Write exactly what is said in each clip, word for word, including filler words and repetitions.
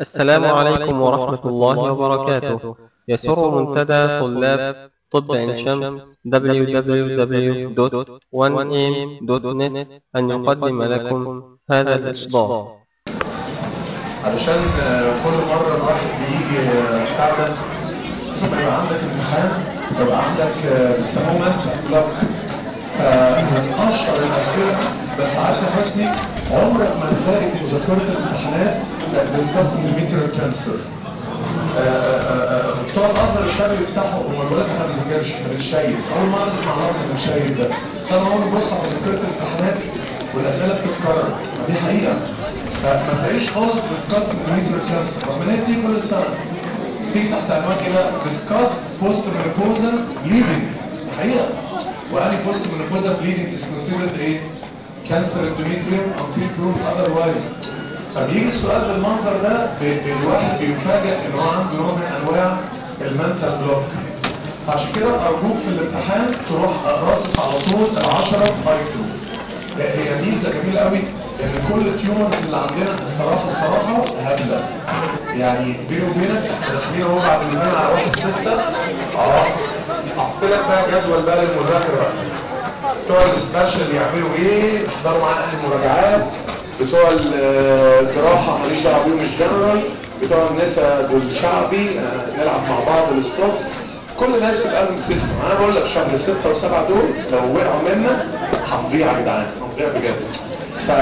السلام عليكم ورحمة الله وبركاته. يسر منتدى طلاب طب عين شمس دبليو دبليو دبليو دوت وان إيه إم دوت نت أن يقدم لكم هذا الإصدار. علشان آه، كل مرة الواحد بيجي آه، فعلا لما يبقى عندك امتحان يبقى عندك آه، بيسموه منتال بلوك. فمن أشهر الأسئلة بس عارف يا حسني عمرك ما تلاقي في مذكرة الامتحانات discussing endometrial cancer. بتوع الأزهر الشباب يفتحوا وما بيقول لك احنا ما بنذاكرش احنا بنشيد. أول مرة نسمع لفظ بنشيد ده. طبعا أول ما بصحى في مذكرة الامتحانات والأسئلة بتتكرر دي حقيقة. فما تلاقيش خالص discuss endometrial cancer رغم ان هي بتيجي كل سنة. تيجي تحت عنوان ايه بقى؟ discuss post menopausal bleeding. دي حقيقة. وقال post menopausal bleeding is considered ايه؟ cancer endometrium until proved otherwise. فبيجي السؤال بالمنظر ده الواحد بيفاجئ ان هو عنده نوع من انواع المنتال بلوك. عشان كده ارجوك في الامتحان تروح راصص على طول العشرة ايتمز. هي ميزه جميله قوي ان كل التيومرز اللي عندنا الصراحه الصراحه هبله. يعني بيني وبينك احنا داخلين اهو بعد يومين على واحد ستة. اه احط لك بقى جدول بقى للمذاكره بقى. بتوع السبيشال يعملوا ايه؟ يحضروا معانا المراجعات. بتوع الجراحه ماليش دعوه بيهم الجنرال. بتوع النساء دول شعبي آه نلعب مع بعض للصبح. كل الناس تبقى من ستة. انا بقول لك شهر ستة وسبعة دول لو وقعوا منا هنضيع يا جدعان هنضيع بجد. ف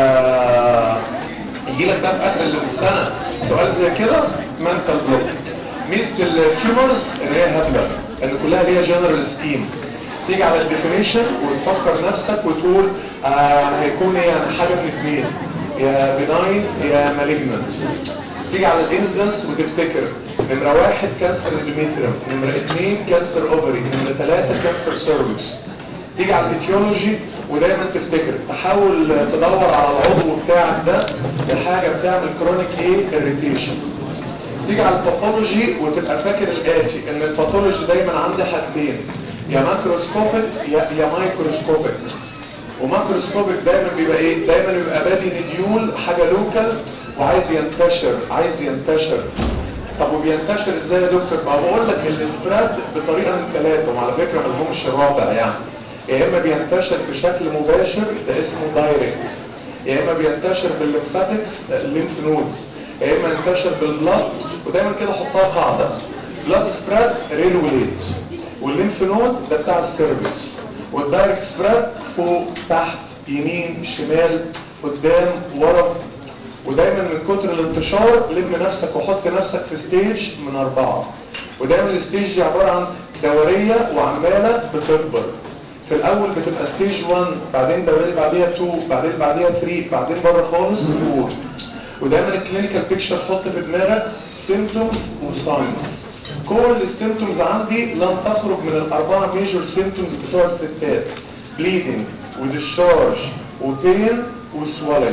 يجي لك بقى في اخر السنه سؤال زي كده منتال بلوك. ميزه التيومرز ان هي هبله ان كلها ليها جنرال سكيم. تيجي على الديفينيشن وتفكر نفسك وتقول آه هيكون ايه يعني حاجه من اثنين يا بناين يا مالجنت. تيجي على الانسنس وتفتكر نمره واحد كانسر اندوميتريوم، نمره اثنين كانسر اوفري، نمره ثلاثه كانسر سيرفكس. تيجي على الايتيولوجي ودايما تفتكر تحاول تدور على العضو بتاعك ده الحاجه بتعمل كرونيك ايه اريتيشن. تيجي على الباثولوجي وتبقى فاكر الاتي ان الباثولوجي دايما عندي حاجتين يا ماكروسكوبيك يا يا مايكروسكوبيك. وماكروسكوبيك دايما بيبقى ايه؟ دايما بيبقى بادي نديول حاجه لوكال وعايز ينتشر عايز ينتشر. طب وبينتشر ازاي يا دكتور؟ ما بقول لك السبراد بطريقه من ثلاثه وعلى فكره ما لهمش رابع يعني. يا اما بينتشر بشكل مباشر ده اسمه دايركت، يا اما بينتشر بالليمفاتكس الليمف نودز، يا اما ينتشر بالبلاد. ودايما كده حطها قاعده بلاد سبراد ريلوليت، والليمف نود ده بتاع السيرفيس، والدايركت سبراد فوق تحت يمين شمال قدام ورا. ودايما من كتر الانتشار لم نفسك وحط نفسك في ستيج من اربعه. ودايما الستيج دي عباره عن دوريه وعماله بتكبر. في الاول بتبقى ستيج واحد بعدين دوريه بعديها اتنين بعدين بعديها تلاتة بعدين بره خالص اربعة. ودايما الكلينيكال بيكتشر حط في دماغك سيمبتومز وساينز. كل السيمبتومز عندي لن تخرج من الاربعه ميجور سيمبتومز بتوع الستات بليدنج وديشارج وبين وسوالينج.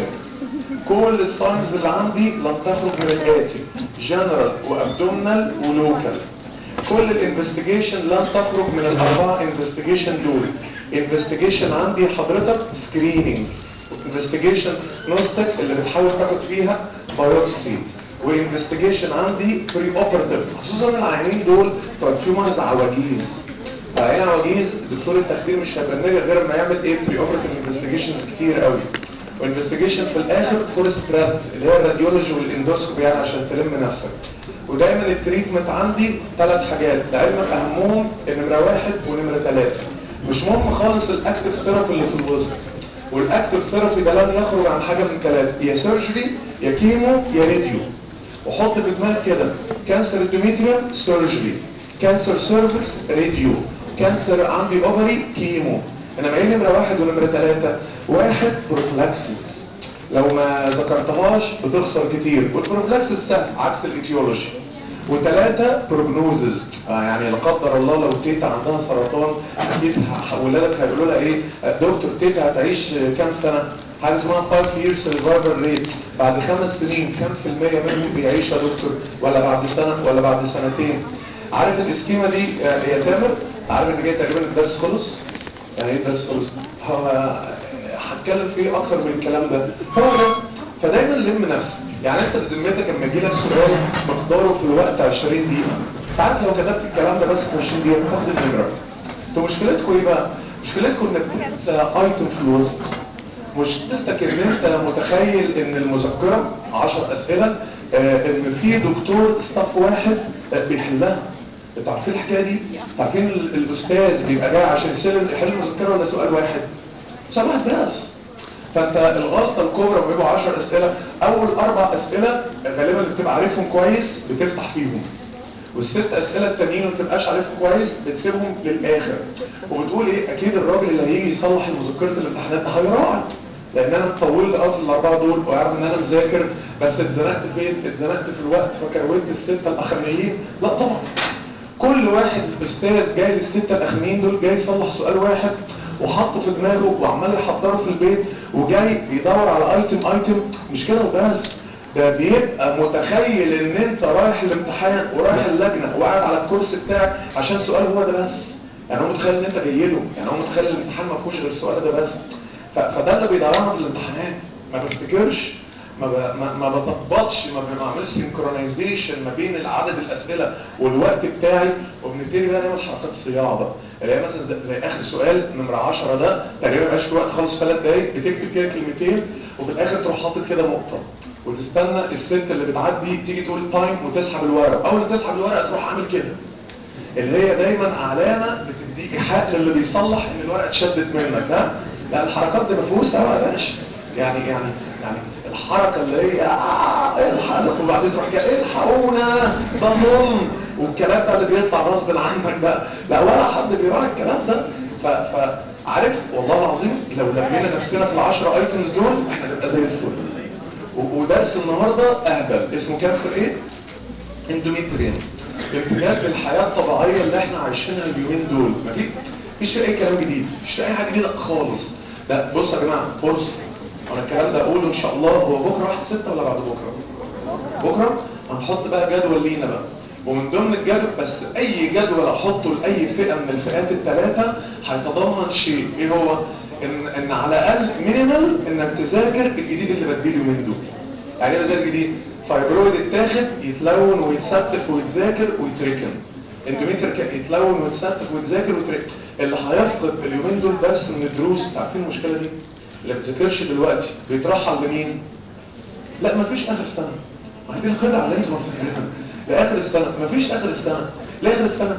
كل الساينز اللي عندي لن تخرج من الاتي جنرال وابدومينال ولوكال. كل الانفستيجيشن لن تخرج من الاربعه انفستيجيشن دول. انفستيجيشن عندي حضرتك سكريننج، انفستيجيشن نوستك اللي بتحاول تاخد فيها بايوبسي، وانفستيجيشن عندي بري اوبرتيف خصوصا العيانين دول بتوع تيومرز عواجيز. فعيان عواجيز دكتور التخدير مش هيبقى غير لما يعمل ايه بري اوبرتيف انفستيجيشنز كتير قوي. وانفستيجيشن في الاخر فورست تراب اللي هي الراديولوجي والاندوسكوبي يعني عشان تلم نفسك. ودايما التريتمنت عندي ثلاث حاجات لعلمك اهمهم نمره واحد ونمره ثلاثه. مش مهم خالص الاكتف ثيرابي اللي في الوسط. والاكتف ثيرابي ده لن يخرج عن حاجه من ثلاثه يا سيرجري يا كيمو يا راديو. وحط في دماغك كده كانسر اندوميتريوم سيرجري، كانسر سيرفكس راديو، كانسر عندي اوفري كيمو. انما ايه نمره واحد ونمره ثلاثه؟ واحد بروفلاكسس لو ما ذكرتهاش بتخسر كتير والبروفلاكسس سهل عكس الايتيولوجي. وثلاثة بروجنوزز آه يعني لا قدر الله لو تيتا عندها سرطان اكيد ولادك هيقولوا لها ايه دكتور تيتا هتعيش كام سنه؟ حاجه اسمها خمسة years survival rate. بعد خمس سنين كام في المية منهم بيعيش يا دكتور؟ ولا بعد سنه ولا بعد سنتين؟ عارف الاسكيمه دي يا تامر؟ عارف ان جاي تقريبا الدرس خلص؟ يعني ايه الدرس خلص؟ هو هتكلم فيه اكتر من الكلام ده. هو ده فدايما لم نفسك. يعني انت بذمتك لما يجي لك سؤال مقداره في الوقت عشرين دقيقه، تعرف لو كتبت الكلام ده بس في عشرين دقيقه تاخد النمره. انتوا مشكلتكم ايه بقى؟ مشكلتكم انك بتنسى ايتم في الوسط. مشكلتك ان انت متخيل ان المذكره عشر اسئله آه ان في دكتور ستاف واحد آه بيحلها. انتوا عارفين الحكايه دي؟ عارفين الاستاذ بيبقى جاي عشان يحل المذكره ولا سؤال واحد؟ سؤال واحد بس. فانت الغلطه الكبرى بيبقوا عشر اسئله، اول اربع اسئله غالبا اللي بتبقى عارفهم كويس بتفتح فيهم، والست اسئله التانيين ما بتبقاش عارفهم كويس بتسيبهم للاخر، وبتقول ايه اكيد الراجل اللي هيجي يصلح مذكره الامتحانات ده هيراعي، لان انا طولت اه في الاربعه دول وعارف ان انا مذاكر، بس اتزنقت فين؟ اتزنقت في الوقت فكرويت السته الاخرانيين. لا طبعا، كل واحد استاذ جاي للسته الاخرانيين دول جاي يصلح سؤال واحد وحطه في دماغه وعمال يحضره في البيت وجاي بيدور على ايتم ايتم. مش كده وبس، ده بيبقى متخيل ان انت رايح الامتحان ورايح اللجنه وقاعد على الكرسي بتاعك عشان سؤال هو ده بس. يعني هو متخيل ان انت جاي له، يعني هو متخيل ان الامتحان ما فيهوش غير السؤال ده بس. فده اللي بيضيعنا في الامتحانات. ما بفتكرش، ما ما ما بظبطش، ما بعملش سينكرونايزيشن ما بين عدد الاسئله والوقت بتاعي، وبنبتدي بقى نعمل حركات صياعه بقى. اللي هي مثلا زي, زي اخر سؤال نمره عشرة ده تقريبا ما بقاش في وقت خالص، ثلاث دقايق بتكتب كده كلمتين وفي الاخر تروح حاطط كده نقطه وتستنى الست اللي بتعدي تيجي تقول تايم وتسحب الورقه، اول ما تسحب الورقه تروح عامل كده، اللي هي دايما علامه بتديك ايحاء للي بيصلح ان الورقه اتشدت منك. ها لا الحركات دي مفهوسه يا باشا، يعني يعني يعني الحركه اللي هي اه الحق وبعدين تروح جاي الحقونا ده ظلم والكلام ده اللي بيطلع غصب عنك بقى، لا ولا حد بيراعي الكلام ده. فعارف والله العظيم لو لمينا نفسنا في العشرة ايتمز دول احنا نبقى زي الفل. ودرس النهارده اهبل اسمه كانسر ايه؟ اندوميتريوم، امتداد للحياه الطبيعيه اللي احنا عايشينها اليومين دول. مفيش مفيش اي كلام جديد، مفيش اي حاجه جديده خالص. لا بص يا جماعه فرصه، وانا الكلام ده اقوله ان شاء الله هو بكره واحد ستة ولا بعد بكره؟ بكره هنحط بقى جدول لينا بقى، ومن ضمن الجدول بس اي جدول احطه لاي فئه من الفئات الثلاثه هيتضمن شيء ايه هو؟ ان ان على الاقل مينيمال انك تذاكر الجديد اللي بديله من دول. يعني ايه بذاكر جديد؟ فايبرويد يتاخد يتلون ويتستف ويتذاكر ويتركن، اندوميتر يتلون ويتستف ويتذاكر ويتركن. اللي هيفقد اليومين دول بس من الدروس، عارفين المشكله دي؟ اللي ما بتذاكرش دلوقتي بيترحل لمين؟ لا مفيش اخر سنه، ما دي الخدعه اللي انتوا فاكرينها. لاخر السنه مفيش اخر السنه. لاخر السنه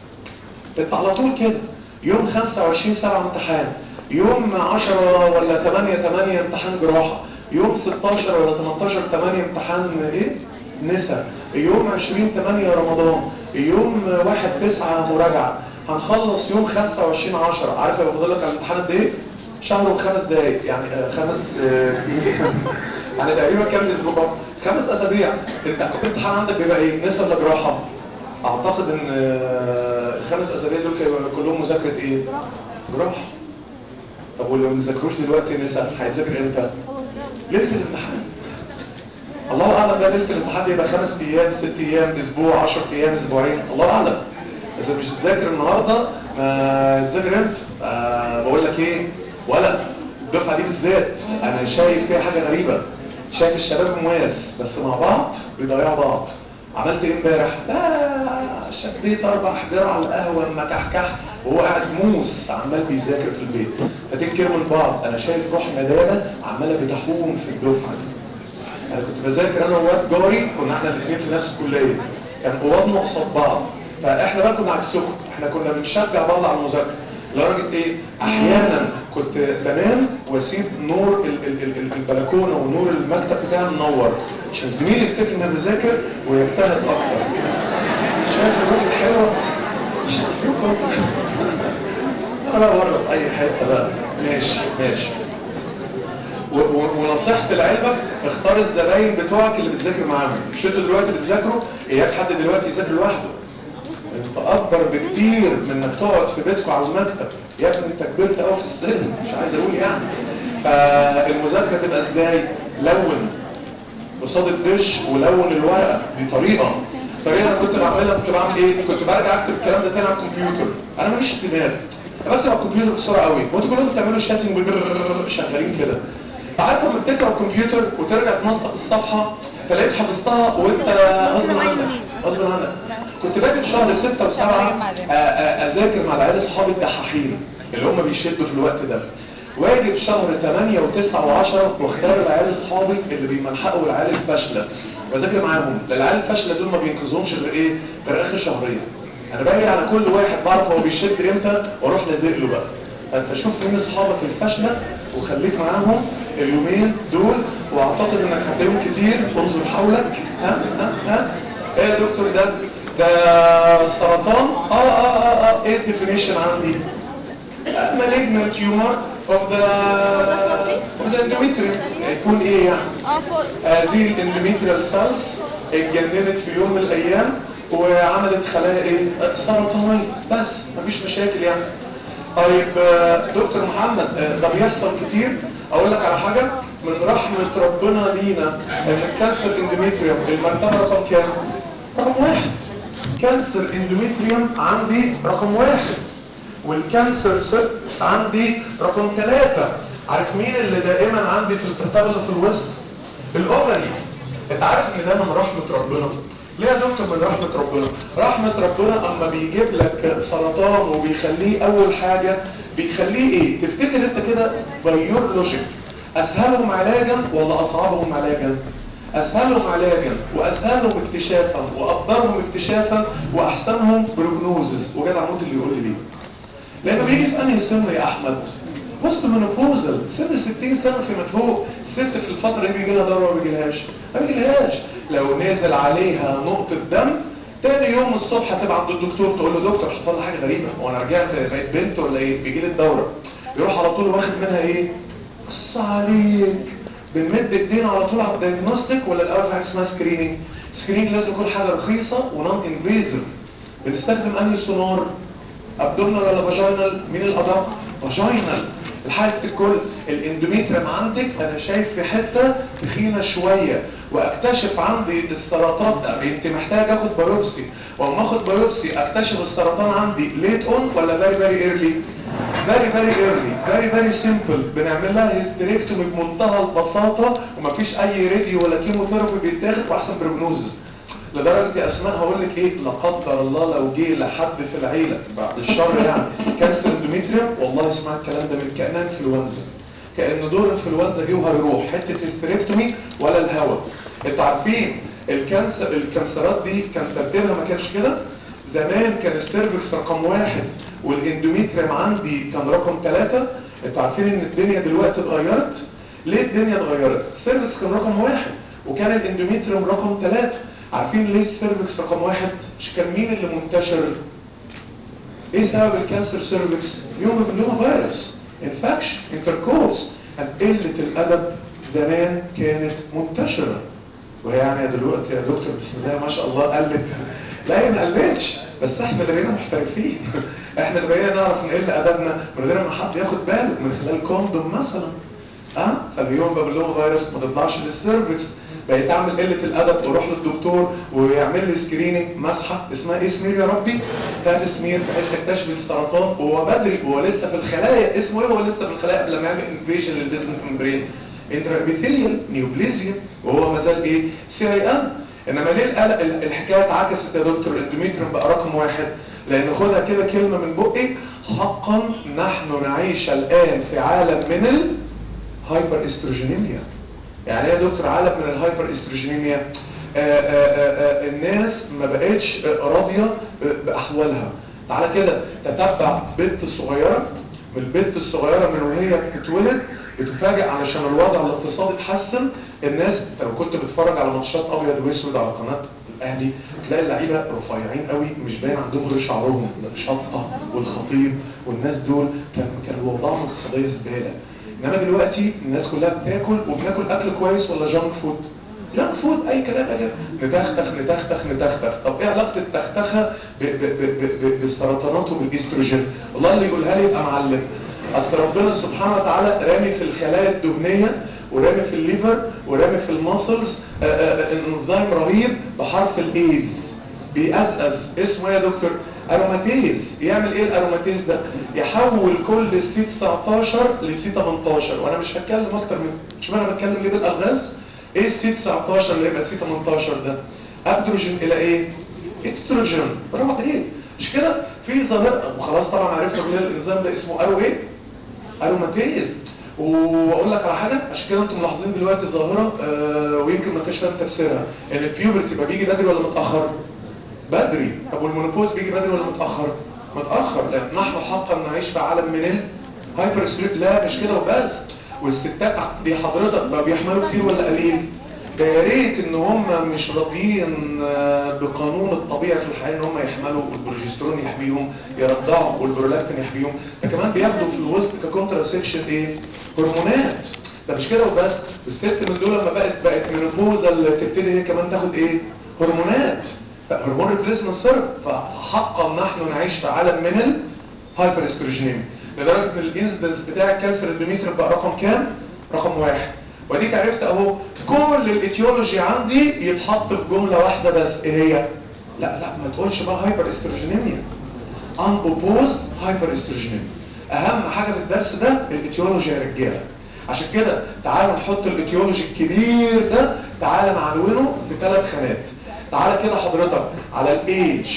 انت على طول كده يوم خمسة وعشرين سبعة امتحان، يوم عشرة ولا ثمانية ثمانية امتحان جراحه، يوم ستاشر ولا تمنتاشر ثمانية امتحان ايه؟ نسا، يوم عشرين ثمانية رمضان، يوم واحد تسعة مراجعه، هنخلص يوم خمسة وعشرين عشرة. عارف لو فاضل لك على الامتحان قد ايه؟ شهر وخمس دقايق، يعني آه خمس آه يعني تقريبا كام اسبوع؟ خمس اسابيع. انت الامتحان عندك بيبقى ايه؟ نسا ولا جراحه؟ اعتقد ان آه الخمس اسابيع دول كلهم مذاكره ايه؟ جراحه. طب ولو ما ذاكروش دلوقتي نسا هيذاكر امتى؟ ليله الامتحان. الله اعلم بقى ليله الامتحان يبقى خمس ايام ست ايام اسبوع عشر ايام اسبوعين، الله اعلم. اذا مش تذاكر النهارده ما تذاكر امتى؟ آه بقول لك ايه؟ ولا الدفعه دي بالذات انا شايف فيها حاجه غريبه، شايف الشباب مواس بس مع بعض بيضيعوا بعض. عملت ايه امبارح؟ لا شديت اربع احجار على القهوه اما كحكح وهو قاعد موس عمال بيذاكر في البيت. فتنكر من بعض. انا شايف روح ندامه عماله بتحوم في الدفعه دي. انا كنت بذاكر انا وواد جاري، كنا احنا الاثنين في نفس الكليه، كان اوضنا قصاد بعض، فاحنا بقى كنا عكسكم، احنا كنا بنشجع بعض على المذاكره لدرجه ايه؟ احيانا كنت بنام واسيب نور ال ال ال البلكونه ونور المكتب بتاعي منور عشان زميلي يفتكر ان انا بذاكر ويجتهد اكتر. شايف الروح الحلوه؟ انا بقى بره اي حته بقى. ماشي ماشي. ونصيحة العلبة اختار الزباين بتوعك اللي بتذاكر معاهم. مش انتوا دلوقتي بتذاكروا، اياك حد دلوقتي يذاكر لوحده. انت اكبر بكتير من انك تقعد في بيتكم على المكتب. يا ابني انت كبرت قوي في السن، مش عايز اقول يعني. فالمذاكرة تبقى ازاي؟ لون قصاد الدش ولون الورقة، دي طريقة. الطريقة انا كنت بعملها كنت بعمل ايه؟ كنت برجع اكتب الكلام ده تاني على الكمبيوتر. انا ماليش دماغ، بكتب على الكمبيوتر بسرعة قوي، وانتوا كلكم بتعملوا شاتنج شغالين كده. عارف لما بتقرا الكمبيوتر وترجع تنسق الصفحه تلاقيك حفظتها وانت غصب عنك غصب عنك. كنت باجي في شهر ستة وسبعة اذاكر مع العيال اصحابي الدحاحين اللي هم بيشدوا في الوقت ده، واجي في شهر ثمانية وتسعة وعشرة واختار العيال اصحابي اللي بيملحقوا العيال الفاشله واذاكر معاهم. العيال الفاشله دول ما بينقذهمش غير ايه؟ غير اخر شهرين. انا باجي على كل واحد بعرف هو بيشد امتى واروح لازق له بقى. فانت شوف مين اصحابك الفاشله وخليك معاهم اليومين دول، واعتقد انك هتلاقيهم كتير. انظر حولك. ها ها ها ايه يا دكتور ده؟ ده السرطان؟ اه اه اه اه ايه الديفينيشن عندي؟ malignant tumor of the of the endometrium. يكون ايه يعني؟ هذه الاندوميتريال سيلز اتجننت في يوم من الايام وعملت خلايا ايه؟ سرطانيه بس مفيش مشاكل يعني. طيب دكتور محمد ده بيحصل كتير. اقول لك على حاجه من رحمه ربنا لينا ان الكانسر اندوميتريوم المرتبه رقم كام؟ رقم واحد. كانسر اندوميتريوم عندي رقم واحد، والكانسر سيرفكس عندي رقم ثلاثة. عارف مين اللي دائما عندي في الكتاب اللي في الوسط؟ الاوفري. انت عارف ان ده من رحمة ربنا. ليه يا دكتور من رحمة ربنا؟ رحمة ربنا اما بيجيب لك سرطان وبيخليه اول حاجة بيخليه ايه؟ تفتكر انت كده بايور لوجيك اسهلهم علاجا ولا اصعبهم علاجا؟ اسهلهم علاجا واسهلهم اكتشافا واقدرهم اكتشافا واحسنهم بروجنوزز. وجدع موت اللي يقول لي ليه؟ لانه بيجي في انهي سن يا احمد؟ بوست منوبوزل، سن ستين سنه فيما فوق. الست في الفتره دي بيجي لها دوره ما بيجيلهاش؟ ما بيجيلهاش. لو نزل عليها نقطه دم تاني يوم الصبح هتبقى عند الدكتور تقول له دكتور حصل لي حاجه غريبه، هو انا رجعت بقيت بنت ولا ايه؟ بيجي لي الدوره. يروح على طول واخد منها ايه؟ بص عليك. بنمد ايدينا على طول على الدايجنوستيك ولا الاول في حاجه اسمها سكريننج؟ سكريننج لازم يكون حاجه رخيصه ونون انفيزيف. بنستخدم انهي سونار؟ ابدومينال ولا فاجينال؟ مين الادق؟ فاجينال. الحاسة الكل الاندوميتريم عندك انا شايف في حته تخينه شويه واكتشف عندي السرطان ده انت محتاج اخد بايوبسي، واما اخد بايوبسي اكتشف السرطان عندي ليت اون ولا فيري فيري ايرلي؟ فيري فيري ايرلي. فيري فيري سيمبل. بنعمل لها هيستريكتومي بمنتهى البساطه ومفيش اي راديو ولا كيموثيرابي بيتاخد واحسن بروجنوزز. لدرجه اسماء هقول لك ايه؟ لا قدر الله لو جه لحد في العيله بعد الشر يعني كانسر اندوميتريوم والله اسمع الكلام ده من كائنات انفلونزا، كأن دور انفلونزا جه وهيروح حته هيستريكتومي ولا الهواء. انتوا عارفين الكانسر الكانسرات دي كان ترتيبها ما كانش كده. زمان كان السيرفكس رقم واحد والاندوميتريوم عندي كان رقم ثلاثة. انتوا عارفين ان الدنيا دلوقتي اتغيرت؟ ليه الدنيا اتغيرت؟ السيرفكس كان رقم واحد وكان الاندوميتريوم رقم ثلاثة. عارفين ليه السيرفكس رقم واحد؟ مش كان مين اللي منتشر؟ ايه سبب الكانسر سيرفكس؟ يوم باليوم فيروس انفكشن انتركورس. قلة الادب زمان كانت منتشرة وهي يعني دلوقتي يا دكتور بسم الله ما شاء الله قلت. لا هي ما قلتش بس احنا اللي بقينا محترفين. احنا اللي بقينا نعرف نقل ادبنا من غير ما حد ياخد باله من خلال كوندوم مثلا. اه فاليوم بابلوما فيروس ما تطلعش للسيرفكس. بقيت اعمل قله الادب واروح للدكتور ويعمل لي سكريننج مسحه اسمها ايه سمير يا ربي؟ تاب سمير بحيث يكتشف السرطان وهو بدري وهو لسه في الخلايا. اسمه ايه؟ هو لسه في الخلايا قبل ما يعمل انفيجن للديزنت ممبرين. انترابيثيليال نيوبليزيا وهو ما زال ايه؟ سي اي ان. انما ليه القلق الحكايه اتعكست يا دكتور؟ الاندوميتريوم بقى رقم واحد لان خدها كده كلمه من بقي حقا نحن نعيش الان في عالم من الهايبر استروجينيميا. يعني ايه يا دكتور عالم من الهايبر استروجينيميا؟ آآ آآ آآ الناس ما بقتش راضيه باحوالها. تعالى كده تتبع بنت صغيره من البنت الصغيره من وهي بتتولد بتفاجئ علشان الوضع الاقتصادي اتحسن. الناس لو كنت بتتفرج على ماتشات ابيض واسود على قناه الاهلي تلاقي اللعيبه رفيعين قوي مش باين عندهم غير شعرهم شطه والخطيب والناس دول كان كان وضعهم اقتصاديه زباله. انما دلوقتي الناس كلها بتاكل وبناكل اكل كويس ولا جانك فود؟ جانك فود اي كلام اجل نتختخ نتختخ نتختخ. طب ايه علاقه التختخه بالسرطانات وبالاستروجين؟ والله اللي يقولها لي يبقى معلم. اصل ربنا سبحانه وتعالى رامي في الخلايا الدهنيه ورامي في الليفر ورامي في الماسلز انزيم رهيب بحرف الايز بيأزأز. اسمه ايه يا دكتور؟ اروماتيز. يعمل ايه الاروماتيز ده؟ يحول كل سي تسعتاشر لسي تمنتاشر، وانا مش هتكلم اكتر من مش انا بتكلم ليه بالالغاز. ايه السي تسعتاشر اللي يبقى سي تمنتاشر ده؟ ابدروجين الى ايه؟ اكستروجين. برافو عليك. مش كده؟ في ظاهره وخلاص طبعا عرفنا ان الانزيم ده اسمه ارو ايه؟ اروماتيز. واقول لك على حاجه، عشان كده انتم ملاحظين دلوقتي ظاهره آه ويمكن ما فيش فاهم تفسيرها، ان البيوبرتي بقى بيجي بدري ولا متاخر؟ بدري. طب والمونوبوز بيجي بدري ولا متاخر؟ متاخر. لان نحن حقا نعيش في عالم من الهايبر ستريت. لا مش كده وبس. والستات دي حضرتك بقى بيحملوا كتير ولا قليل؟ ده يا ريت ان هم مش راضيين بقانون الطبيعي في الحياه ان هم يحملوا والبروجسترون يحميهم يرضعوا والبرولاكتين يحميهم، ده كمان بياخدوا في الوسط ككونتراسبشن ايه؟ هرمونات. ده مش كده وبس. والست من دول لما بقت بقت مينوبوزال تبتدي هي كمان تاخد ايه؟ هرمونات. هرمون ريبليسمنت سيرب. فحقا نحن نعيش في عالم من الهايبر استروجينيميا، لدرجه ان الانسيدنس بتاع الكانسر الدوميتريوم بقى رقم كام؟ رقم واحد. واديك عرفت اهو كل الايتيولوجي عندي يتحط في جمله واحده بس. ايه هي؟ لا لا ما تقولش بقى هايبر استروجينيميا. ان اوبوزد هايبر استروجينيميا. اهم حاجه في الدرس ده الايتيولوجي يا رجاله. عشان كده تعالوا نحط الايتيولوجي الكبير ده، تعالى نعنونه في ثلاث خانات. تعالى كده حضرتك على الايدج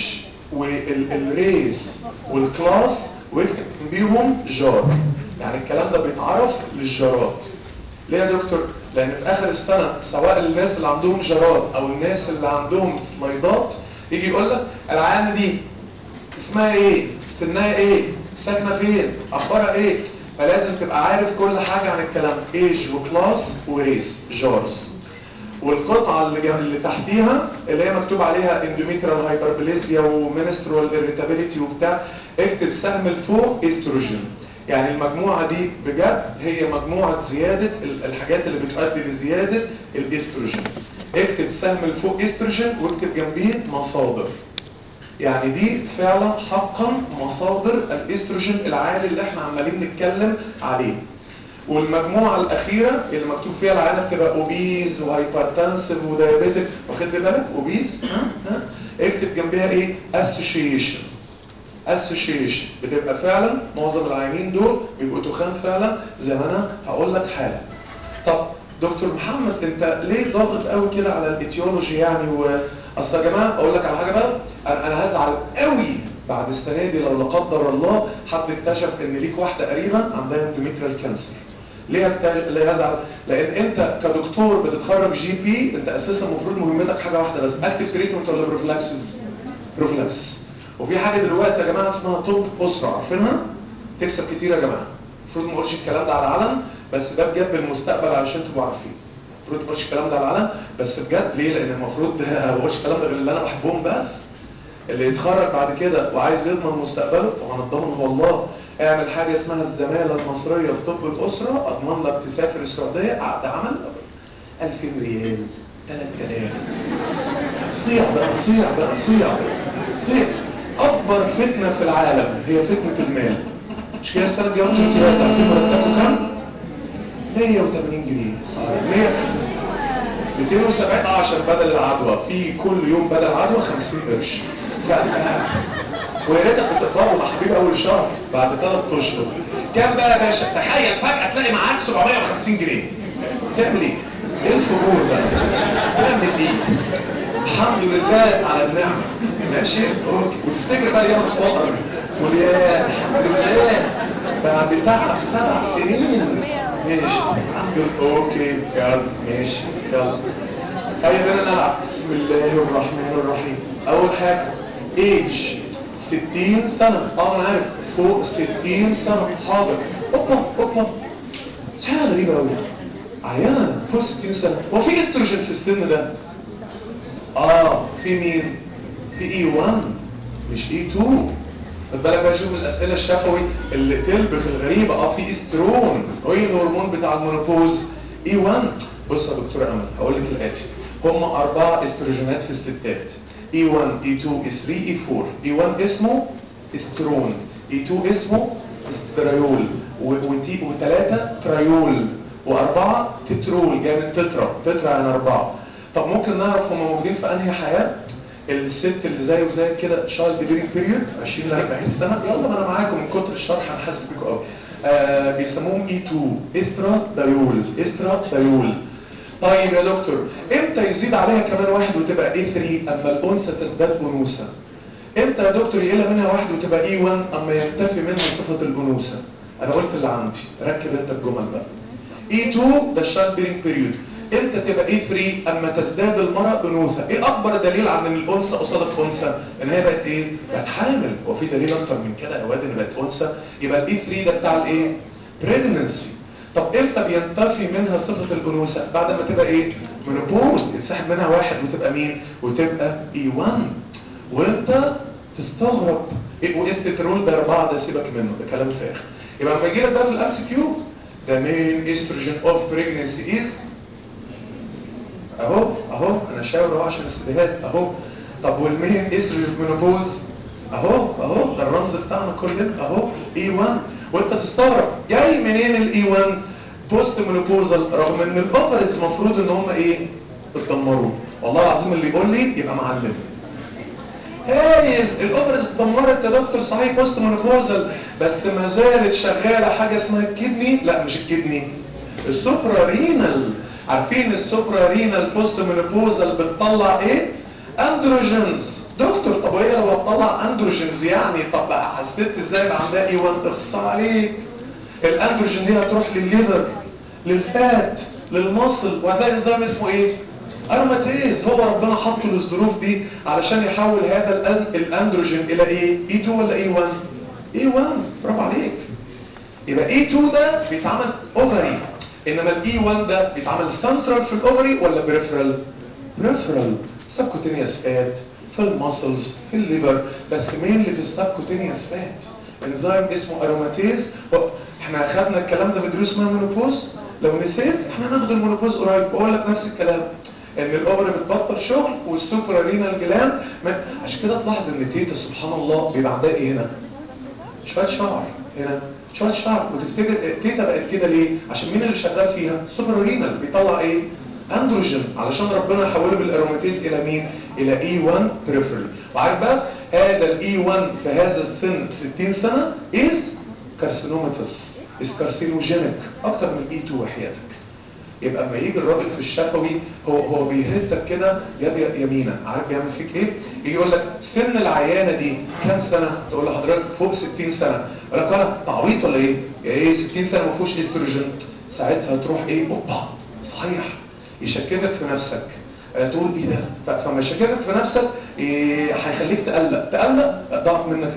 والريس والكلاس واكتب بيهم جار. يعني الكلام ده بيتعرف للجارات. ليه يا دكتور؟ لان في اخر السنه سواء الناس اللي عندهم جارات او الناس اللي عندهم سلايدات يجي يقول لك العيانه دي اسمها ايه؟ سنها ايه؟ ساكنه فين؟ اخبارها ايه؟ فلازم تبقى عارف كل حاجه عن الكلام. ايج وكلاس وريس جارز. والقطعه اللي جنب اللي تحتيها اللي هي مكتوب عليها اندوميتريال هايبربليزيا ومينسترال اريتابيليتي وبتاع، اكتب سهم الفوق استروجين. يعني المجموعه دي بجد هي مجموعه زياده الحاجات اللي بتؤدي لزياده الاستروجين. اكتب سهم الفوق استروجين واكتب جنبيه مصادر. يعني دي فعلا حقا مصادر الاستروجين العالي اللي احنا عمالين نتكلم عليه. والمجموعه الاخيره اللي مكتوب فيها العالم بتبقى اوبيز وهايبرتنسيف ودايابيتك. واخد بالك؟ اوبيز ها ها اكتب جنبها ايه؟ اسوشيشن. اسوشيشن بتبقى فعلا معظم العيانين دول بيبقوا تخان فعلا زي ما انا هقول لك حالا. طب دكتور محمد انت ليه ضاغط قوي كده على الايتيولوجي يعني؟ واصل يا جماعه اقول لك على حاجه بقى، انا انا هزعل قوي بعد السنه دي لو لا قدر الله حد اكتشف ان ليك واحده قريبه عندها اندوميتريال كانسر. ليه اكتشف؟ ليه هزعل؟ لان انت كدكتور بتتخرج جي بي، انت اساسا المفروض مهمتك حاجه واحده بس، اكتف تريتمنت ولا بروفلاكسس؟ بروفلاكسس. وفي حاجه دلوقتي يا جماعه اسمها طب اسره، عارفينها؟ تكسب كتير يا جماعه. المفروض ما اقولش الكلام ده على علم، بس ده بجد المستقبل علشان تبقوا عارفين. المفروض ما اقولش الكلام ده على علم، بس بجد ليه؟ لان المفروض ما اقولش الكلام ده غير اللي انا بحبهم بس. اللي يتخرج بعد كده وعايز يضمن مستقبله، طبعا الضمن هو الله. اعمل حاجه اسمها الزماله المصريه في طب الاسره، اضمن لك تسافر السعوديه عقد عمل ألفين ريال ثلاثة آلاف. صيع بقى صيع بقى صيع صيع. اكبر فتنه في العالم هي فتنه المال. مش كده؟ السنه الجايه انتوا امتياز عارفين مرتبكم كام؟ مية وتمانين جنيه. مية ميتين وسبعين عشان بدل العدوى، في كل يوم بدل عدوى خمسين قرش. ويا ريتك بتقبضه مع حبيب اول شهر بعد ثلاث اشهر. كام بقى يا باشا؟ تخيل فجاه تلاقي معاك سبعمية وخمسين جنيه. تعمل ايه؟ ايه الفجور ده؟ تعمل ايه؟ الحمد لله على النعمه. ماشي؟ وتفتكر بقى يوم الفقر تقول يا الحمد لله بعد تعب سبع سنين. ماشي الحمد لله. اوكي يلا ماشي يلا. هيا بينا نلعب. بسم الله الرحمن الرحيم. اول حاجه ايج ستين سنه. اه انا عارف فوق ستين سنه. حاضر. اوبا اوبا حاجه غريبه قوي. عيان فوق ستين سنه. هو في استروجين في السن ده؟ اه في مين؟ في اي واحد مش اي اتنين. خد بالك بقى شوف الاسئله الشفوي اللي تلبخ الغريبه. اه في استرون. ايه الهرمون بتاع المونوبوز؟ اي واحد. بص يا دكتوره امل هقول لك الاتي. هم اربعه استروجينات في الستات. اي واحد اي اتنين اي تلاتة اي اربعة. اي واحد اسمه استرون، اي اتنين اسمه استريول، وتي وثلاثه تريول، واربعه تترول جاي من تترا. تترا يعني اربعه. طب ممكن نعرف هم موجودين في انهي حياه؟ الست اللي زي وزي كده شايلد بيرنج بيريود عشرين ل أربعين سنه، يلا ما انا معاكم من كتر الشرح انا حاسس بيكم قوي. آه بيسموهم اي اتنين استرا دايول استرا دايول. طيب يا دكتور امتى يزيد عليها كمان واحد وتبقى اي تلاتة اما الانثى تزداد انوثه؟ امتى يا دكتور يقل منها واحد وتبقى اي واحد اما ينتفي منها صفه الانوثه؟ انا قلت اللي عندي، ركب انت الجمل بقى. اي اتنين ده الشايلد بيرنج بيريود. امتى تبقى اي تلاتة اما تزداد المرأة انوثة؟ ايه اكبر دليل عن ان الانثى قصادت انثى؟ ان هي بقت ايه؟ بقت حامل. هو في دليل اكتر من كده يا واد ان بقت انثى؟ يبقى الاي تلاتة ده بتاع الايه؟ بريجننسي. طب امتى بينتفي منها صفة الانوثة؟ بعد ما تبقى ايه؟ منوبوز، ينسحب منها واحد وتبقى مين؟ وتبقى اي واحد. وانت تستغرب ايه واستترول ده اربعه ده سيبك منه، ده كلام فارغ. يبقى لما يجي لك بقى في الام سي كيو the main estrogen of pregnancy is اهو اهو انا شاور اهو عشان السيديهات اهو. طب والمين استروجين مينوبوز اهو اهو ده الرمز بتاعنا كلنا اهو اي واحد. وانت تستغرب جاي منين الاي واحد؟ بوست مينوبوزال، رغم ان الاوفرز المفروض ان هم ايه؟ اتدمروا. والله العظيم اللي يقول لي يبقى معلم. هايل، الاوفرز اتدمرت يا دكتور صحيح بوست مينوبوزال، بس ما زالت شغاله حاجه اسمها الكدني، لا مش الكدني، السوبرا رينال. عارفين السوبرا رينال بوست مينوبوزال بتطلع ايه؟ اندروجينز. دكتور طب هي لو هتطلع اندروجينز يعني طب بقى حسيت ازاي يبقى عندها ايه وانت اخص عليك؟ الاندروجين دي هتروح للليفر للفات للمصل وهتلاقي انزيم اسمه ايه؟ اروماتيز. هو ربنا حطه للظروف دي علشان يحول هذا الاندروجين الى ايه؟ اي اتنين ولا اي واحد؟ اي واحد. برافو عليك. يبقى اي اتنين ده بيتعمل اوفري، انما الاي واحد ده بيتعمل سنترال في الاوفري ولا بريفرال؟ بريفرال. سبكوتينيوس فات في المسلز في الليفر، بس مين اللي في السبكوتينيوس فات؟ انزيم اسمه اروماتيز. احنا اخدنا الكلام ده في دروس اسمها مينوبوز. لو نسيت احنا هناخد المينوبوز قريب واقول لك نفس الكلام، ان الاوفري بتبطل شغل والسوبرا رينال جلاند. عشان كده تلاحظ ان تيتا سبحان الله بيبقى عندها ايه هنا؟ شويه شعر هنا، شويه شعر. وتفتكر تيتا بقت كده ليه؟ عشان مين اللي شغال فيها؟ سوبرا رينال بيطلع ايه؟ اندروجين، علشان ربنا يحوله بالاروماتيز الى مين؟ الى اي واحد بريفرال. وعارف بقى هذا الاي واحد في هذا السن ستين سنه از كارسينوماتس، از كارسينوجينيك اكتر من الاي اتنين وحياتك. يبقى اما يجي الراجل في الشفوي هو هو بيهتك كده يد يمينه، عارف بيعمل فيك ايه؟ يجي يقول لك سن العيانه دي كام سنه؟ تقول له حضرتك فوق ستين سنه. يقول لك انا تعويض ولا ايه؟ ايه ستين سنه ما فيهوش استروجين؟ ساعتها تروح ايه؟ اوبا صحيح، يشككك في نفسك. أه تقول ايه ده؟ فما يشككك في نفسك إيه هيخليك تقلق، تقلق ضعف منك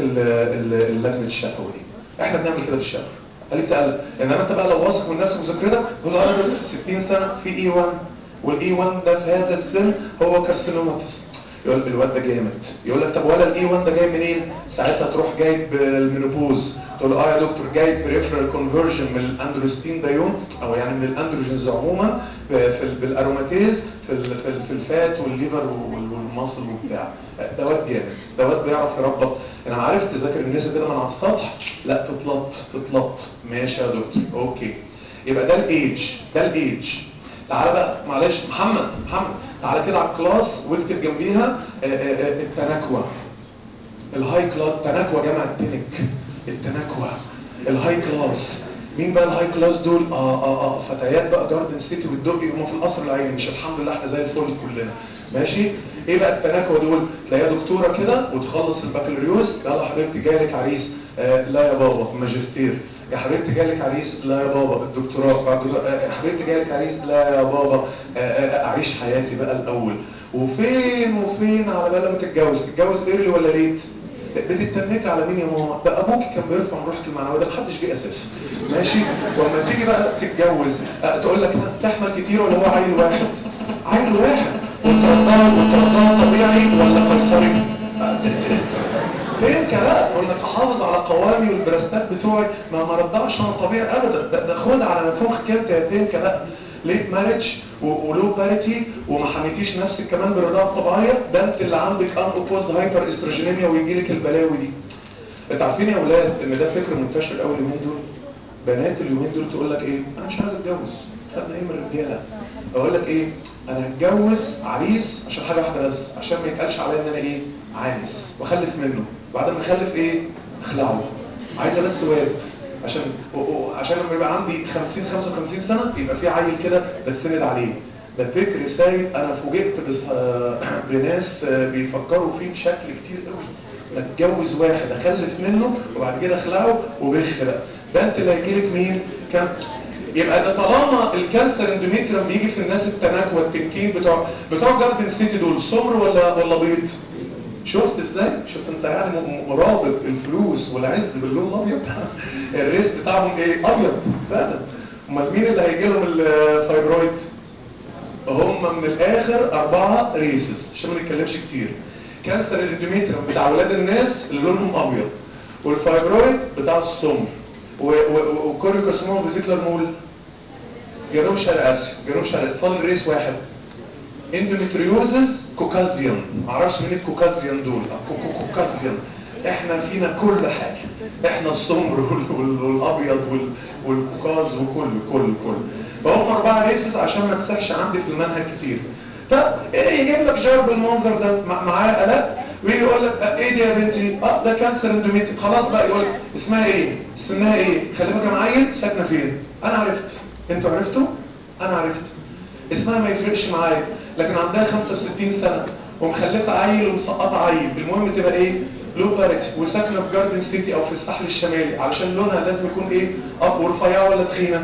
اللجنه الشفوي دي. احنا بنعمل كده في الشفوي خليك تقلق. انما انت بقى لو واثق من نفسك وذاكرتك تقول له انا ستين سنه في اي واحد، والاي واحد ده في هذا السن هو كارسينوماتس. يقول الواد ده جامد. يقول لك طب ولا الاي واحد ده جاي منين؟ ساعتها تروح جايب المينوبوز تقول له اه يا دكتور جايب بريفرال كونفرجن من الاندروستين دايون او يعني من الاندروجينز عموما في بالاروماتيز في في الفات والليفر والمصل وبتاع. ده واد جامد، ده واد بيعرف يربط. انا عارف تذاكر الناس كده من على السطح، لا تطلط تطلط. ماشي يا دكتور اوكي. يبقى ده الايدج، ده الايدج. تعالى بقى معلش محمد محمد تعالى كده على الكلاس واكتب جنبيها التناكوة. الهاي كلاس تناكوة جمع التنك، التناكوة الهاي كلاس. مين بقى الهاي كلاس دول؟ اه اه اه فتيات بقى جاردن سيتي والدقي هم في القصر العيني، مش الحمد لله احنا زي الفل كلنا ماشي. ايه بقى التناكوة دول؟ تلاقيها دكتوره كده وتخلص البكالوريوس، يلا حبيبتي جايلك عريس. آه لا يا بابا ماجستير. يا حبيبتي جالك عريس؟ لا يا بابا الدكتوراه. بعد يا حبيبتي جالك عريس؟ لا يا بابا اعيش حياتي بقى الاول. وفين وفين على بال ما تتجوز؟ تتجوز ايرلي ولا ليت؟ بتتنك على مين يا ماما؟ ده ابوكي كان بيرفع من روحك المعنويه، ده محدش جه اساسا ماشي. ولما تيجي بقى تتجوز تقول لك تحمل كتير ولا هو عيل واحد؟ عيل واحد. وترضاه وترضاه طبيعي ولا قيصري؟ فين كده؟ تقول لك احافظ على قوامي والبراستات بتوعي، ما ما رضعش انا طبيعي ابدا. ده, ده خد على نفوخك انت يا فين كده. ليت ماريج ولو باريتي وما حميتيش نفسك كمان بالرضاعه الطبيعيه، ده انت اللي عندك ان اوبوز هايبر استروجينيميا ويجي لك البلاوي دي. انتوا عارفين يا اولاد ان ده فكر منتشر قوي اليومين دول؟ بنات اليومين دول تقول لك ايه؟ انا مش عايز اتجوز، خدنا ايه من الرجاله؟ اقول لك ايه؟ انا هتجوز عريس عشان حاجه واحده بس، عشان ما يتقالش عليا ان انا ايه عانس، واخلف منه، بعد ما اخلف ايه اخلعه، عايزه بس واد عشان و... و... عشان لما يبقى عندي خمسين خمسة وخمسين سنه يبقى في عيل كده بتسند عليه. ده فكر سيد انا فوجئت بس بناس بيفكروا فيه بشكل كتير قوي. ما اتجوز واحد اخلف منه وبعد كده اخلعه وبخ بقى، ده انت اللي هيجيلك مين كم. يبقى ده طالما الكانسر اندوميتريوم بيجي في الناس التناك والتنكين بتوع بتوع جاردن سيتي دول سمر ولا ولا بيض؟ شفت ازاي؟ شفت انت يعني مرابط الفلوس والعز باللون الابيض. الريس بتاعهم ايه؟ ابيض فعلا. امال مين اللي هيجي لهم الفايبرويد؟ هم من الاخر اربعه ريسز عشان ما نتكلمش كتير. كانسر الاندوميتريوم بتاع اولاد الناس اللي لونهم ابيض، والفايبرويد بتاع السمر، وكوريوكارسينوما فيزيكولار مول جنوب شرق اسيا، جنوب شرق. فاضل ريس واحد اندوميتريوزز كوكازيان. معرفش مين الكوكازيان دول. كوكازيان احنا فينا كل حاجه، احنا السمر والابيض والكوكاز وكل كل كل فهم اربعه ريسز عشان ما تسحش عندي في المنهج كتير. طب ايه يجيب لك جار بالمنظر ده معاه الاء ويجي يقول لك ايه دي يا بنتي؟ اه ده كانسر اندوميتريوم. خلاص بقى يقول اسمها ايه؟ سنها ايه؟ خلي بالك يا معين ساكنه فين؟ انا عرفت. انتوا عرفتوا؟ انا عرفت. اسمها ما يفرقش معايا، لكن عندها خمسة وستين سنه ومخلفه عيل ومسقطه عيل، المهم تبقى ايه؟ لو باريتي وساكنه في جاردن سيتي او في الساحل الشمالي، علشان لونها لازم يكون ايه؟ اب ورفيعه ولا تخينه؟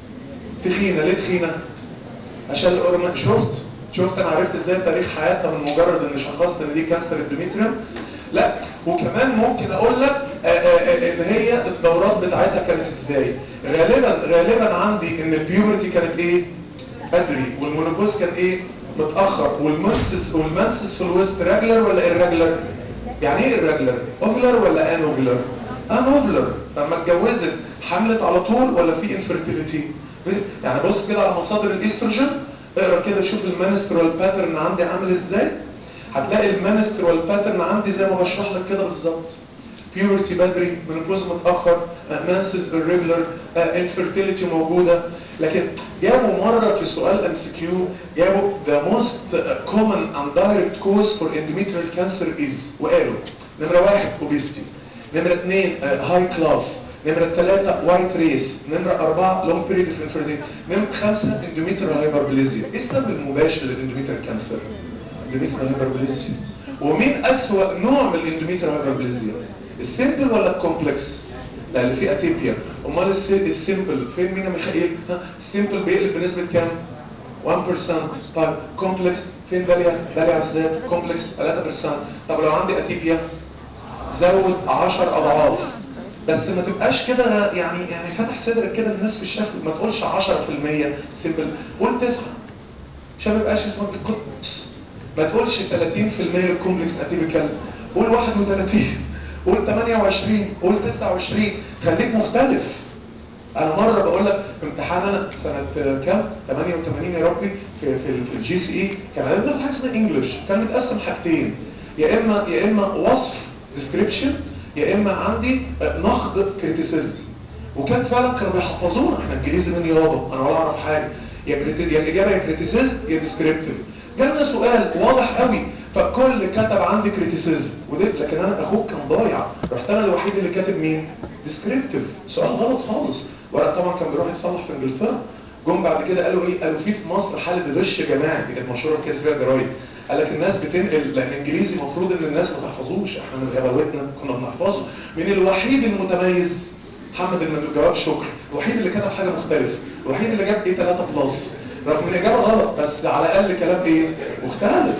تخينه. ليه تخينه؟ عشان الأورمان. شفت؟ شفت انا عرفت ازاي تاريخ حياتها من مجرد ان شخصت ان دي كانسر اندوميتريوم؟ لا وكمان ممكن اقول لك آآ آآ ان هي الدورات بتاعتها كانت ازاي. غالبا غالبا عندي ان البيوبرتي كانت ايه؟ بدري، والمونوبوز كان ايه؟ متاخر، والمنسس والمنسس في الوسط راجلر ولا irregular؟ يعني ايه irregular؟ اوفلر ولا ان اوفلر؟ ان اوفلر. لما اتجوزت حملت على طول ولا في انفيرتيليتي؟ يعني بص كده على مصادر الاستروجين، اقرا كده شوف المانسترال باترن عندي عامل ازاي. هتلاقي المانسترال باترن عندي زي ما بشرح لك كده بالظبط. بيورتي بدري، منوبوز متاخر، مانسز irregular، انفيرتيليتي موجوده. لكن جابوا مره في سؤال ام سي كيو جابوا the most common and direct cause for endometrial cancer is، وقالوا نمره واحد obesity، نمره اثنين هاي كلاس، نمرة ثلاثة وايت ريس، نمرة أربعة لونج بيريد اوف انفيرتيليتي، نمرة خمسة اندوميتريال هايبربليزيا. ايه السبب المباشر للاندوميتريال كانسر؟ اندوميتريال هايبربليزيا. ومين أسوأ نوع من الاندوميتريال هايبربليزيا؟ السيمبل ولا الكومبلكس؟ لا اللي فيه اتيبيا. امال السيمبل فين مين يا ميخائيل؟ السيمبل بيقلب بنسبة كام؟ واحد بالمية. طيب كومبلكس فين؟ داليا داليا عزات كومبلكس ثلاثة بالمية. طب لو عندي اتيبيا زود عشر اضعاف. بس ما تبقاش كده يعني يعني فاتح صدرك كده للناس في الشكل، ما تقولش عشرة في المية سيمبل، قول تسعة عشان ما يبقاش اسمك قدس. ما تقولش ثلاثين في المية الكومبلكس اتيبيكال، قول واحد وثلاثين، قول ثمانية وعشرين، قول تسعة وعشرين، خليك مختلف. انا مره بقول لك امتحان انا سنه كام؟ ثمانية وثمانين يا ربي في في, في الجي سي اي، كان عندنا حاجه اسمها انجلش، كان متقسم حاجتين، يا اما يا اما وصف ديسكريبشن، يا اما عندي نقد كريتيسيزم. وكان فعلا كانوا بيحفظونا احنا انجليزي من يابا، انا ولا اعرف حاجه، يا يا الاجابه يا كريتيسيزم يا ديسكريبتيف. جالنا سؤال واضح قوي فالكل كتب عندي كريتيسيزم ودي، لكن انا اخوك كان ضايع، رحت انا الوحيد اللي كاتب مين؟ ديسكريبتيف. سؤال غلط خالص، ورق طبعا كان بيروح يصلح في انجلترا. جم بعد كده قالوا ايه؟ قالوا في في مصر حاله غش جماعي كانت مشهوره كده فيها جرايد. قال لك الناس بتنقل لان الانجليزي المفروض ان الناس ما تحفظوش، احنا من غباوتنا كنا بنحفظه. من الوحيد المتميز محمد الجواب شكر، الوحيد اللي كتب حاجه مختلفه، الوحيد اللي جاب ايه ثلاثة بلس رغم ان الاجابه غلط، بس على الاقل كلام ايه؟ مختلف.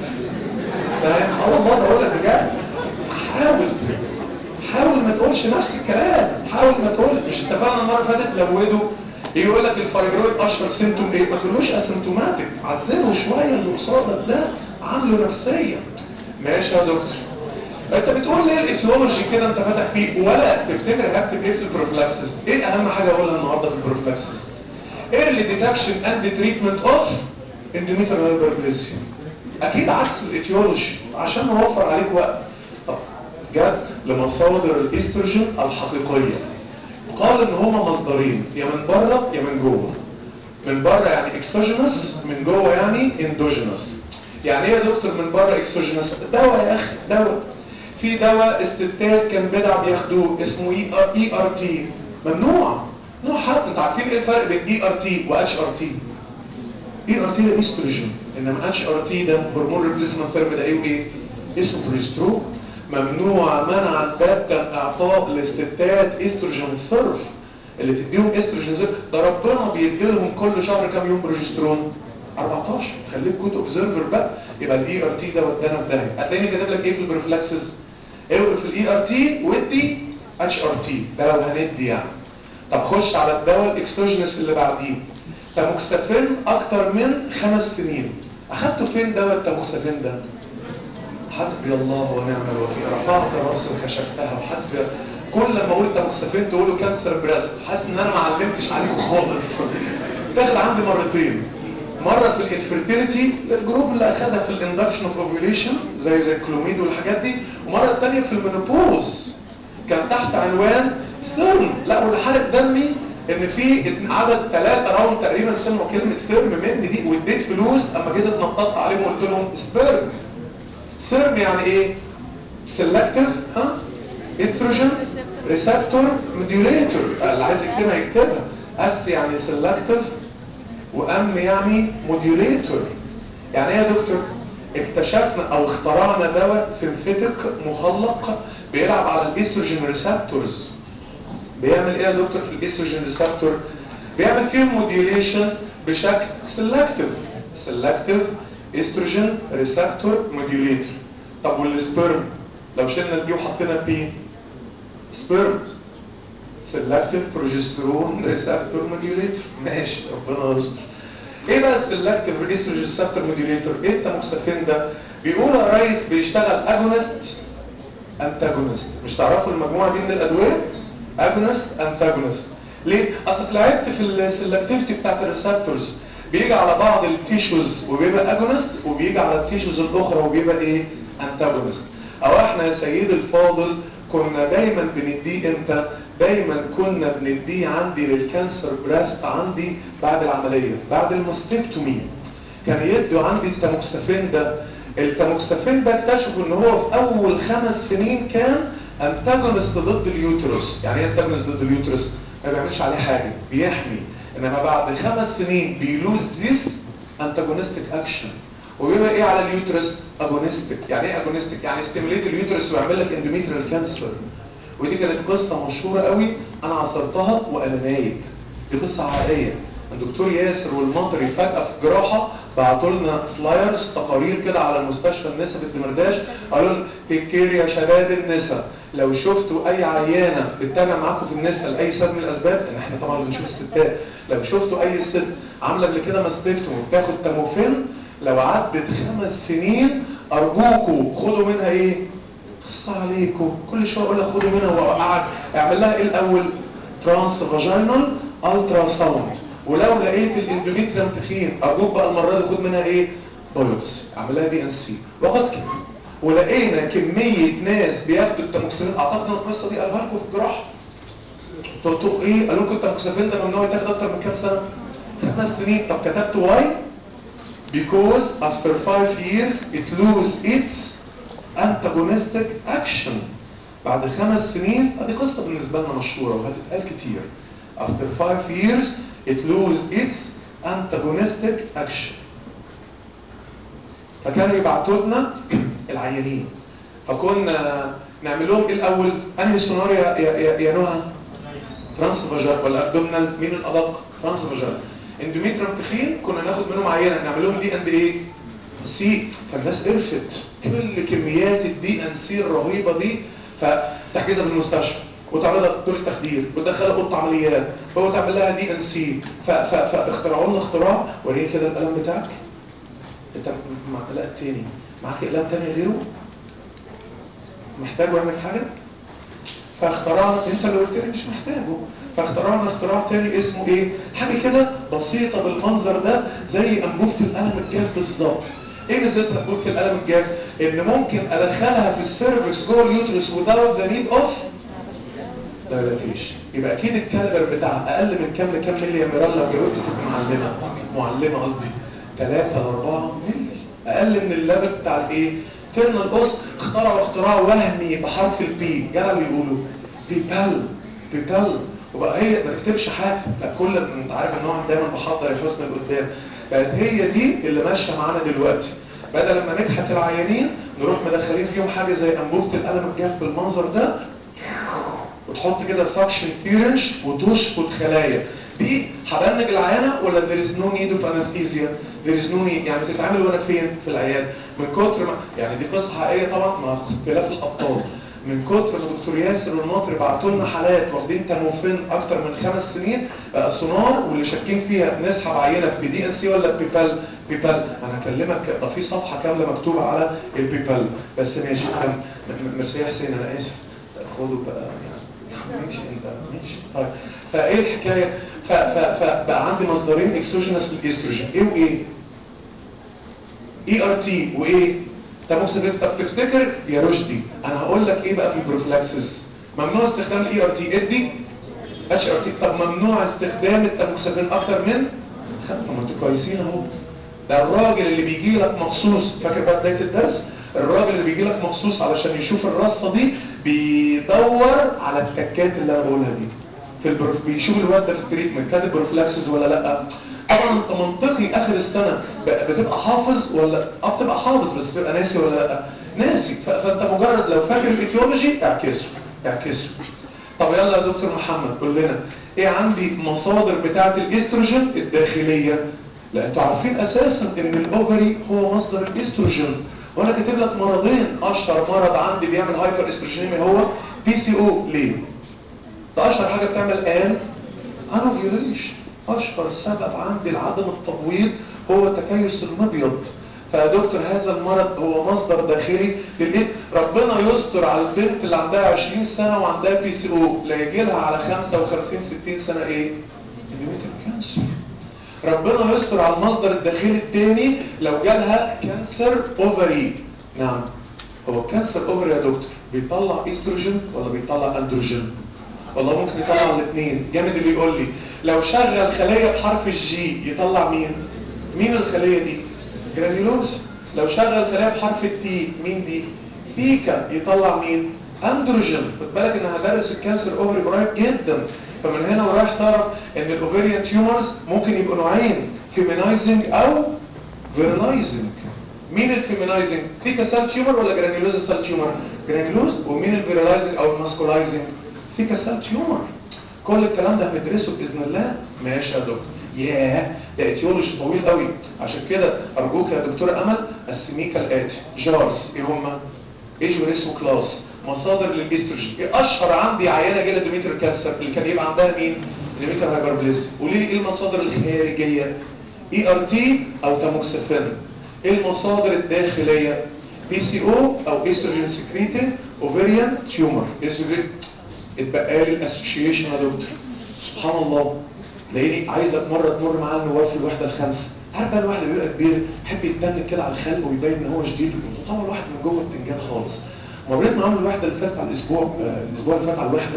فاهم؟ اه والله بقول لك بجد، حاول حاول ما تقولش نفس الكلام، حاول ما تقول. مش اتفقنا المره اللي فاتت لوده يقول لك الفايبرويد اشهر سيمتوم ايه؟ ما تقولوش اسيمتوماتيك، عزله شويه اللي قصادك ده عامله نفسيا. ماشي يا دكتور. انت بتقول ليه الايتيولوجي كده انت فاتح فيه، ولا تفتكر هكتب ايه في البروفلاكسس؟ ايه اهم حاجه اقولها النهارده في البروفلاكسس؟ early detection and treatment of endometrial hyperplasia. اكيد عكس الايتيولوجي عشان نوفر عليك وقت. طب جد لمصادر الاستروجين الحقيقيه، قال ان هما مصدرين، يا من بره يا من جوه. من بره يعني اكسوجينوس، من جوه يعني اندوجينوس. يعني ايه يا دكتور من بره اكسوجينوس؟ دواء يا اخي، دواء. في دواء الستات كان بدع بياخدوه اسمه اي ار تي، ممنوع. نوع حد. انتوا عارفين ايه الفرق بين اي ار تي واتش ار تي؟ اي ار تي ده استروجين، انما اتش ار تي ده هرمون ريبليسمنت ثيرابي، ده ايه وايه؟ اسمه بروجسترون. ممنوع منعا باتا اعطاء للستات استروجين الصرف اللي تديهم استروجين صرف. ده ربنا بيدي لهم كل شهر كام يوم بروجسترون؟ أربعتاشر. خليك كنت اوبزرفر بقى. يبقى الاي ار تي ده ودانا في داهيه. هتلاقيني كاتب لك ايه في البروفلاكسس؟ اوقف في الاي ار تي ودي اتش ار تي، ده لو هندي يعني. طب خش على الدواء الاكستوجينس اللي بعديه، تاموكسافين اكتر من خمس سنين. اخدته فين دواء التاموكسافين ده؟ حسبي الله ونعم الوكيل. رفعت راسي وكشفتها وحسبي. كل لما اقول تاموكسافين تقولوا كانسر بريست، حاسس ان انا ما علمتش عليكم خالص. داخل عندي مرتين، مره في الانفيرتيليتي للجروب اللي اخدها في الاندكشن اوف اوفيوليشن زي زي الكلوميد والحاجات دي، ومره الثانيه في المينوبوز كان تحت عنوان سيرم. لا واللي حرق دمي ان في عدد ثلاثة راوند تقريبا سمعوا كلمه سيرم مني دي، واديت فلوس اما جيت اتنططت عليهم وقلت لهم سبيرم. سيرم يعني ايه؟ سيلكتيف ها استروجين ريسبتور موديوليتور. اللي عايز يكتبها يكتبها. اس يعني سيلكتيف، وام يعني موديوليتور. يعني ايه يا دكتور؟ اكتشفنا او اخترعنا دواء سينثيتيك مخلق بيلعب على الاستروجين ريسبتورز. بيعمل ايه يا دكتور في الاستروجين ريسبتور؟ بيعمل فيهم موديوليشن بشكل سيلكتيف. سيلكتيف استروجين ريسبتور موديوليتور. طب والسبرم لو شلنا البي وحطينا بي؟ سبرم سيلكتيف بروجسترون ريسبتور موديوليتور. ماشي ربنا يستر. ايه بقى السيلكتيف استروجين ريسبتور موديوليتور؟ ايه التاموكسافين ده؟ بيقول يا ريس بيشتغل اجونست انتاجونست. مش تعرفوا المجموعه دي من الادويه؟ اجونست انتاجونست. ليه؟ اصل لعبت في السيلكتيفيتي بتاعت الريسبتورز، بيجي على بعض التيشوز وبيبقى اجونست، وبيجي على التيشوز الاخرى وبيبقى ايه؟ انتاجونست. او احنا يا سيد الفاضل كنا دايما بنديه امتى؟ دايما كنا بنديه عندي للكانسر بريست عندي بعد العمليه، بعد الماستكتومي كان يدوا عندي التاموكسافين ده. التاموكسافين ده اكتشفوا ان هو في اول خمس سنين كان انتاجونست ضد اليوترس. يعني ايه انتاجونست ضد اليوترس؟ ما بيعملش عليه حاجه، بيحمي. انما بعد خمس سنين بيلوز ذيس انتاجونستيك اكشن، وبيبقى ايه على اليوترس؟ اجونستيك. يعني ايه اجونستيك؟ يعني ستيموليت اليوترس ويعمل لك اندوميتريال كانسر. ودي كانت قصه مشهوره قوي انا عصرتها وانا نايم. دي قصه حقيقيه. الدكتور ياسر والمطري فجاه في الجراحه بعتوا لنا فلايرز تقارير كده على مستشفى النساء في الدمرداش، قالوا لنا تيك كير يا شباب النساء، لو شفتوا اي عيانه بتتابع معاكم في النساء لاي سبب من الاسباب، ان احنا طبعا بنشوف الستات، لو شفتوا اي ست عامله قبل كده ماستكتومي وبتاخد تاموفين، لو عدت خمس سنين ارجوكوا خدوا منها ايه؟ خص عليكم كل شويه اقول لك خدوا منها واقعد اعمل لها ايه الاول؟ ترانس فاجينال الترا ساوند. ولو لقيت الاندوميتريوم تخين ارجوك بقى المره دي خد منها ايه؟ بايوبسي، اعمل لها دي ان سي. وقد كده ولقينا كميه ناس بياخدوا التاموكسافين. اعتقد ان القصه دي قالها لكم في الجراحه. قلتوا ايه؟ قالوا لكم التاموكسافين ده ممنوع يتاخد اكتر من كام سنه؟ خمس سنين. طب كتبت واي؟ because after five years it lose its antagonistic action. بعد خمس سنين، ادي قصه بالنسبه لنا مشهوره وهتتقال كتير. after five years it lose its antagonistic action. فكانوا يبعتوا لنا العيانين، فكنا نعمل لهم ايه الاول؟ انهي سونار يا يا يا نهى؟ ترانس فاجر ولا ابدومينال؟ مين الادق؟ ترانس فاجر. اندوميتريوم تخين كنا ناخد منهم عينه نعمل لهم دي ان ايه؟ سي. فالناس قرفت كل كميات الدي ان سي الرهيبه دي، فتحجزها في المستشفى وتعرضها دكتور التخدير وتدخلها اوضه عمليات وتعمل لها دي ان سي. فاخترعوا لنا اختراع. وريني كده القلم بتاعك. انت مع لا التاني معاك اقلام تاني غيره؟ محتاجه يعمل حاجه؟ فاخترعنا، انت اللي قلت لي مش محتاجه، فاخترعنا اختراع تاني اسمه ايه؟ حاجه كده بسيطه بالمنظر ده زي انبوبه القلم الجاف بالظبط. ايه ميزتها انبوبه القلم الجاف؟ ان ممكن ادخلها في السيرفكس جوه اليوترس without the need of دايلاتيشن. يبقى اكيد الكاليبر بتاعها اقل من كام لكام ملي امبيرال لو جاوبت تبقى معلمه معلمه قصدي ثلاثة ل أربعة ملي، اقل من الليفل بتاع الايه؟ تيرنال اوس. اخترعوا اختراع وهمي بحرف البي، جرى بيقولوا بيبال بيبال، وبقى هي ما تكتبش حاجه، لا كل انت عارف ان هو دايما بحضر الحسن لقدام، بقت هي دي اللي ماشيه معانا دلوقتي. بدل لما نجحت العيانين نروح مدخلين فيهم حاجه زي انبوبه القلم الجاف بالمنظر ده، وتحط كده سكشن فيرنش وتشفط خلايا. دي هبنج العيانه ولا there is no need of anesthesia؟ there is no need، يعني تتعامل وانا فين؟ في العياده. من كتر ما يعني دي قصه حقيقيه طبعا مع اختلاف الابطال، من كتر ما دكتور ياسر والمطر بعتوا لنا حالات واخدين تاموفين اكتر من خمس سنين بقى سونار، واللي شاكين فيها نسحب عينه بدي ان سي ولا بيبال. بيبال انا هكلمك ده في صفحه كامله مكتوبه على البيبال، بس ماشي. ميرسي يا حسين انا اسف، خدوا بقى يعني ماشي انت ماشي. طيب فايه الحكايه؟ فبقى عندي مصدرين اكسوجينس للاستروجين، ايه وايه؟ اي ار تي وايه؟ طب طب تفتكر يا رشدي انا هقول لك ايه بقى في البروفلاكسس؟ ممنوع استخدام الاي ار تي ادي اتش ار تي، طب ممنوع استخدام التاموكسافين اكتر من خمسة. طب ما انتوا كويسين اهو. ده الراجل اللي بيجي لك مخصوص، فاكر بقى بدايه الدرس؟ الراجل اللي بيجي لك مخصوص علشان يشوف الرصه دي بيدور على التكات اللي انا بقولها دي في البروف، بيشوف الواد ده في التريتمنت كاتب بروفلاكسس ولا لا. طبعا انت منطقي اخر السنه بتبقى حافظ ولا اه بتبقى حافظ بس بتبقى ناسي ولا لا؟ ناسي. فانت مجرد لو فاكر الايتيولوجي اعكسه اعكسه. طب يلا يا دكتور محمد قول لنا ايه عندي مصادر بتاعه الاستروجين الداخليه؟ لا انتوا عارفين اساسا ان الاوفري هو مصدر الاستروجين، وانا كاتب لك مرضين. اشهر مرض عندي بيعمل هايبر استروجينيميا هو بي سي او. ليه؟ ده اشهر حاجه بتعمل ان انوفيوليشن. اشهر سبب عندي لعدم التبويض هو تكيس المبيض. فيا دكتور هذا المرض هو مصدر داخلي للايه؟ ربنا يستر على البنت اللي عندها عشرين سنه وعندها بي سي او لا يجي لها على خمسة وخمسين ستين سنه ايه؟ اندوميتريال كانسر. ربنا يستر على المصدر الداخلي الثاني لو جالها كانسر اوفري. نعم هو الكانسر اوفري يا دكتور بيطلع استروجين ولا بيطلع اندروجين؟ والله ممكن يطلع الاثنين. جامد اللي يقول لي لو شغل خليه بحرف الجي يطلع مين؟ مين الخليه دي؟ جرانيولوز. لو شغل خليه بحرف التي مين دي؟ فيكا يطلع مين؟ اندروجين. خد بالك ان هدرس الكانسر اوفري قريب جدا، فمن هنا ورايح تعرف ان الاوفريان تيومرز ممكن يبقوا نوعين، فيمينايزنج او فيرلايزنج. مين الفيمينايزنج؟ فيكا سيل تيومر ولا جرانيولوز سيل تيومر؟ جرانيولوز. ومين الفيرلايزنج او الماسكولايزنج؟ فيكا سيل تيومر. كل الكلام ده هندرسه باذن الله. ماشي يا دكتور. ياه ده ايتيولوجي طويل قوي، عشان كده ارجوك يا دكتوره امل قسميه كالاتي جارز. ايه هما؟ ايج وريسو كلاس مصادر للاستروجين. ايه اشهر عندي عيانه جاله اندوميتريال كانسر اللي كان يبقى عندها مين؟ اندوميتريال هايبربليزيا. قولي لي ايه المصادر الخارجيه؟ اي ار تي او تاموكسافين. ايه المصادر الداخليه؟ بي سي او او استروجين سكريتنج اوفريان تيومر. استروجين. اتبقى لي الاسوشيشن يا دكتور. سبحان الله تلاقيني عايزك مره تمر معاه النواب في الوحده الخامسه. عارف بقى الواحد اللي بيبقى كبير يحب يتنك كده على الخلق ويبين ان هو شديد، وطبعا الواحد من جوه بتنجان خالص. مريت معاهم الوحده اللي فاتت على الاسبوع آه الاسبوع اللي فات على الوحده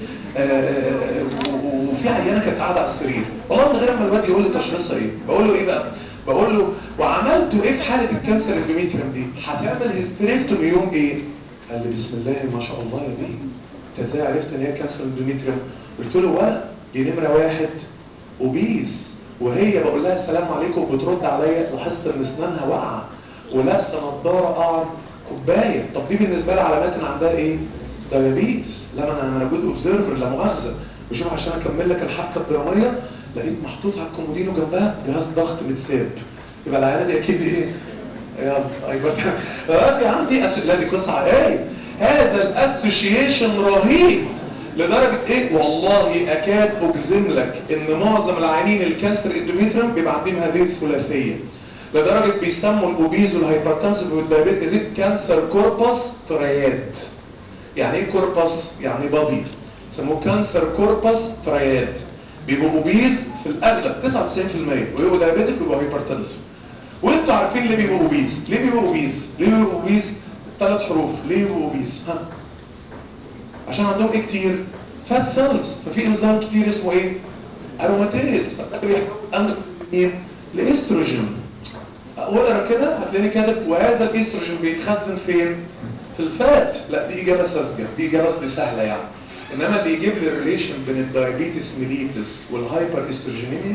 آه وفي عيانه كانت قاعده على السرير، والله من غير ما الواد يقول لي تشخيصها ايه. بقول له ايه بقى؟ بقول له وعملتوا ايه في حاله الكانسر الاندوميتريوم دي؟ هتعمل هيستريكتومي يوم ايه؟ قال لي بسم الله ما شاء الله يا بيه انت ازاي عرفت ان هي كانسر اندوميتريوم؟ قلت له ولا دي نمره واحد وبيز، وهي بقول لها السلام عليكم وبترد عليا لاحظت ان اسنانها واقعه ولابسه نضاره قعر كوبايه. طب دي بالنسبه لي علامات ان عندها ايه؟ دايابيتس. لا انا انا جود اوبزرفر لا مؤاخذه. وشوف عشان اكمل لك الحبكه الدراميه لقيت محطوط على الكومودينو جنبها جهاز ضغط متساب. يبقى العيانه دي اكيد ايه؟ يلا ايوه في عندي أس... لا دي قصه حقيقيه. هذا الاسوشيشن رهيب لدرجة ايه؟ والله اكاد اجزم لك ان معظم العيانين الكانسر اندوميتريوم بيبقى عندهم هذه الثلاثية، لدرجة بيسموا الاوبيز والهايبرتنسيف والدايابيتيك كانسر كوربس ترياد. يعني ايه كوربس؟ يعني بادي. يسموه كانسر كوربس ترياد. بيبقوا اوبيز في الاغلب تسعة وتسعين بالمية ويبقوا دايابيتيك ويبقوا هايبرتنسيف. وانتوا عارفين ليه بيبقوا اوبيز؟ ليه بيبقوا اوبيز؟ ليه بيبقوا اوبيز؟ ثلاث حروف. ليه بيبقوا اوبيز؟ ها؟ عشان عندهم ايه كتير؟ فات سيلز. ففي انزيم كتير اسمه ايه؟ اروماتيز، بيحول مين؟ لاستروجين. اقولها كده هتلاقيني كاتب وهذا الاستروجين بيتخزن فين؟ في الفات. لا دي اجابه ساذجه، دي اجابه قصدي سهله يعني. انما اللي يجيب لي ريليشن بين الدايابيتس ميليتس والهايبر استروجينيميا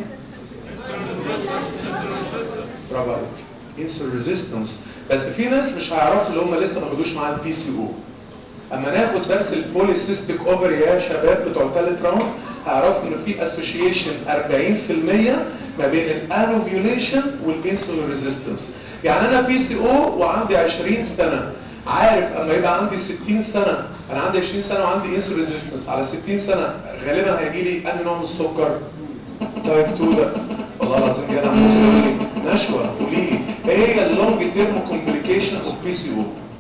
برافو عليك، انسولين ريزيستنس. بس في ناس مش هيعرفوا اللي هم لسه ما خدوش معاه البي سي او. اما ناخد درس البوليسيستيك اوفري يا شباب بتوع ثالث راوند هيعرفوا ان في اسوشيشن أربعين في المية ما بين الانوفيوليشن والانسولين ريزيستنس. يعني انا بي سي او وعندي عشرين سنه، عارف اما يبقى عندي ستين سنه، انا عندي عشرين سنه وعندي انسولين ريزيستنس، على ستين سنه غالبا هيجي لي انهي نوع من السكر؟ تايب اتنين ده. والله العظيم جدع تقول لي نشوه، قولي لي ايه هي اللونج تيرم كومبليكيشن اوف بي سي او؟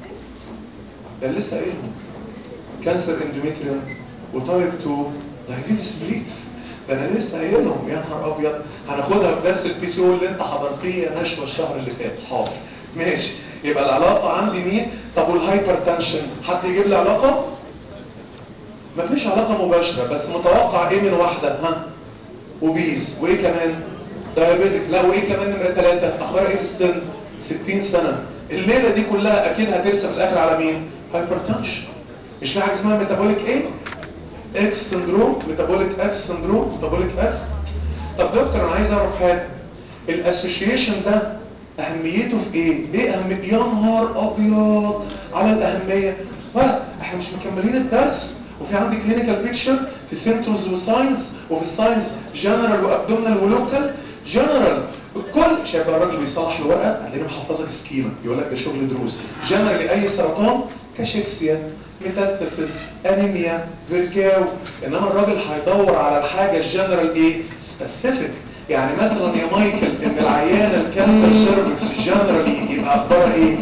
ده لسه قايلهم، كانسر اندوميتريوم وتايب اتنين دايابيتس ميليتس. ده انا لسه قايلهم يا نهار ابيض. هناخدها في درس البي سي او اللي انت حضرتيه يا نشوه الشهر اللي فات. حاضر ماشي. يبقى العلاقه عندي مين؟ طب والهايبر تنشن حد يجيب لي علاقه؟ مفيش علاقه مباشره، بس متوقع ايه من واحده؟ ها اوبيز، وايه كمان؟ دايابيتك. لا وايه كمان نمره ثلاثه؟ اخبار ايه في السن؟ ستين سنه. الليله دي كلها اكيد هترسم في الاخر على مين؟ هايبر تنشن. مش في حاجه اسمها ميتابوليك ايه؟ اكس سندروم، ميتابوليك اكس سندروم، ميتابوليك اكس. طب دكتور انا عايز اعرف حاجه، الاسوشيشن ده اهميته في ايه؟ ايه اهميته؟ يا نهار ابيض على الاهميه. ولا احنا مش مكملين الدرس وفي عندي كلينيكال بيكتشر في سيمتومز وساينس، وفي الساينس جنرال وابدومينال ولوكال. جنرال الكل شايف بقى الراجل بيصلح له ورقه هتلاقيه محفظك سكيما يقول لك ده شغل دروس. جنرال اي سرطان، كاشيكسيا، ميتاستاسيس، انيميا، فيركاو. انما الراجل هيدور على الحاجه الجنرال ايه؟ سبيسيفيك. يعني مثلا يا مايكل ان العيانه الكانسر سيرفكس جنرالي يبقى اخبارها ايه؟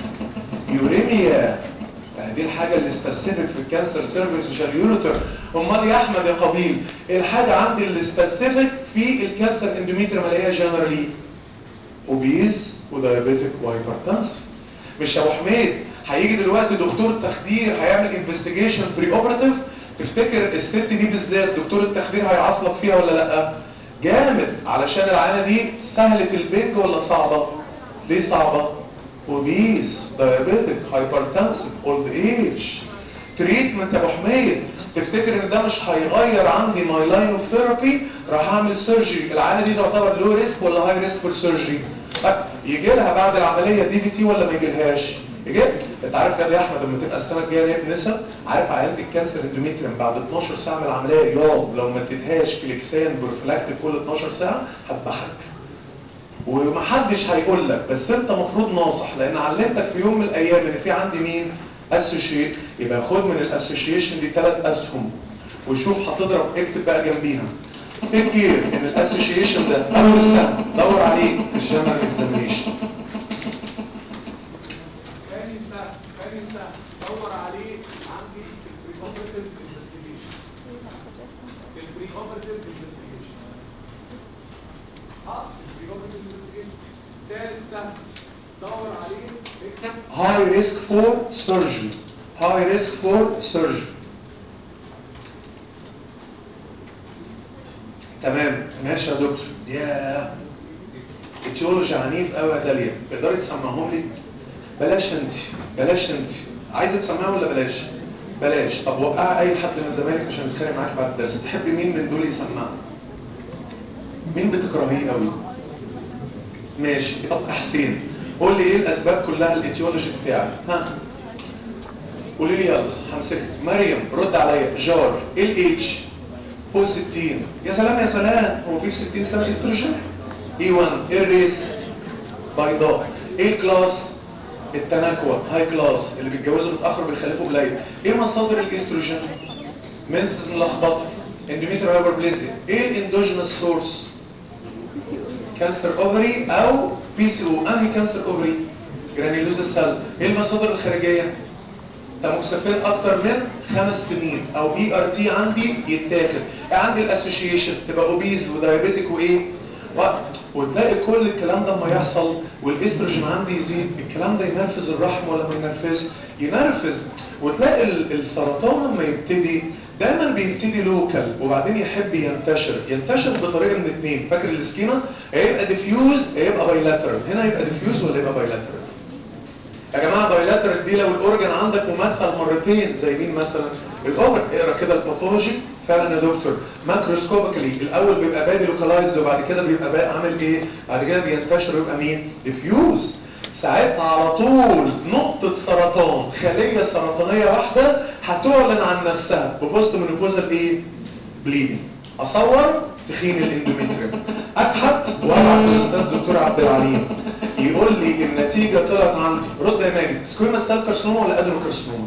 يوريميا. دي الحاجه اللي سبيسيفيك في الكانسر سيرفكس مش اليوريتر. امال يا احمد يا قبيل الحاجه عندي اللي سبيسيفيك في الكانسر اندوميتريوم اللي هي جنرالي اوبيز ودايابيتك وهايبرتنسف. مش يا ابو حميد هيجي دلوقتي دكتور التخدير هيعمل انفستيجيشن بري اوبراتيف، تفتكر الست دي بالذات دكتور التخدير هيعصلك فيها ولا لا؟ جامد، علشان العينه دي سهله البنج ولا صعبه؟ ليه صعبه؟ اوبيز، دايابيتك، هايبرتنسف، اولد ايج. تريتمنت يا ابو حميد تفتكر ان ده مش هيغير عندي ماي لاين اوف ثيرابي؟ راح اعمل سيرجري، العينه دي تعتبر لو ريسك ولا هاي ريسك فور سيرجري؟ يجي لها بعد العمليه دي في تي ولا ما يجيلهاش؟ يجي. انت عارف يا احمد لما تبقى السنه الجايه لقيت نسا، عارف عيانه الكانسر اندوميتريوم بعد اتناشر ساعه من العمليه رياض لو ما اديتهاش كليكسان بروفلاكتيك كل اتناشر ساعه هتضحك. ومحدش هيقول لك، بس انت مفروض ناصح، لان علمتك في يوم من الايام ان في عندي مين؟ اسوشيت. يبقى خد من الاسوشيشن دي ثلاث اسهم وشوف هتضرب، اكتب بقى جنبيها. تفكير ان الاسوشيشن ده اول سهم دور عليه في الجنرال اكزامينيشن. ثاني سهم ثاني سهم دور عليه عندي البري اوبراتيف انفستيجيشن. البري اوبراتيف انفستيجيشن. اه البري اوبراتيف انفستيجيشن. ثالث سهم دور عليه هاي ريسك فور سيرجري. هاي ريسك فور سيرجري. تمام ماشي يا دكتور. يا اتيولوجي عنيف قوي يا داليا، تقدري تسمعهم لي؟ بلاش انت بلاش انت عايزه تسمعها ولا بلاش؟ بلاش. طب وقع اي حد من زمايلك عشان نتخانق معاك بعد الدرس. تحب مين من دول يسمعها؟ مين بتكرهيه قوي؟ ماشي. طب حسين قول لي ايه الاسباب كلها الاتيولوجي بتاعك؟ ها قولي لي يلا همسكك. مريم رد عليا. جار ايه الاتش؟ فوق ستين. يا سلام يا سلام، هو في في ستين سنه استروجين؟ اي واحد. ايه الريس؟ بيضاء. ايه الكلاس؟ التناكوة هاي كلاس، اللي بيتجوزوا متاخر بيخلفوا قليل. ايه مصادر الاستروجين؟ منسز ملخبطه، اندوميتريال هايبربليزيا. ايه الاندوجينوس سورس؟ كانسر اوفري او بي سي او. انهي كانسر اوفري؟ جرانيولوزا سيل. ايه المصادر الخارجيه؟ تاموكسافين اكتر من خمس سنين او اي ار تي عندي يتاخد. عندي الاسوشيشن تبقى اوبيز ودايابيتك وايه وقت، وتلاقي كل الكلام ده لما يحصل والاستروجين عندي يزيد، الكلام ده ينرفز الرحم ولا ما ينرفزش؟ ينرفز. وتلاقي السرطان لما يبتدي دايما بيبتدي لوكال وبعدين يحب ينتشر. ينتشر بطريقه من اثنين، فاكر السكيما؟ هيبقى ديفيوز هيبقى بايلاترال. هنا يبقى ديفيوز ولا يبقى بايلاترال؟ يا جماعه بايلاترال دي لو الاورجن عندك ممثل مرتين زي مين مثلا؟ الاوفر. اقرا كده الباثولوجي فعلا يا دكتور ماكروسكوبيكلي الاول بيبقى بادي لوكالايزد وبعد كده بيبقى بقى عامل ايه؟ بعد كده بينتشر ويبقى مين؟ ديفيوز. ساعتها على طول نقطة سرطان خلية سرطانية واحدة هتعلن عن نفسها ببوست منوبوزال ايه؟ بليدنج. اصور تخين الاندوميتريوم، اكحت وابعت للاستاذ دكتور عبد العليم يقول لي النتيجة طلعت عندي. رد يا ماجد، سكويموس سيل كارسينوما ولا ادينوكارسينوما؟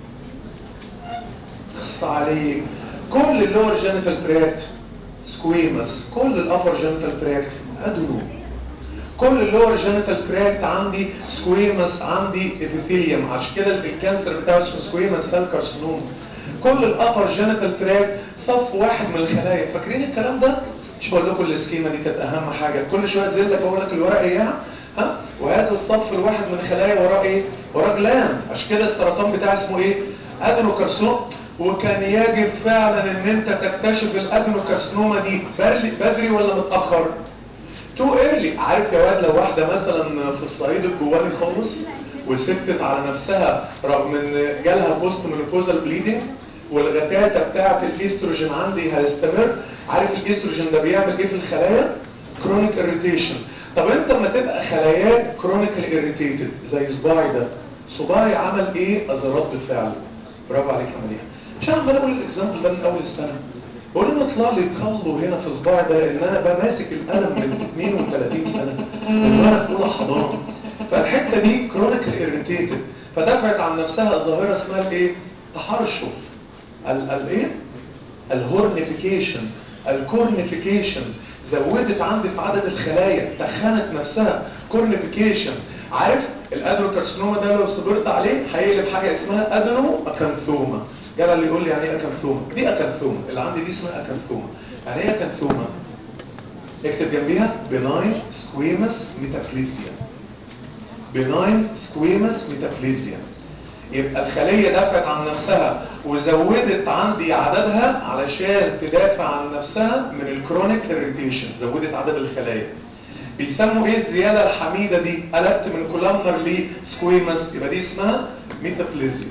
خص عليك. كل اللور جينيتال تراكت سكويموس، كل الابر جينيتال تراكت ادينو. كل اللور جينيتال تراكت عندي سكويموس، عندي ابيثيليوم، عشان كده الكانسر بتاعه اسمه سكويموس سيل كارسينوما. كل الابر جينيتال تراكت صف واحد من الخلايا. فاكرين الكلام ده؟ مش بقول لكم السكيما دي كانت اهم حاجه، كل شويه انزل لك اقول لك الورقه اياها ها. وهذا الصف الواحد من الخلايا وراه ايه؟ وراه جلام. عشان كده السرطان بتاعه اسمه ايه؟ ادينوكارسينوما. وكان يجب فعلا ان انت تكتشف الادينوكارسينوما دي بدري ولا متاخر؟ تو ايرلي. عارف يا واد لو واحده مثلا في الصعيد الجواني خالص وسكتت على نفسها رغم ان جالها بوست منوبوزال بليدنج والغتاتة بتاعت الاستروجين عندي هيستمر، عارف الاستروجين ده بيعمل ايه في الخلايا؟ كرونيك اريتيشن. طب انت لما تبقى خلاياك كرونيكال اريتيتد زي صباعي ده، صباعي عمل ايه از رد فعل؟ برافو عليك يا مليح. مش انا عمال اقول الاكزامبل ده من اول السنه، بقول ان طلع لي كله هنا في صباعي ده ان انا بماسك القلم من اثنين وثلاثين سنه من وانا في اولى حضانه. فالحته دي كرونيكال اريتيتد فدفعت عن نفسها ظاهره اسمها الايه؟ تحرشف. الايه؟ الهورنيفيكيشن، الكورنيفيكيشن. زودت عندي في عدد الخلايا، تخنت نفسها، كورنيفيكيشن. عارف الادينوكارسينوما ده لو صبرت عليه هيقلب حاجه اسمها ادينو اكانثوما. جاله اللي يقول لي يعني ايه اكانثوما؟ دي اكانثوما اللي عندي دي اسمها اكانثوما. يعني ايه اكانثوما؟ اكتب جنبيها بناين سكويمس ميتابليزيا. بناين سكويمس ميتابليزيا. يبقى الخلية دافعت عن نفسها وزودت عندي عددها علشان تدافع عن نفسها من الكرونيك اريتيشن، زودت عدد الخلايا. بيسموا ايه الزيادة الحميدة دي؟ قلبت من كولامنر لسكويمس، يبقى دي اسمها ميتابليزيا.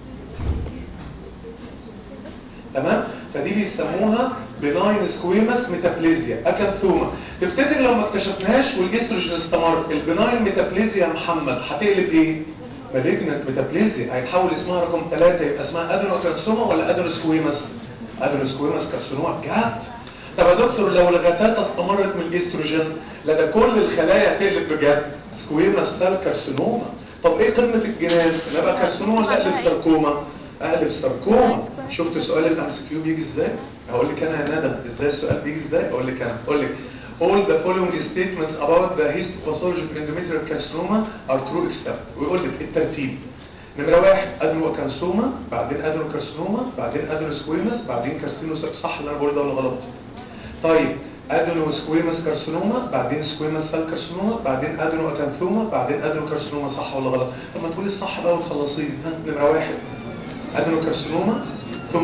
تمام؟ فدي بيسموها بناين سكويمس ميتابليزيا اكانثوما. تفتكر لو ما اكتشفناهاش والاستروجين استمر البناين ميتابليزيا يا محمد هتقلب ايه؟ مالجنت ميتابليزيا، هيتحول اسمها رقم ثلاثة يبقى اسمها ادينوكارسينوما ولا ادينوسكويمس؟ ادينوسكويمس كارسينوما بجد. طب يا دكتور لو الغتاتة استمرت من الاستروجين لا ده كل الخلايا هتقلب بجد سكويمس سيل كارسينوما. طب ايه قمة الجنان؟ نبقى كارسينوما ولا اقلب ساركوما؟ اقلب ساركوما. شفت سؤال الام اس كيو بيجي ازاي؟ هقول لك انا يا ندى ازاي السؤال بيجي ازاي؟ اقول لك انا اقول لك all the following statements about the histopathology of endometrial carcinoma are true except. ويقول لك الترتيب. نمرة واحد ادينوكارسوما، بعدين ادينوكارسينوما، بعدين ادينوسكويمس، بعدين كارسينوس. صح اللي انا بقوله ده ولا غلط؟ طيب ادينوسكويمس كارسينوما، بعدين سكويمس سيل كارسينوما، بعدين ادينوكانثوما، بعدين ادينوكارسينوما. صح ولا غلط؟ طب ما تقولي الصح بقى وتخلصيني. نمرة واحد ادينوكارسينوما، ثم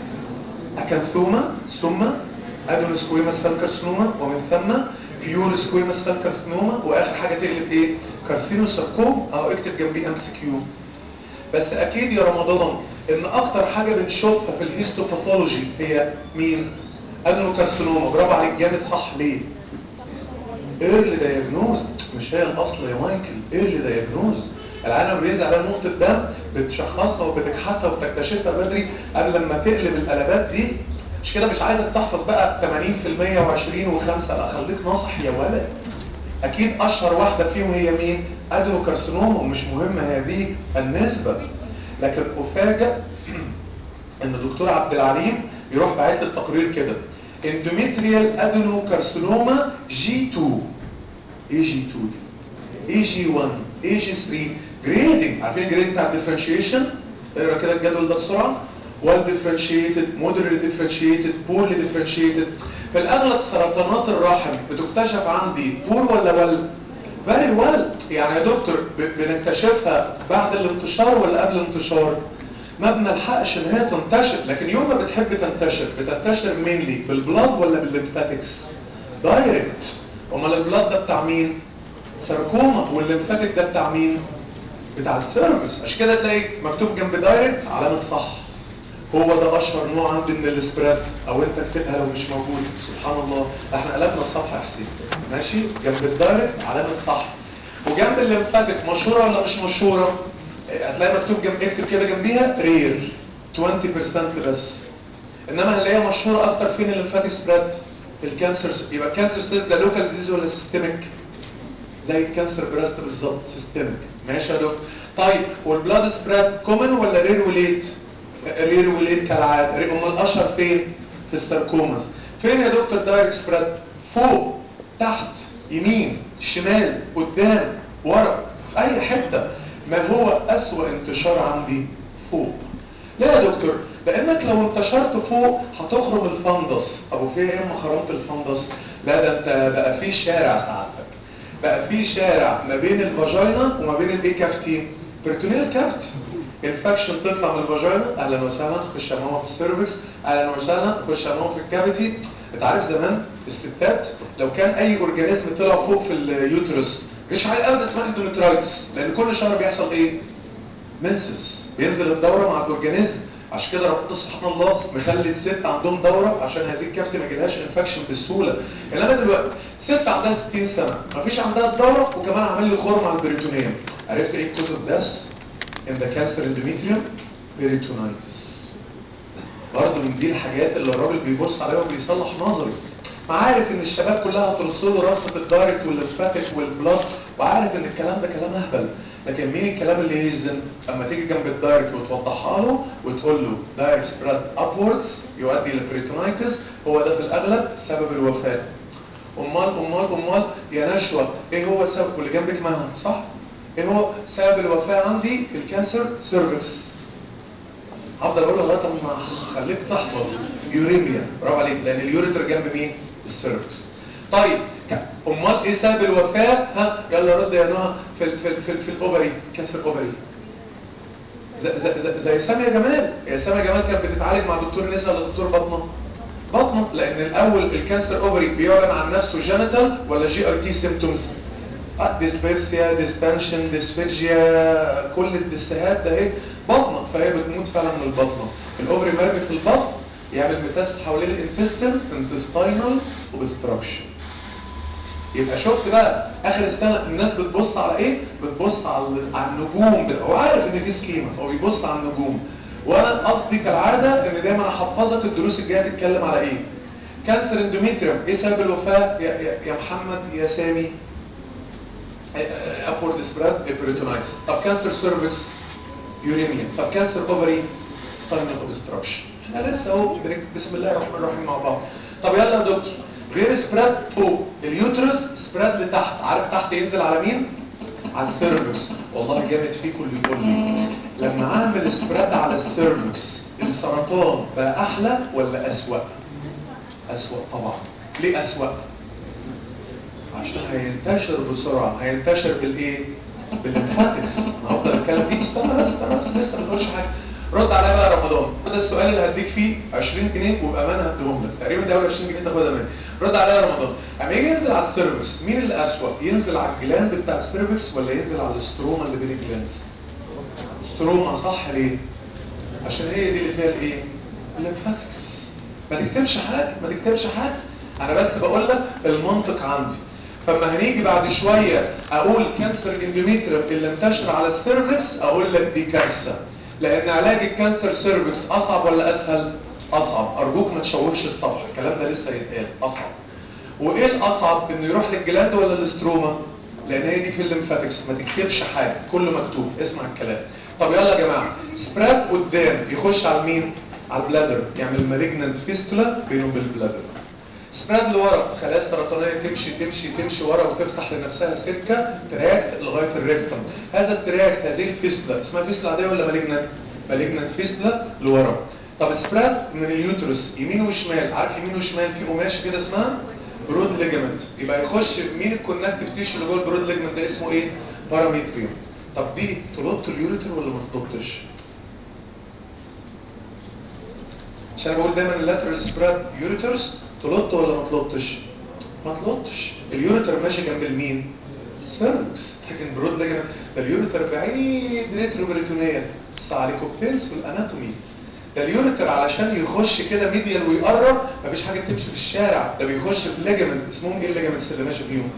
اكانثوما، ثم ادينوسكويمس سيل كارسينوما، ومن ثم بيور سكويمس سيل كارسينوما، واخر حاجه تقلب ايه؟ كارسينوساركوم. او اكتب جنبيه ام سي كيو. بس اكيد يا رمضان ان اكتر حاجه بنشوفها في الهيستوباثولوجي هي مين؟ ادينوكارسينوما. برافو عليك جامد. صح ليه؟ ايرلي دايجنوز. مش هي الاصل يا مايكل، ايرلي دايجنوز. العالم بينزل على نقطه دم بتشخصها وبتكحتها وبتكتشفها بدري قبل ما تقلب القلبات دي. مش كده مش عايزك تحفظ بقى ثمانين في المية وعشرين وخمسة، لا خليك ناصح يا ولد. اكيد اشهر واحده فيهم هي مين؟ ادينوكارسينوما. ومش مهم هذه النسبه، لكن افاجئ ان دكتور عبد العليم يروح باعت لي التقرير كده اندوميتريال ادينوكارسينوما جي اتنين. ايه جي اتنين دي؟ ايه جي واحد؟ ايه جي ثلاثة؟ جريدنج. عارفين الجريدنج بتاع الديفرنشيشن؟ اقرا كده الجدول ده بسرعه. well differentiated, moderately differentiated, poorly differentiated. في الأغلب سرطانات الرحم بتكتشف عندي poor ولا well؟ very well. يعني يا دكتور بنكتشفها بعد الانتشار ولا قبل الانتشار؟ ما بنلحقش ان هي تنتشر، لكن يوم ما بتحب تنتشر بتنتشر مينلي بالبلاد ولا بالليمفاتكس؟ دايركت. امال البلاد ده بتاع مين؟ ساركوما. والليمفاتيك ده بتاع مين؟ بتاع السيرفكس. عشان كده تلاقي مكتوب جنب دايركت علامه صح. هو ده اشهر نوع عندي من السبريد، او انت اكتبها لو مش موجود. سبحان الله احنا قلبنا الصفحه يا حسين. ماشي، جنب الدايركت علامه صح. وجنب الليمفاتيك مشهوره ولا مش مشهوره؟ هتلاقي مكتوب جنب، اكتب كده جنبيها رير عشرين بالمية بس. انما هنلاقيها مشهوره اكتر فين الليمفاتيك سبريد؟ الكانسر. يبقى الكانسر سبريد ده لوكال ديزيز ولا سيستميك؟ زي الكانسر بريست بالظبط، سيستميك. ماشي يا دكتور. طيب والبلاد سبريد كومن ولا رير وليت؟ رير وليت كالعاده. امال الاشهر فين؟ في الساركوماز. فين يا دكتور دايركت سبريد؟ فوق، تحت، يمين، شمال، قدام، ورا، في اي حته. ما هو اسوأ انتشار عندي؟ فوق. ليه يا دكتور؟ لانك لو انتشرت فوق هتخرم الفندس. ابو في ايه اما خرمت الفندس؟ لا ده انت بقى في شارع سعادتك، بقى في شارع ما بين الفاجينا وما بين الايه كافتي؟ بريتونيال كافتي. انفكشن تطلع من الفاجينا، اهلا وسهلا، خش يا ماما في السيرفكس، اهلا وسهلا، خش يا ماما في الكافيتي. انت عارف زمان الستات لو كان اي اورجانيزم طلع فوق في اليوترس مش ابدا اسمها اندوميترايتس، لان كل شهر بيحصل ايه؟ منسس، بينزل الدوره مع الاورجانيزم. عشان كده ربنا سبحان الله مخلي الست عندهم دوره عشان هذه الكافته ما يجيلهاش انفكشن بسهوله. انما دلوقتي ست عندها ستين سنه ما فيش عندها الدوره وكمان عامل لي خرم على البريتونيوم. عرفت ايه الكتب ده؟ ان ذا كانسر اندوميتريوم بيريتونايتس. برضه من دي الحاجات اللي الراجل بيبص عليها وبيصلح نظري. عارف ان الشباب كلها هترص له رصه الدايركت والليمفاتيك والبلاد، وعارف ان الكلام ده كلام اهبل، لكن مين الكلام اللي يهزن؟ اما تيجي جنب الدايركت وتوضحها له وتقول له دايركت سبريد ابوردز يؤدي لبريتونايتس، هو ده في الاغلب سبب الوفاه. امال امال امال يا نشوى ايه هو سبب واللي جنبك معاها صح؟ ايه هو سبب الوفاه عندي في الكانسر؟ سيرفكس. هفضل اقول لغايه ما خليك تحفظ. يوريميا، برافو عليك، لان اليوريتر جنب مين؟ السيرفكس. طيب امال ايه سبب الوفاه؟ ها يلا رد يا نهى. في ال في ال في, ال في الاوفري، كانسر اوفري. زي, زي, زي ساميه جمال. يا ساميه جمال كانت بتتعالج مع دكتور نساء ولا دكتور بطنه؟ بطنه، لان الاول الكانسر اوفري بيعلن عن نفسه جينيتال ولا جي اي تي سيمبتومز؟ ديسبيبسيا، ديسبانشن، ديسفيجيا، كل الدسهات ده ايه؟ بطنه، فهي بتموت فعلا من البطنه. الاوفري مرمي في البطن يعمل ميتاس حوالين الانتستين، انتستينال اوبستراكشن. يبقى شفت بقى اخر السنه الناس بتبص على ايه؟ بتبص على على النجوم. هو عارف ان دي سكيما، هو بيبص على النجوم. وانا قصدي كالعاده ان دايما احفظك الدروس الجايه تتكلم على ايه؟ كانسر اندوميتريوم، ايه سبب الوفاه يا, يا, يا محمد يا سامي؟ ابورد سبريد بريتونايتس. طب كانسر سيرفكس؟ يوريميا. طب كانسر اوفري؟ ستاينال اوبستراكشن. احنا لسه اهو بسم الله الرحمن الرحيم مع بعض. طب يلا يا دكتور، غير سبريد فوق اليوترس سبريد لتحت، عارف تحت ينزل على مين؟ على السيرفكس. والله جامد فيكم اللي يقول لي لما اعمل سبريد على السيرفكس السرطان بقى احلى ولا اسوأ؟ اسوأ طبعا. ليه اسوأ؟ عشان هينتشر بسرعه. هينتشر بالايه؟ بالليمفاتكس. انا هفضل اتكلم فيه. استنى بس استنى بس لسه ما بقولش حاجه. رد عليا بقى يا رمضان. ده السؤال اللي هديك فيه عشرين جنيه وبامانه هديهم لك. تقريبا ده اول عشرين جنيه تاخدها مني. رد عليا يا رمضان. اما يجي ينزل على السيرفكس مين اللي اسوأ؟ ينزل على الجلاند بتاع السيرفكس ولا ينزل على الاستروما اللي بين الجلاندز؟ استروما صح. ليه؟ عشان هي دي اللي فيها الايه؟ الليمفاتكس. ما تكتبش حاجه، ما تكتبش حاجه. انا بس بقول لك المنطق عندي. فما هنيجي بعد شوية اقول كانسر اندوميتريوم اللي انتشر على السيرفكس اقول لك دي كارثة. لان علاج الكانسر سيرفكس اصعب ولا اسهل؟ اصعب. ارجوك ما تشوهش الصفحة، الكلام ده لسه يتقال. اصعب. وايه الاصعب؟ انه يروح للجلاند ولا الاستروما؟ لان هي دي في الليمفاتكس. ما تكتبش حاجة، كله مكتوب، اسمع الكلام. طب يلا يا جماعة، سبريد قدام يخش على مين؟ على البلادر، يعمل مالجنانت فيستولا بينه وبين البلادر. سبريد لورا، خلايا السرطانيه تمشي تمشي تمشي ورا وتفتح لنفسها سكه تراكت لغايه الريكتوم. هذا التراكت، هذه الفيستولا اسمها فيستولا عاديه ولا مالجنانت؟ مالجنانت فيستولا لورا. طب سبريد من اليوترس يمين وشمال، عارف يمين وشمال في قماشه كده اسمها برود ليجمنت. يبقى يخش مين الكونكتيف تيشو اللي جوه البرود ليجمنت ده؟ اسمه ايه؟ باراميتريوم. طب دي تلط اليوريتر ولا ما تلطش؟ عشان بقول دايما اللاترال سبريد يوريترز تلط ولا ما تلطش؟ ما تلطش. اليوريتر ماشي جنب المين؟ السيرفكس. لكن برود ليجمنت ده اليوريتر بعيد ريتروبريتونيال. بس عليكم بتنسوا الاناتومي. ده اليوريتر علشان يخش كده ميديال ويقرب مفيش حاجه تمشي في الشارع، ده بيخش في ليجمنت اسمهم ايه الليجمنتس اللي ماشي فيهم؟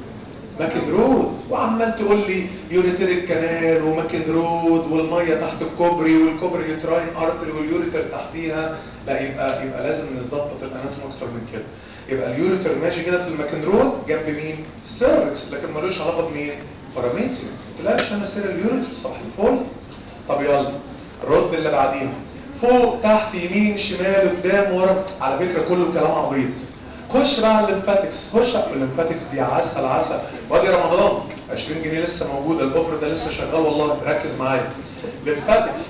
ماكن وعمال تقول لي يوريتريك كانال وماكن رود والميه تحت الكوبري والكوبري يوتراين ارتري واليوريتر تحتيها. لا يبقى يبقى لازم نظبط الاناتوم اكتر من كده. يبقى اليوريتر ماشي كده في الماكن رود جنب مين؟ السيرفكس، لكن ملوش علاقه بمين؟ باراميتر. تلاقيش انا سير اليوريتر صح الفل. طب يلا الرد اللي بعديها فوق تحت يمين شمال قدام ورا، على فكره كله كلام عبيط. خش بقى على الليمفاتكس. خش على الليمفاتكس دي عسل عسل. وادي رمضان عشرين جنيه لسه موجوده، الاوفر ده لسه شغال والله، ركز معايا. ليمفاتكس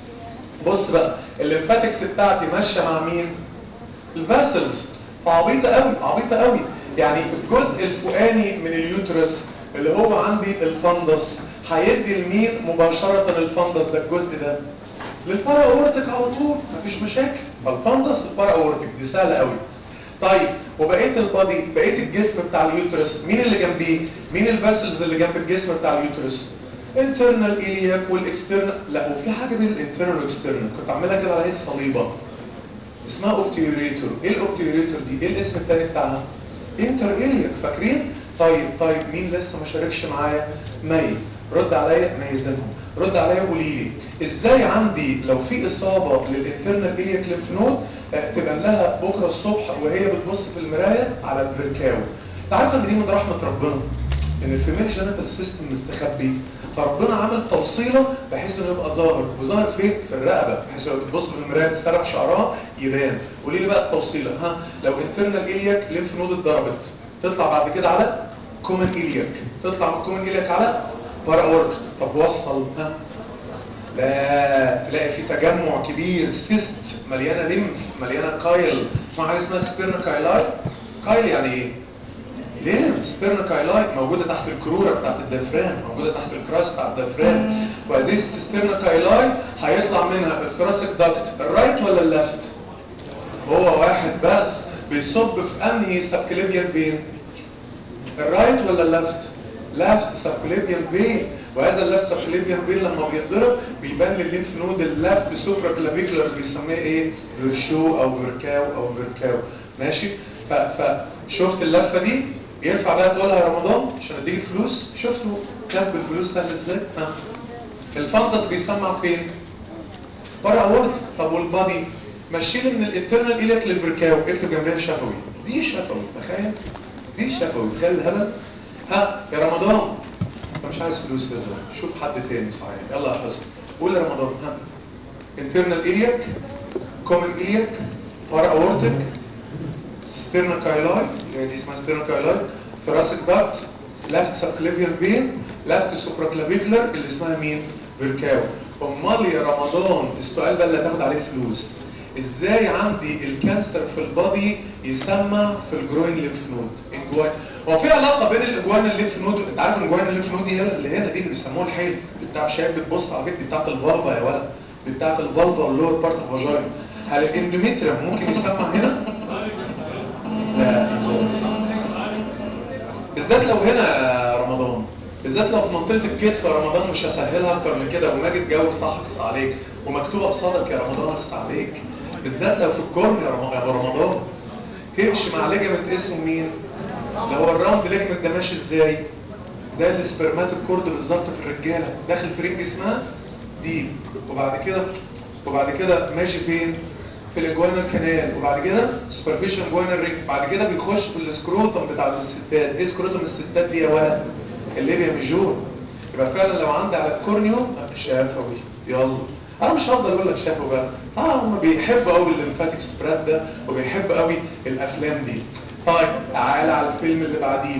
بص بقى، الليمفاتكس بتاعتي ماشيه مع مين؟ الفاسلز. فعبيطه قوي عبيطه قوي. يعني الجزء الفوقاني من اليوترس اللي هو عندي الفندس هيدي لمين مباشره؟ الفندس ده الجزء ده للبارا اورتيك على طول، مفيش مشاكل. فالفندس البارا اورتيك دي سهله قوي. طيب وبقيه البادي، بقيه الجسم بتاع اليوترس مين اللي جنبيه؟ مين الفاسلز اللي جنب الجسم بتاع اليوترس؟ انترنال ايلياك والاكسترنال. لا وفي حاجه بين الانترنال والاكسترنال كنت عاملها كده على هيئه صليبه اسمها اوبتيوريتور. ايه الاوبتيوريتور دي؟ ايه الاسم الثاني بتاعها؟ انتر ايلياك، فاكرين؟ طيب طيب مين لسه ما شاركش معايا؟ مي. رد عليا ميزانهم. رد عليا قولي لي ازاي عندي لو في اصابه للانترنال ايلياك ليمف نود تبان لها بكره الصبح وهي بتبص في المرايه على الفيركاو. انت عارف ان دي من رحمه ربنا ان الفيميل جينيتال سيستم مستخبي، فربنا عمل توصيله بحيث انه يبقى ظاهر، وظاهر فين؟ في الرقبه، بحيث لو بتبص في المرايه تسرح شعرها يبان. قولي لي بقى التوصيله، ها لو انترنال ايلياك ليمف نود اتضربت تطلع بعد كده على كومن ايلياك، تطلع من كومن ايلياك على بارا اورتيك. طب وصل، ها لا تلاقي في تجمع كبير سيست مليانه ليمف مليانه كايل، اسمها حاجه اسمها سبيرنا كايلاي. كايل يعني ايه؟ ليمف. سبيرنا كايلاي موجوده تحت الكروره بتاعت الدفران، موجوده تحت الكراس بتاع الدفران. وهذه السبيرنا كايلاي هيطلع منها الثراسيك داكت الرايت ولا الليفت؟ هو واحد بس بيصب في انهي سبكليفيان فين؟ الرايت ولا الليفت؟ ليفت سبكليفيان فين. وهذا الليفت سبكليفيان فين لما بيتضرب بيبان للليمف نود الليفت سوبرا كلافيكولار بيسميه ايه؟ فيرشو او فيركاو او فيركاو. ماشي؟ فشفت اللفه دي ينفع بقى تقولها يا رمضان عشان اديك فلوس؟ شفتوا كسب الفلوس سهل ازاي؟ ها الفندس بيسمع فين؟ بارا اورتيك. طب والبادي مشيلي من الانترنال ايلياك للفيركاو، اكتب جنبها شفوي. دي شفوي، تخيل دي شفوي، تخيل الهبل. ها يا رمضان انت مش عايز فلوس يا زلمه، شوف حد تاني صحيح. يلا يا حسن قول يا رمضان. ها انترنال ايلياك، كومن ايلياك، بارا اورتيك، سيسترنا كايلاي اللي دي اسمها سيسترنا كايلاي، ثراسيك داكت، لافت سبكليفيان فين، لافت سوبراكلافيكولار اللي اسمها مين؟ فيركاو. امال يا رمضان السؤال بقى اللي هتاخد عليه فلوس، ازاي عندي الكانسر في البادي يسمى في الجروين ليمف نود؟ الجوين هو في علاقه بين الاجوان الليمف نود؟ انت عارف الجوين الليمف نود دي اللي هنا دي اللي بيسموها الحيل بتاع شايف بتبص على فكره بتاعت الفالفا يا ولد، بتاعت الفالفا واللور بارت اوف فاجينا. هل الاندوميتريوم ممكن يسمع هنا؟ لا بالذات لو هنا يا رمضان، بالذات لو في منطقه الكتف يا رمضان. مش هسهلها اكتر من كده وماجد جاوب صح اخص عليك ومكتوبه بصدق يا رمضان اخص عليك. بالذات لو في الكورن يا ابو رمضان تمشي مع ليجمنت اسمه مين؟ اللي هو الراوند ليجمنت ده ماشي ازاي؟ زي السبرماتيك كورد بالظبط في الرجاله، داخل في رجل اسمها ديب، وبعد كده وبعد كده ماشي فين؟ في الانجوانال كانال، وبعد كده سوبرفيشن انجوانال ريج، بعد كده بيخش في السكروتم بتاع الستات. ايه سكروتم الستات دي يا ولد؟ الليبيا ميجور. يبقى فعلا لو عندي على الكورنيو شفوي. يلا انا مش هفضل اقول لك شافوا بقى، اه هم بيحبوا قوي الليمفاتيك سبراد ده وبيحبوا قوي الافلام دي. طيب تعالى على الفيلم اللي بعديه.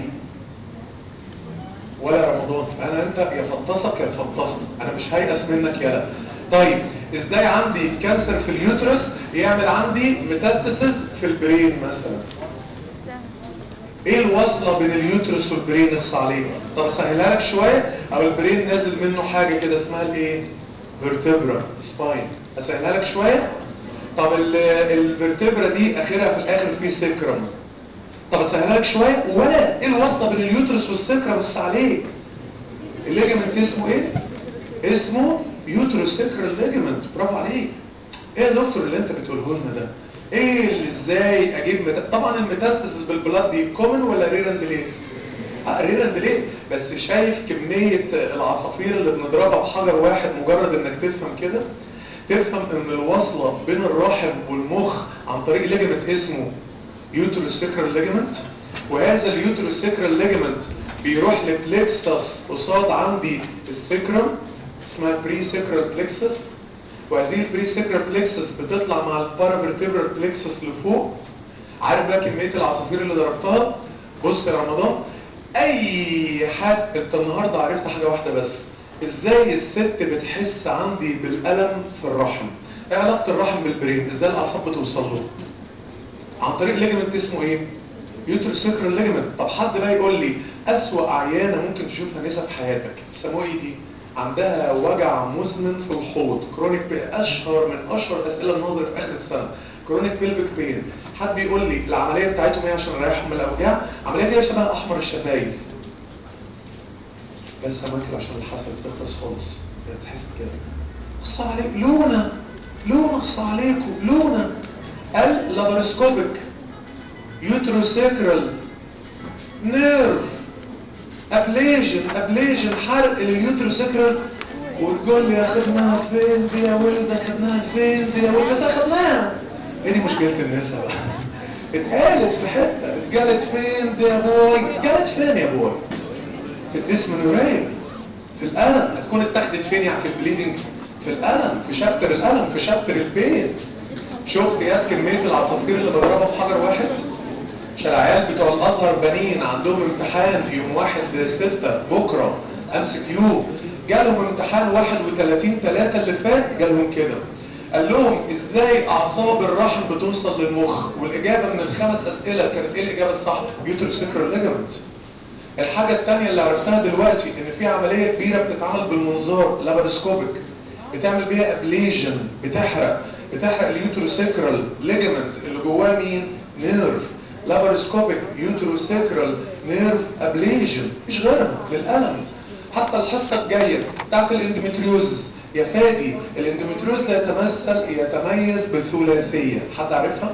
ولا رمضان انا انت يا فطسك يا تفطسك، انا مش هيأس منك يلا. طيب ازاي عندي كانسر في اليوترس يعمل عندي ميتاستاسيس في البرين مثلا؟ ايه الوصله بين اليوترس والبرين اخص عليه؟ طب اسهلها لك شويه، او البرين نازل منه حاجه كده اسمها الايه؟ فيرتبرا سباين. اسهلها لك شويه، طب الفرتبرا دي اخرها في الاخر في سكرم. طب اسهلها لك شويه، ولا ايه الواسطه بين اليوترس والسكرم؟ بس عليك الليجمنت اسمه ايه؟ اسمه يوتروسيكرال ليجمنت. برافو عليك. ايه يا دكتور اللي انت بتقوله لنا ده؟ ايه اللي ازاي اجيب مت... طبعا الميتاستاسيس بالبلاد دي كومن ولا رير اند ليه؟ رير اند ليه؟ بس شايف كميه العصافير اللي بنضربها بحجر واحد مجرد انك تفهم كده؟ تفهم ان الوصله بين الرحم والمخ عن طريق ليجمنت اسمه يوتروسيكرال ليجمنت، وهذا اليوتروسيكرال ليجمنت بيروح لبلكسس قصاد عندي السكرم اسمها بري سكرال بلكسس، وهذه البري سكرال بلكسس بتطلع مع البارافيرتبرال بلكسس لفوق. عارف بقى كميه العصافير اللي ضربتها؟ بص يا رمضان، اي حد انت النهارده عرفت حاجه واحده بس، ازاي الست بتحس عندي بالالم في الرحم. ايه علاقه الرحم بالبرين؟ ازاي الاعصاب بتوصل له؟ عن طريق ليجمنت اسمه ايه؟ يوتروسيكرال ليجمنت. طب حد بقى يقول لي اسوأ عيانه ممكن تشوفها نسا في حياتك يسموها ايه دي؟ عندها وجع مزمن في الحوض، كرونيك بي، اشهر من اشهر الاسئله النظري في اخر السنه، كرونيك بيلفيك بين. حد يقول لي العمليه بتاعتهم ايه عشان نريحهم من الاوجاع؟ عمليه كده شبه احمر الشفايف. بس يا مايكل عشان الحسد تخلص خالص يعني تحس كده. خص عليك لونا، لونا خص عليكم لونا. اللابارسكوبيك يوتروسيكرال نيرف ابليجن، ابليجن حرق لليوتروسيكرال. وتقول لي اخدناها فين دي يا ولد؟ اخدناها فين دي يا ولد؟ بس اخدناها. ايه دي مشكله الناس بقى؟ اتقالت في حته، اتقالت فين دي يا بوي؟ اتقالت فين يا بوي؟ في الديسمنوريه، في الالم. هتكون اتاخدت فين يعني في البليدنج؟ في الالم، في شابتر الالم، في شابتر البين. شفت يا كميه العصافير اللي بضربها بحجر واحد؟ عشان العيال بتوع الازهر بنين عندهم امتحان يوم واحد ستة بكره ام سي كيو، جالهم امتحان واحد وثلاثين ثلاثة اللي فات جالهم كده، قال لهم ازاي اعصاب الرحم بتوصل للمخ؟ والاجابه من الخمس اسئله كانت ايه الاجابه الصح؟ يوتروسيكرال ليجمنت. الحاجه الثانيه اللي عرفتها دلوقتي ان في عمليه كبيره بتتعمل بالمنظار لابارسكوبيك، بتعمل بيها ابليجن، بتحرق بتحرق اليوتروسيكرال ليجمنت اللي جواه مين؟ نيرف. لابارسكوبيك يوتروسيكرال نيرف ابليجن، مفيش غيرها للالم. حتى الحصه الجايه بتاعت الاندوميتريوز يا فادي، الاندوميتريوز لا يتمثل يتميز بثلاثيه، حد عارفها؟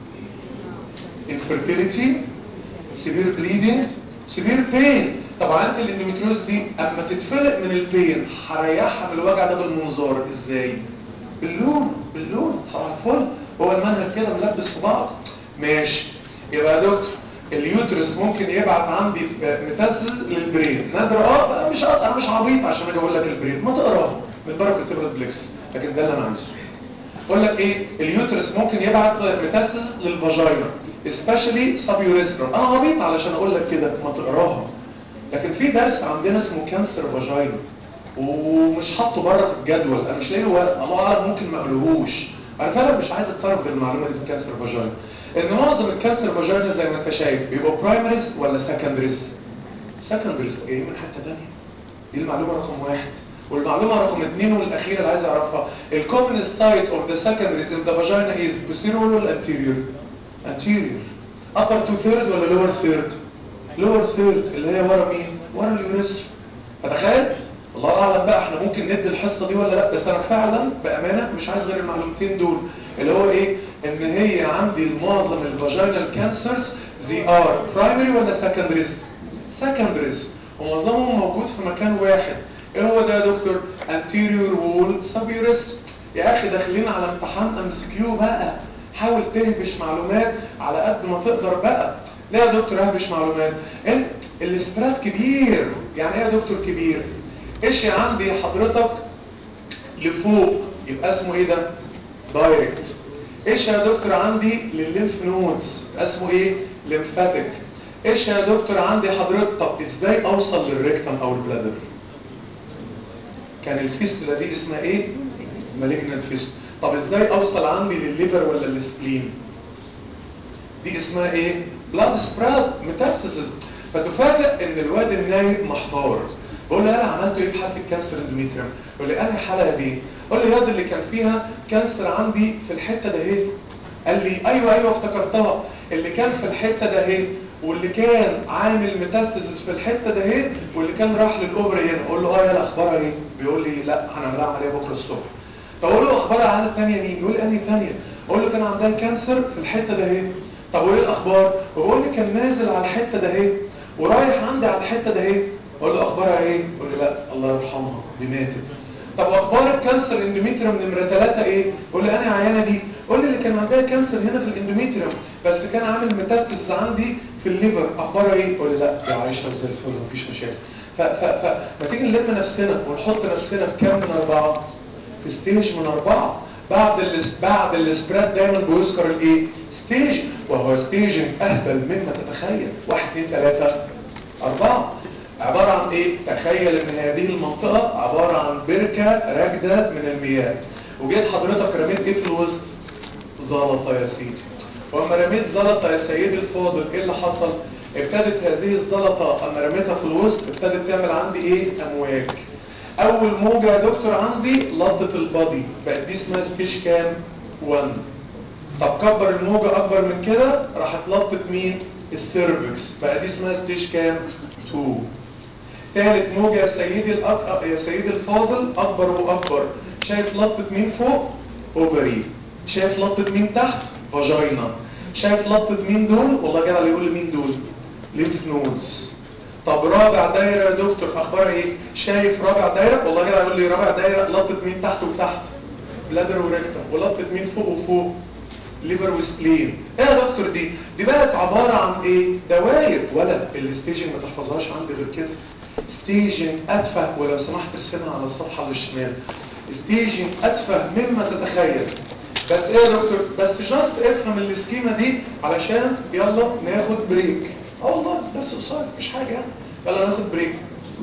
infertility، severe bleeding، severe pain. طبعا انت الاندوميتريوز دي اما تتفلق من البين هريحها من الوجع ده بالمنظار ازاي؟ باللون، باللون صباح الفل. هو المنهج كده ملبس في بعض. ماشي. يبقى يا دكتور اليوترس ممكن يبعت عندي ميتاسيس للبرين، نادر اه، انا مش انا مش عبيط عشان اجي اقول لك البرين، ما تقراها من بره التبرد بليكس، لكن ده اللي انا عايزه. اقول لك ايه؟ اليوترس ممكن يبعت ميتاسيس للفاجينا سبيشالي سابيوريسترم. انا عبيط علشان اقول لك كده، ما تقراها. لكن في درس عندنا اسمه كانسر فاجينا ومش حاطه بره في الجدول، انا مش لاقي له وقت، الله اعلم ممكن ما قالوهوش. انا فعلا مش عايز اتطرف بالمعلومه دي في الكانسر فاجينا، ان معظم الكانسر فاجينا زي ما انت شايف بيبقوا برايمريز ولا سكندريز؟ سكندريز جايين من حته ثانيه. دي المعلومه رقم واحد. والمعلومه رقم اثنين والاخيره اللي عايز اعرفها، الكومن سايت اوف ذا سكندريز ان ذا فاجينا از posterior ولا anterior؟ anterior. upper two third ولا lower third؟ lower third اللي هي ورا مين؟ ورا اليوريثرا. فتخيل، الله اعلم بقى احنا ممكن ندي الحصه دي ولا لا، بس انا فعلا بامانه مش عايز غير المعلومتين دول، اللي هو ايه؟ ان هي عندي معظم الفاجينال كانسرز زي ار برايمري ولا سكندريز؟ سكندريز، ومعظمهم موجود في مكان واحد. ايه هو ده يا دكتور؟ anterior wall suburethra. يا اخي داخلين على امتحان ام سي كيو بقى، حاول تهبش معلومات على قد ما تقدر بقى. ليه يا دكتور اهبش معلومات؟ انت الاسترات كبير. يعني ايه يا دكتور كبير؟ ايش عندي حضرتك لفوق يبقى اسمه ايه ده؟ دايركت. ايش يا دكتور عندي للليمف نودز اسمه ايه؟ ليمفاتيك. ايش يا دكتور عندي حضرتك؟ طب ازاي اوصل للريكتم او البلادر؟ كان الفيستلا دي اسمها ايه؟ مالجنانت فيستلا. طب ازاي اوصل عندي للليفر ولا السبلين؟ دي اسمها ايه؟ بلاد سبراد ميتاستاسيس. فتفاجئ ان الواد النايم محتار، بقول له انا عملت ايه في حاله الكانسر اندوميتريوم؟ يقول لي انا حاله دي قول لي ياض اللي كان فيها كانسر عندي في الحته ده اهي. قال لي ايوه ايوه افتكرتها، اللي كان في الحته ده اهي واللي كان عامل ميتاستاسيس في الحته ده اهي واللي كان راح للاوبري هنا. اقول له اه يلا اخبارها ايه؟ بيقول لي لا هنعملها عمليه بكره الصبح. طب اقول له اخبارها عن الثانيه مين؟ يقول لي انهي ثانيه؟ اقول له كان عندها كانسر في الحته ده اهي. طب وايه الاخبار؟ بقول لي كان نازل على الحته ده اهي ورايح عندي على الحته ده اهي. اقول له اخبارها ايه؟ يقول لي لا الله يرحمها دي ماتت. طب واخبار الكانسر اندوميتريوم نمره ثلاثة ايه؟ قول لي انا عيانه دي. قول لي اللي كان عندها كانسر هنا في الاندوميتريوم بس كان عامل ميتاستاسيس عندي في الليفر، اخبارها ايه؟ قول لي لا دي عايشه وزي الفل مفيش مشاكل. ف ف ف ما تيجي نلم نفسنا ونحط نفسنا في كام من اربعه؟ في ستيج من اربعه. بعد الاس بعد السبريد دايما بيذكر الايه؟ ستيج، وهو ستيج اهبل مما تتخيل. واحد اثنين ثلاثه اربعه. عبارة عن ايه؟ تخيل ان هذه المنطقة عبارة عن بركة راكدة من المياه، وجيت حضرتك رميت ايه في الوسط؟ زلطة يا سيدي. واما رميت زلطة يا سيدي الفاضل ايه اللي حصل؟ ابتدت هذه الزلطة اما رميتها في الوسط ابتدت تعمل عندي ايه؟ امواج. اول موجة يا دكتور عندي لطت البادي، بقت دي اسمها ستيج كام؟ واحد. طب كبر الموجة اكبر من كده راحت لطت مين؟ السيرفكس، بقى دي اسمها ستيج كام؟ اتنين. ثالث موجة يا سيدي الأك... يا سيدي الفاضل اكبر واكبر. شايف لطة مين فوق؟ اوفري. شايف لطة مين تحت؟ فاجينا. شايف لطة مين دول؟ والله جدع اللي يقول لي مين دول؟ ليمف نودز. طب رابع دايرة يا دكتور اخبارها ايه؟ شايف رابع دايرة؟ والله جدع يقول لي رابع دايرة لطة مين تحت وتحت؟ بلادر وريكتم. ولطة مين فوق وفوق؟ ليفر وسبلين. ايه يا دكتور دي؟ دي بقت عبارة عن ايه؟ دواير. ولا الستيجنج ما تحفظهاش عندي غير كده. ستيجنج اتفه، ولو سمحت ارسمها على الصفحة اللي الشمال. ستيجنج اتفه مما تتخيل. بس ايه يا دكتور؟ بس جاست افهم السكيمة دي علشان يلا ناخد بريك. اه والله بس قصير مش حاجة يعني. يلا ناخد بريك.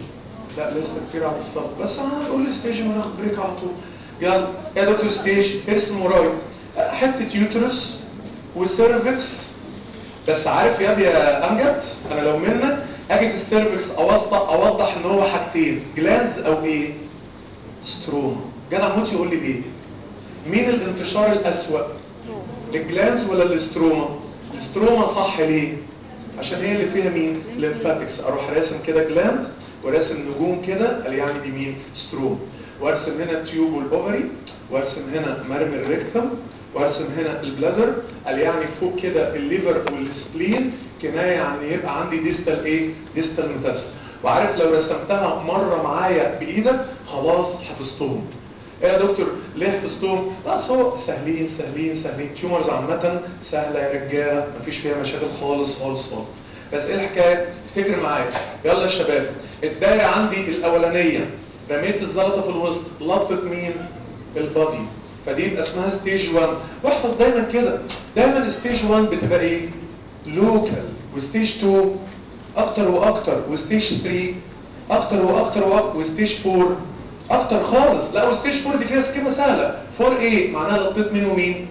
لا لسه كتير على الصف، بس انا هقول الستيج وناخد بريك على طول. يلا يا دكتور ستيج ارسم ورايا حته يوترس وسيرفكس. بس عارف يا يا امجد انا لو منك اجي في السيرفكس اوضح اوضح ان هو حاجتين، جلانز او ايه؟ ستروما. جدع موت يقول لي ليه؟ مين الانتشار الاسوأ؟ الجلانز ولا الاستروما؟ الاستروما صح ليه؟ عشان هي اللي فيها مين؟ ليمفاتكس. اروح راسم كده جلاند وراسم نجوم كده قال يعني دي مين؟ ستروما. وارسم هنا التيوب والاوفري، وارسم هنا مرمي الريكتم، وارسم هنا البلادر قال يعني فوق كده الليفر والسبلين كنايه عن يبقى عندي ديستال ايه؟ ديستال ميتاس. وعارف لو رسمتها مره معايا بايدك خلاص حفظتهم. ايه يا دكتور ليه حفظتهم؟ بس هو سهلين سهلين سهلين. تيومرز عامه سهله يا رجاله مفيش فيها مشاكل خالص خالص خالص. بس ايه الحكايه؟ افتكر معايا يلا يا شباب. الدايره عندي الاولانيه رميت الزلطه في الوسط لطت مين؟ البادي، فدي يبقى اسمها ستيج واحد. واحفظ دايما كده دايما ستيج واحد بتبقى ايه؟ لوكال، وستيج اتنين اكتر واكتر، وستيج تلاتة اكتر واكتر واكتر، وستيج اربعة اكتر خالص. لا وستيج اربعة دي فيها سكيمه سهله. اربعة ايه معناها لطيت مين ومين؟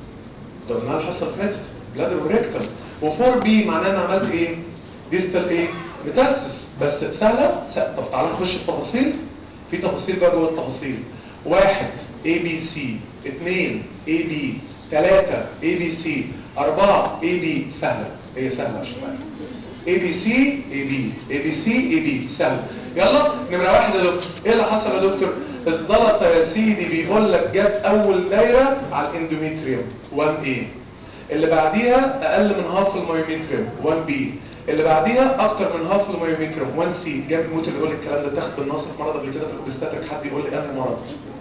ده قلناها الحصه اللي فاتت بلادر وريكتم. و4 بي معناها ان عملت ايه؟ ديستال ايه؟ ميتاسيس. بس سهله سهلة. طب تعالى نخش في التفاصيل. في تفاصيل بقى جوه التفاصيل. واحد اي بي سي، اثنين اي بي، ثلاثة اي بي سي، أربعة اي بي. سهله هي سهله عشان اي بي سي اي بي اي بي سي اي بي سهل. يلا نمره واحد يا دكتور ايه اللي حصل يا دكتور؟ الزلطه يا سيدي بيقول لك جت اول دايره على الاندوميتريوم واحد ايه، اللي بعديها اقل من هاف المايوميتريوم واحد بي، اللي بعديها اكتر من هاف المايوميتريوم واحد سي. جامد موت اللي يقول لك الكلام ده. تاخد بالنص في مرض قبل كده في الاوبستاتريك حد يقول لي انا مرض.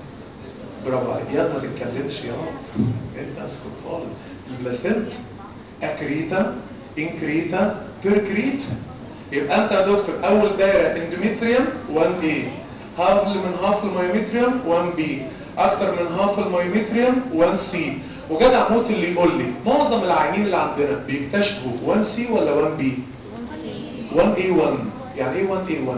برافو عليك يا ما تتكلمش يا رب انت اسكت خالص. البلاسنت اكريتا انكريتا بيركريتا. يبقى انت يا دكتور اول دايره اندوميتريوم واحد ايه، هاف من هاف المايوميتريوم واحد بي، اكتر من هاف المايوميتريوم واحد سي. وجدع موت اللي يقول لي معظم العيانين اللي عندنا بيكتشفوا واحد سي ولا واحد بي؟ واحد ايه واحد. يعني ايه واحد ايه واحد؟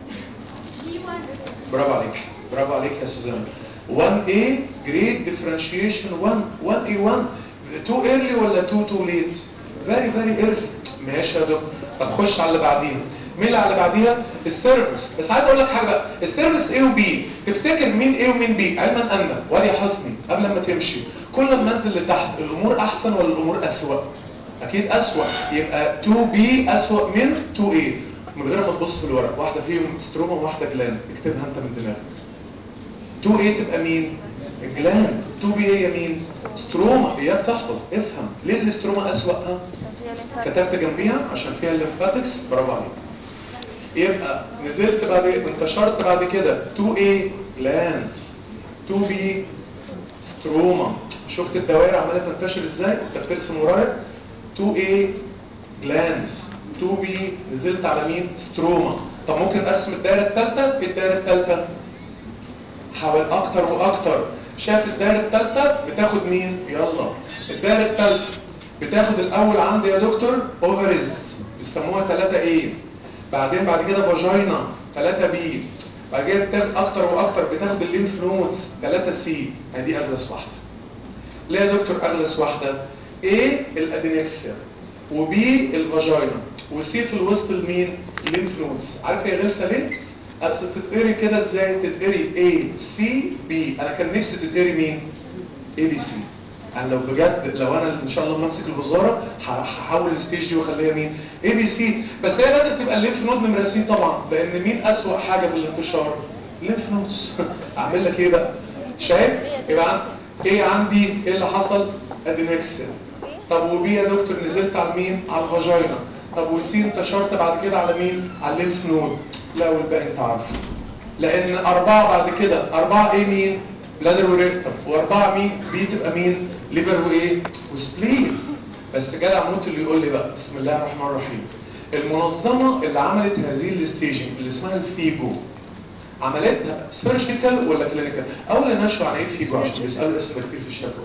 برافو عليك برافو عليك يا سوزان. واحد ايه جريد ديفرنشيشن واحد. واحد ايه واحد تو ايرلي ولا تو تو ليت؟ فيري فيري ايرلي. ماشي يا دكتور. طب خش على اللي بعدين. مين اللي على بعديها؟ السيرفكس. بس عايز اقول لك حاجه بقى، السيرفكس ايه وبي، تفتكر مين ايه ومين بي؟ علما ان وادي حسني قبل ما تمشي كل ما انزل لتحت الامور احسن ولا الامور اسوأ؟ اكيد اسوأ. يبقى تو بي اسوأ من تو ايه من غير ما تبص في الورق. واحده فيهم ستروما وواحده جلاند، اكتبها انت من دماغك. تو ايه تبقى مين؟ الجلاند. تو بي هي مين؟ ستروما. اياك تحفظ، افهم ليه الاستروما اسوأ؟ ها كتبت جنبيها عشان فيها الليمفاتكس. برافو عليك. يبقى نزلت بعد انتشرت بعد كده تو ايه جلاندز، تو بي ستروما. شفت الدوائر عماله تنتشر ازاي؟ انت بترسم ورايا. تو ايه جلاندز، تو بي نزلت على مين؟ ستروما. طب ممكن ارسم الدايره الثالثه. ايه الدايره الثالثه؟ حاول اكتر واكتر. شايف الدايره الثالثه بتاخد مين؟ يلا الدايره الثالثه بتاخد الاول عندي يا دكتور اوفريز بيسموها ثلاثة ايه، بعدين بعد كده فاجينا ثلاثة بي، بعد كده بتاخد اكتر واكتر بتاخد الليمف نودز ثلاثة سي. دي اغلس واحده. ليه يا دكتور اغلس واحده؟ ايه الادينكسيا، وبي الفاجينا، وسي في الوسط المين؟ الليمف نودز. عارف هي غلسه ليه؟ اصل تتقري كده ازاي؟ تتقري A C B. انا كان نفسي تتقري مين؟ A B C. يعني لو بجد لو انا ان شاء الله ماسك الوزاره هحول الستيج دي واخليها مين؟ A B C. بس هي لازم تبقى الليمف نود نمره سي طبعا، لان مين اسوأ حاجه في الانتشار؟ الليمف نودز. اعمل لك ايه بقى؟ شايف؟ يبقى ايه عندي؟ ايه اللي حصل؟ ادينكسيا. طب وبي يا دكتور نزلت على مين؟ على الفاجينا. طب وسي انتشرت بعد كده على مين؟ على الليمف نود. لا والباقي انت عارف. لان اربعه بعد كده اربعه ايه مين؟ بلادر وريكتم. واربعه مين؟ بي تبقى مين؟ ليفر وايه؟ وسبلين. بس جدع موت اللي يقول لي بقى بسم الله الرحمن الرحيم. المنظمه اللي عملت هذه الستيجنج اللي اسمها الفيجو عملتها سيرجيكال ولا كلينيكال؟ اول نشوه عن ايه فيجو عشان بيسالوا اسم كتير في الشفوي.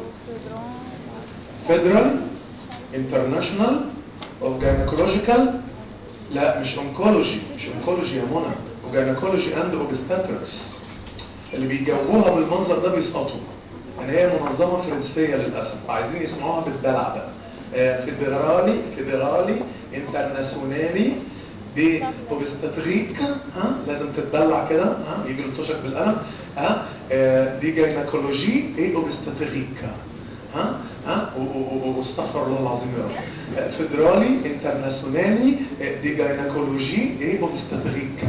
فيدرال انترناشونال اوف جاينيكولوجيكال. لا مش اونكولوجي، مش اونكولوجي يا منى، وجاينيكولوجي اند اوبستاتريكس. اللي بيجاوبوها بالمنظر ده بيسقطوا. يعني هي منظمه فرنسيه للاسف، عايزين يسمعوها بالدلع بقى. آه فيدرالي فيدرالي انترناسيونالي دي اوبستاتريك. ها لازم تتدلع كده. ها يجي يلطشك بالقلم. ها آه دي جاينيكولوجي ايه اوبستاتريك. ها ها واستغفر الله العظيم يا رب. فيدرالي انترناسيونالي دي جاينيكولوجي ايه اوبستاتريك.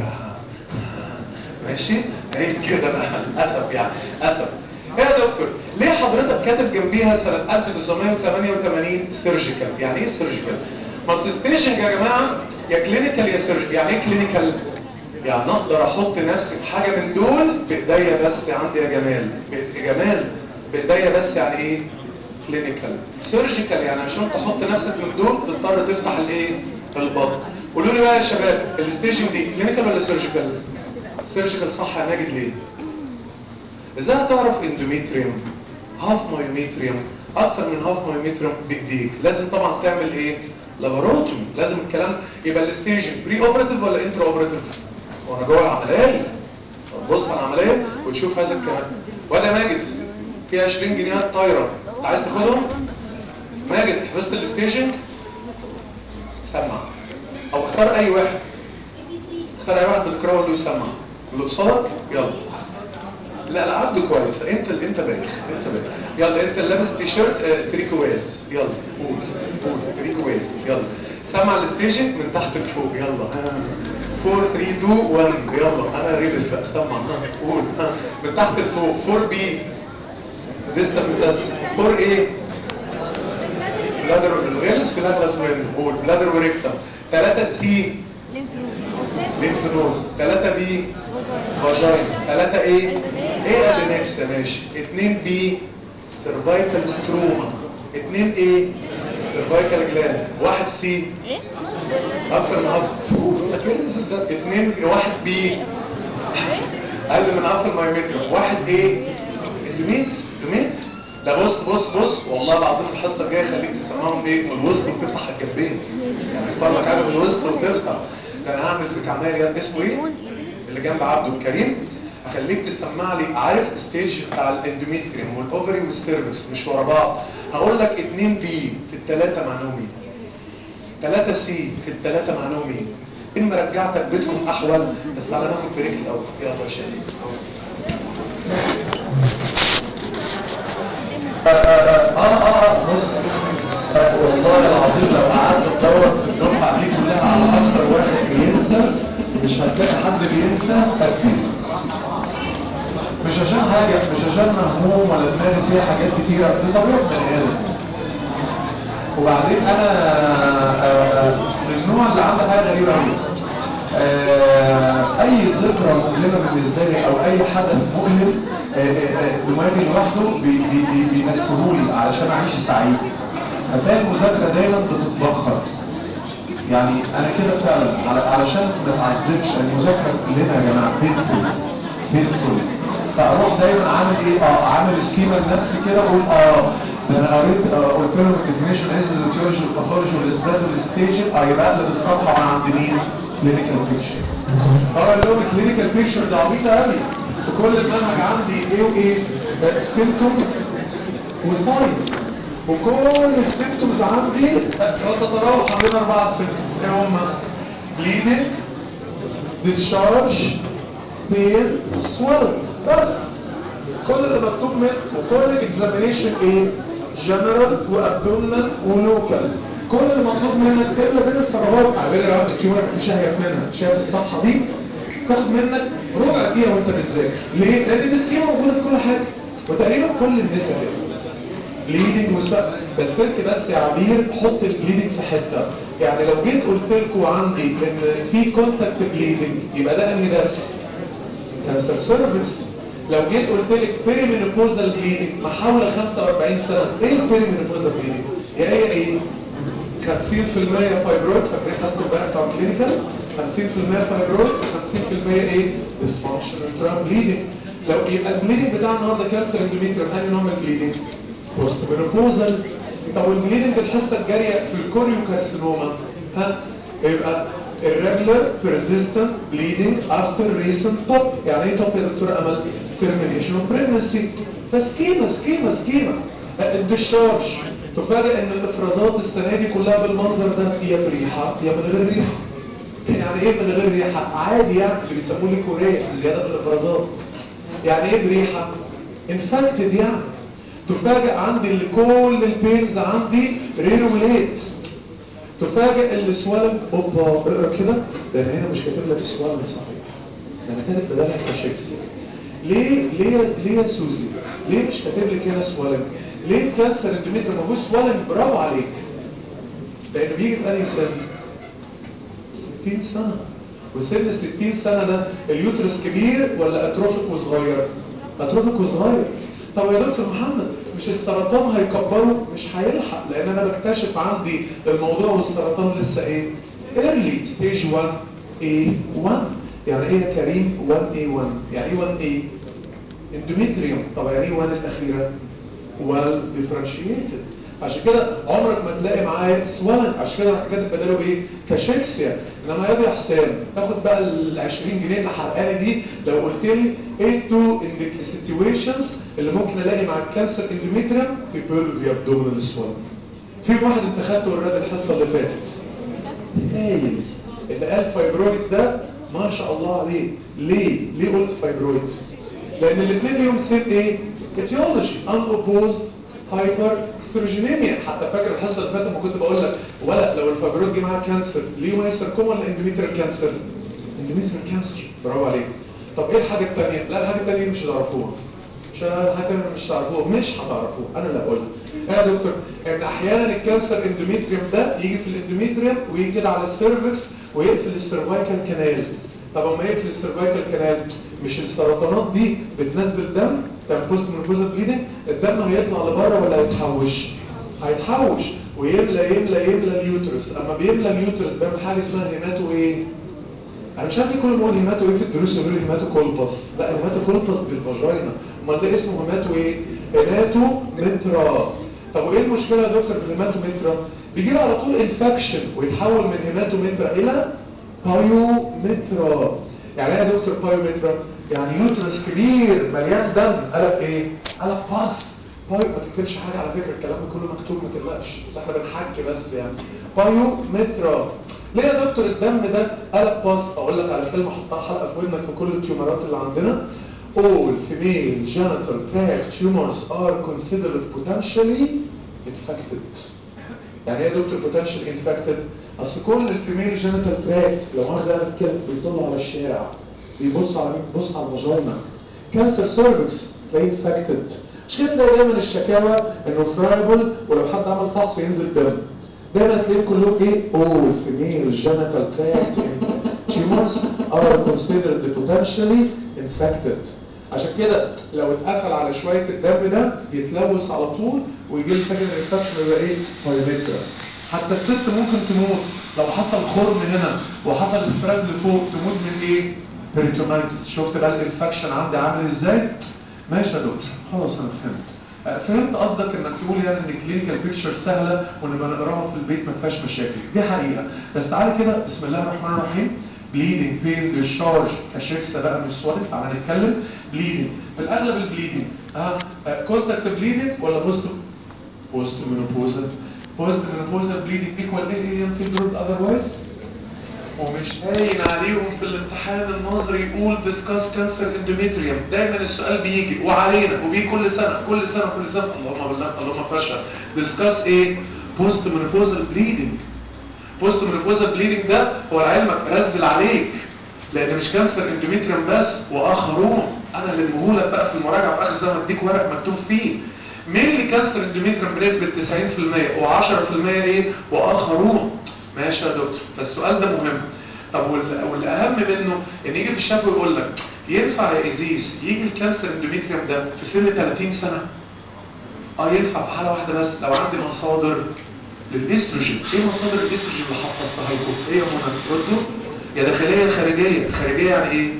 ماشي عيب كده بقى للاسف يعني اسف. ايه يا دكتور ليه حضرتك كاتب جنبيها سنه ألف وتسعمية وتمانية وتمانين سيرجيكال؟ يعني ايه سيرجيكال؟ ما ستيشن يا جماعه يا كلينيكال يا سيرجيكال. يعني ايه كلينيكال؟ يعني اقدر احط نفسي في حاجه من دول بايديا بس عندي يا جمال. يا جمال بايديا بس يعني ايه؟ كلينيكال. سيرجيكال يعني عشان تحط نفسك من دول تضطر تفتح الايه؟ البطن. قولوا لي بقى يا شباب الستيشن دي كلينيكال ولا سيرجيكال؟ سيرجيكال صح يا ماجد ليه؟ ازاي تعرف اندوميتريوم هاف مايوميتريوم اكتر من هاف مايوميتريوم بايديك؟ لازم طبعا تعمل ايه؟ لاباروتومي. لازم الكلام يبقى الستيشن بري اوبراتيف ولا انترا اوبراتيف؟ وانا جوه العمليه بص على العمليه وتشوف هذا الكلام. وده ماجد في عشرين جنيه طايره انت عايز تاخدهم؟ ماجد حفظت الستيشن؟ سمع او اختار اي واحد. اختار اي واحد بتكرهه اللي يسمع اللي قصادك. يلا لا لا عبده كويس. انت اللي انت بايخ انت بايخ. يلا انت اللي لابس تيشيرت اه تريكواز. يلا قول قول تريكواز. يلا سمع الستيشن من تحت لفوق. يلا أربعة ثلاثة اتنين واحد. يلا انا ريبس بقى سمع. قول من تحت لفوق. أربعة بي ديستا بتاس. أربعة ايه؟ بلادر الغلس في الاغلس منه. قول بلادر وريكتم. ثلاثة سي لينف نود. ثلاثة بي فاجين. ثلاثة ايه؟ ايه ادينكس ماشي. اتنين بي سيرفايكال ستروما. اتنين ايه؟ سيرفايكال جلاند. واحد سي اكتر من اكتر. اتنين واحد بي اقل من اقل مايومتر. واحد ايه؟ اندوميت اندوميت. ده بص بص بص والله العظيم الحصه الجايه خليك تسمعهم ايه من الوسط وتفتح الجنبين. يعني اختار لك حاجه من الوسط وتفتح. ده انا هعمل فيك عمليه اسمه ايه؟ اللي جنب عبده الكريم. اخليك تسمع لي عارف ستيج بتاع الاندوميتريوم والاوفري والسيرفكس مش ورا بعض. هقول لك اتنين بي في الثلاثه معنومين. ثلاثة سي في الثلاثه معنومين. ان رجعتك بيتكم احول. بس تعالى ناخد بريك الاول. يلا يا شباب. اه اه اه بص، والله العظيم لو قعدت تدور في الدفعه دي كلها على اكتر واحد بينسى مش هتلاقي حد بينسى قدي. مش عشان حاجه، مش عشان مهموم ولا دماغي فيها حاجات كتيره، دي طبيعه بني ادم. وبعدين انا من النوع اللي عنده حاجه غريبه قوي. اي ذكرى مؤلمه بالنسبه لي او اي حدث مؤلم دماغي لوحده بينسهولي علشان اعيش سعيد. هتلاقي المذاكره دايما بتتبخر. يعني انا كده فعلا علشان ما تعذبش المذاكره كلنا يا جماعه بينفل بينفل. فاروح دايما عامل ايه؟ اه عامل سكيما لنفسي كده اقول اه ده انا قريت قلت لهم الديفينيشن ايزوتيولوجي والباثولوجي والاثبات والاستيشن. اه يبقى اقلب الصفحه من عند مين؟ كلينيكال بيكشر. طبعا اللي هو الكلينيكال بيكشر ده عبيطه قوي. وكل المنهج عندي ايه وايه؟ سيمتومز وساينس. وكل السيمتومز عندي تتراوح بين اربعه سيمتومز. ايه هم؟ بليدنج، ديسشارج، بين، swelling. بس كل اللي مكتوب منه. وكل الاكزامينيشن ايه؟ جنرال وابدومينال ولوكال. كل اللي مطلوب منك تملى بين الفراغات. على فكره لو الكيمياء مفيش اهيف منها. شايف الصفحه دي؟ تاخد منك ربع دقيقه وانت بتذاكر. ليه؟ لان السكيما موجوده في كل حاجه وتقريبا كل الناس كده. بليدنج وسبب. بس انت بس يا عبير حط البليدنج في حته. يعني لو جيت قلت لكم عندي ان في كونتاكت بليدنج يبقى ده انهي درس؟ كانسر سيرفيس. لو جيت قلت لك بيريمينوبوزال بليدنج محاوله خمسة واربعين سنه. ايه البيريمينوبوزال بليدنج؟ يا هي ايه؟ خمسين في المية فايبرويد. فاكرين حصل امبارح بتاع الكلينيكال؟ خمسين في المية فايبرويد خمسين في المية ايه؟ ديسفانكشنال ترام بليدنج. لو يبقى البليدنج بتاع النهارده كانسر اندوميتريوم انهي نوع من البليدنج؟ بوست مينوبوزال. طب والبليدنج الحصه الجاريه في الكوريوكارسينوما ها؟ يبقى irregular persistent bleeding after recent top. يعني ايه top يا دكتور امل؟ termination of pregnancy. فسكيمه سكيمه سكيمه. الديشارج تفاجئ ان الافرازات السنه دي كلها بالمنظر ده، يا بريحه يا من غير ريحه. يعني ايه من غير ريحه؟ عادي يعني اللي بيسموه لي كوريه زياده في الافرازات. يعني ايه بريحه؟ انفكتد يعني. تفاجئ عندي اللي كل البينز عندي رينوليت. تفاجئ اللي سوالب اوبا اقرا كده. ده انا هنا مش كاتب لك سوالب صحيح، ده انا كاتب بدلها كشكسي. ليه ليه ليه يا سوزي؟ ليه مش كاتب لك هنا سوالب؟ ليه كانسر اندوميتريوم ما هوش سوالب؟ برافو عليك. لانه بيجي في انهي سن؟ ستين سنه. وسن ستين سنه ده اليوترس كبير ولا اتروفيك وصغير؟ اتروفيك وصغير. طب يا دكتور محمد مش السرطان هيكبره؟ مش هيلحق، لان انا بكتشف عندي الموضوع والسرطان لسه ايه؟ early stage واحد إيه واحد. يعني ايه يا كريم واحد إيه واحد؟ يعني ايه واحد إيه؟ اندوميتريوم. طب يعني ايه واحد الاخيره؟ well differentiated. عشان كده عمرك ما تلاقي معايا سوالن. عشان كده انا كاتب بداله ايه؟ كاشيكسيا. انما يا ابني يا حسام تاخد بقى ال عشرين جنيه اللي حرقاني دي لو قلت لي ايه تو السيتويشنز اللي ممكن الاقي مع الكانسر اندوميتريوم في بيرفي ابدومينال سوالن. في واحد انت خدته اوريدي الحصه اللي فاتت هايل اللي قال فايبرويد ده ما شاء الله عليه. ليه؟ ليه قلت فايبرويد؟ لان الاثنين ليهم سيت ايه؟ اتيولوجي unopposed هايبر استروجينيميا. حتى فاكر الحصه اللي فاتت لما كنت بقول لك ولا لو الفايبرويد جه معاه كانسر ليه ما ساركوما ولا اندوميتريال كانسر؟ اندوميتريال كانسر. برافو عليك. طب ايه الحاجه الثانيه؟ لا الحاجه الثانيه دي مش هتعرفوها. مش الحاجه مش هتعرفوها مش هتعرفوها انا اللي هقولها. ايه يا دكتور؟ ان احيانا الكانسر اندوميتريوم ده يجي في الاندوميتريوم ويجي كده على السيرفكس ويقفل السيرفايكال كانال. طب اما يقفل السيرفايكال كانال مش السرطانات دي بتنزل دم؟ كان بوست مينوبوزال بليدنج. الدم هيطلع لبره ولا هيتحوش؟ هيتحوش ويملى يملى يملى اليوترس. اما بيملى اليوترس بيعمل حاجه اسمها هيماتو ايه؟ انا مش عارف كل ما اقول هيماتو ايه في الدروس يقولوا هيماتو كولباس. لا هيماتو كولباس بالفاجينا. امال ده اسمه هيماتو ايه؟ هيماتو مترا. طب وايه المشكله يا دكتور في الهيماتو مترا؟ بيجي له على طول انفكشن ويتحول من هيماتو مترا الى بايو مترا. يعني ايه يا دكتور بايو مترا؟ يعني يوترس كبير مليان دم قلب ايه؟ قلب باس. بايو ما تكتبش حاجه على فكره، الكلام ده كله مكتوب ما تقلقش، بس احنا بنحكي بس يعني. بايو مترا. ليه يا دكتور الدم ده قلب باص؟ اقول لك على كلمه حطها حلقه في ودنك في كل التيومرات اللي عندنا. all female genital tract tumors are considered potentially infected. يعني ايه يا دكتور potentially infected؟ اصل كل الفيميل جينيتال تراكت لو انا زي كده بيطلع على الشارع بيبص على مين؟ بيبص على الفاجينا. كانسر سيرفكس تلاقيه انفكتد. مش كده تلاقي دايما الشكاوى انه فرايبل ولو حد عمل فحص ينزل دم. دايما تلاقيه كلهم ايه؟ all female genital tract tumors are considered potentially infected. عشان كده لو اتقفل على شويه الدم ده بيتلوث على طول ويجي له سكن انفكشن يبقى ايه؟ بايومترا. حتى الست ممكن تموت لو حصل خرم هنا وحصل سبراد لفوق، تموت من ايه؟ بيريتونايتس. شفت بقى الانفكشن عندي عامل ازاي؟ ماشي يا دكتور، خلاص انا فهمت. فهمت قصدك انك تقول يعني ان الكلينيكال بيكتشر سهله ونبقى نقراها في البيت ما فيهاش مشاكل، دي حقيقه. بس تعالى كده بسم الله الرحمن الرحيم. بليدنج بين ديشارج كشكسه بقى من السوالف، تعالى نتكلم. بليدنج في الاغلب البليدنج اه كونتاكت بليدنج ولا بوست بوست مينوبوزال؟ بوست مينوبوزال بليدنج ايكوال ايه ايه يمكن دول اذروايز، ومش هاين عليهم في الامتحان النظري يقول ديسكاس كانسر اندوميتريوم. دايما السؤال بيجي وعلينا وبيجي كل سنه كل سنه كل سنه اللهم بالله اللهم باشا ديسكاس ايه؟ بوست مينوبوزال بليدنج. بوست مينوبوزال بليدنج ده هو لعلمك رزل عليك لان مش كانسر اندوميتريوم بس واخرون. انا اللي مهولك بقى في المراجعه في اخر سنه اديك ورق مكتوب فيه مين اللي كانسر اندوميتريوم بنسبه تسعين في المية و10% ايه؟ واخرون. ماشي يا دكتور، فالسؤال ده مهم. طب والاهم منه ان يجي في الشفوي يقول لك ينفع يا ازيز يجي الكانسر اندوميتريوم ده في سن ثلاثين سنه؟ اه ينفع في حاله واحده بس، لو عندي مصادر للاستروجين. ايه مصادر الاستروجين اللي حفظتها لكم؟ ايه يا منى؟ ردوا. يا داخليه يا خارجيه. خارجيه يعني ايه؟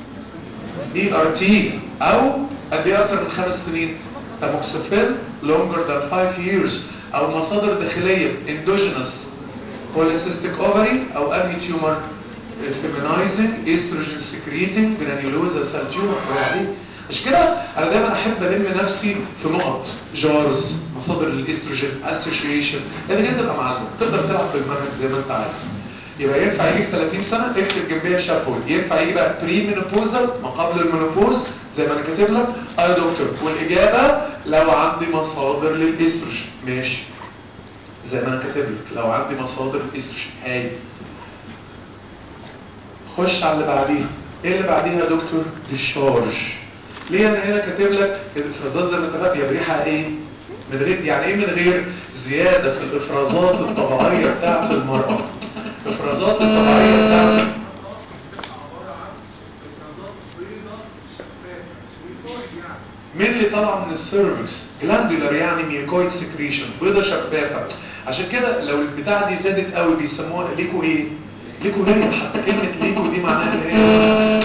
دي ار تي او قد ايه اكتر من خمس سنين؟ تاموكسيفين longer than five years. او مصادر داخليه اندوجينوس polycystic ovary او انهي تيومر؟ feminizing estrogen secreting granulosa cell tumor. يعني مش كده انا دايما احب الم نفسي في نقط جارز مصادر الاستروجين اسوشيشن. انت كده تبقى معلم تقدر تلعب بالمنهج زي ما انت عايز. يبقى ينفع يجي في ثلاثين سنه اكتب جنبيها شابول. ينفع يجي بقى بري مينوبوزال ما قبل المينوبوز زي ما انا كاتب لك. اه يا دكتور، والاجابه لو عندي مصادر للاستروجين. ماشي زي ما انا كاتب لك لو عندي مصادر الاستروجين. هاي خش على اللي بعديها. ايه اللي بعديها يا دكتور؟ ديشارج. ليه انا هنا كاتب لك الافرازات زي ما اتفقت يا بريحه ايه؟ من غير يعني ايه من غير؟ زياده في الافرازات الطبيعيه بتاعه المراه. الافرازات الطبيعيه بتاعه مين اللي طالعه من السيرفكس؟ جلاندولار يعني ميوكويد سكريشن بيضه شفافه. عشان كده لو البتاعه دي زادت قوي بيسموها ليكو ايه؟ ليكو ليه؟ حتى كلمه ليكو دي معناها ايه؟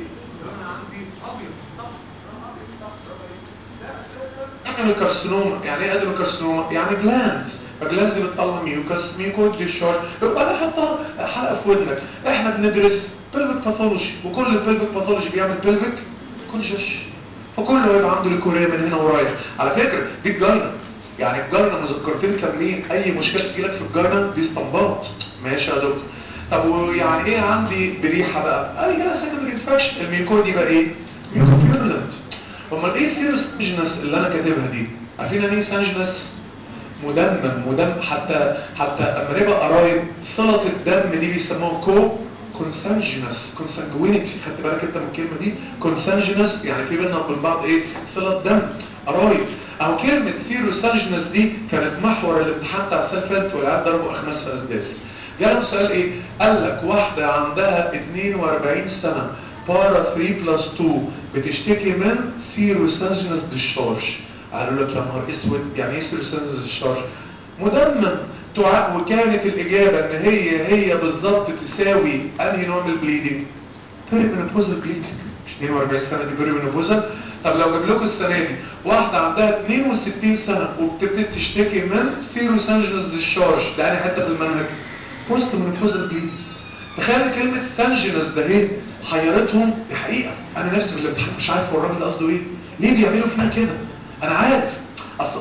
ادينوكارسينوما. يعني ايه ادينوكارسينوما؟ يعني جلاندز. فجلاندز بتطلع ميوكس ميوكويد ديشارج. يبقى انا احطها حلقه في ودنك. احنا بندرس بلفيك باثولوجي وكل البلفيك باثولوجي بيعمل بلفيك كونجيشن، فكله هيبقى عنده ليكوريا من هنا ورايح. على فكره دي الجاينه، يعني الجاينه مذكرتين كاملين. اي مشكله تجيلك في الجاينه دي استنباط. ماشي يا دكتور. طب ويعني ايه عندي بريحه بقى؟ اي كده سكندري انفكشن. الميوكويد يبقى ايه؟ ميوكوبيورلنت. امال ايه سيروسانجنس اللي انا كاتبها دي؟ عارفين يعني ايه سانجنس؟ مدمم مدمم. حتى حتى اما نبقى قرايب صله الدم دي بيسموها كو كونسانجينس كونسانجوينيتي. خدت بالك انت من الكلمه دي؟ كونسانجينس يعني في بيننا وبين بعض ايه؟ صله دم قرايب. اهو كلمه سيروسانجينس دي كانت محور الامتحان بتاع السنه اللي فاتت والعيال ضربوا اخماس في اسداس. جالهم سؤال ايه؟ قال لك واحده عندها اتنين واربعين سنه بارا ثلاثة بلس اتنين بتشتكي من سيروسانجينس ديشارج. قالوا لك يا نهار اسود يعني ايه سيروسانجينس ديشارج؟ مدمم. وكانت الاجابه ان هي هي بالظبط تساوي انهي نوع من البليدنج؟ بيريمينوبوزال بليدنج. مش اتنين واربعين سنه دي بيريمينوبوزال؟ طب لو جاب لكم السنه دي واحده عندها اتنين وستين سنه وبتبتدي تشتكي من سيروسانجينس ديشارج، ده انهي حته في المنهج؟ بوست مينوبوزال بليدنج. تخيل كلمه سانجينس ده ايه؟ حيرتهم. دي حقيقه انا نفسي في الامتحان مش عارف هو الراجل ده قصده ايه؟ ليه بيعملوا فينا كده؟ انا عارف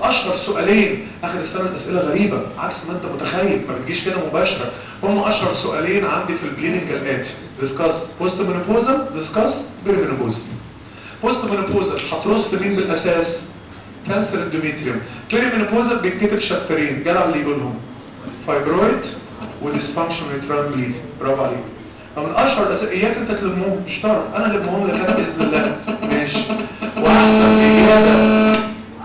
اشهر سؤالين اخر السنه، الاسئله غريبه عكس ما انت متخيل، ما بتجيش كده مباشره. هم اشهر سؤالين عندي في البليدنج الاتي: ديسكاس بوست مينوبوزال، ديسكاس بري مينوبوزال. بوست مينوبوزال هترص مين بالاساس؟ كانسر اندوميتريوم. بري مينوبوزال بيتكتب شابترين، جدع اللي يقولهم: فايبرويد وديسفانكشن يوتراين بليدنج. برافو عليك. فمن اشهر الاسئله اياك انت تلمهم، مش تعرف، انا اللمهم لك انا باذن الله. ماشي. واحسن اجابه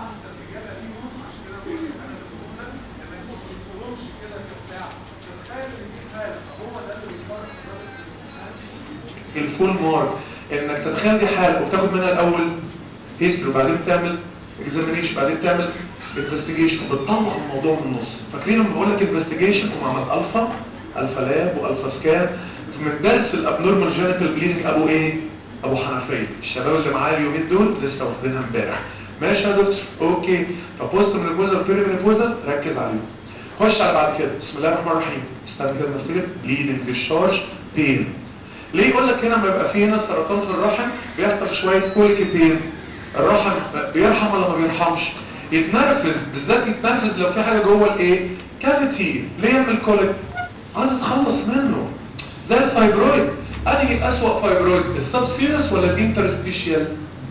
الفول مارك انك تتخيل دي حاله وبتاخد منها الاول هيستوري وبعدين تعمل اكزامينيشن بعدين تعمل انفستيجيشن وبتطلع الموضوع من النص. فاكرين لما بقول لك انفستيجيشن ومعمل الفا الفا لاب والفا سكان من درس الابنورمال جينيتال بليدنج ابو ايه؟ ابو حنفيه. الشباب اللي معايا اليومين دول لسه واخدينها امبارح. ماشي يا دكتور؟ اوكي. فبوست مينوبوزال بيري مينوبوزال ركز عليهم. خش على بعد كده. بسم الله الرحمن الرحيم. استنى كده نفتكر. بليدنج ديشارج بين. ليه يقول لك هنا لما يبقى في هنا سرطان في الرحم بيحصل شويه كوليك بين؟ الرحم بيرحم ولا ما بيرحمش؟ يتنرفز، بالذات يتنرفز لو في حاجه جوه الايه؟ كافيتي. ليه يعمل كوليك؟ عايز تخلص منه. زي الفايبرويد. انهي اسوأ فايبرويد؟ السبسيرس ولا الانترستيشيال؟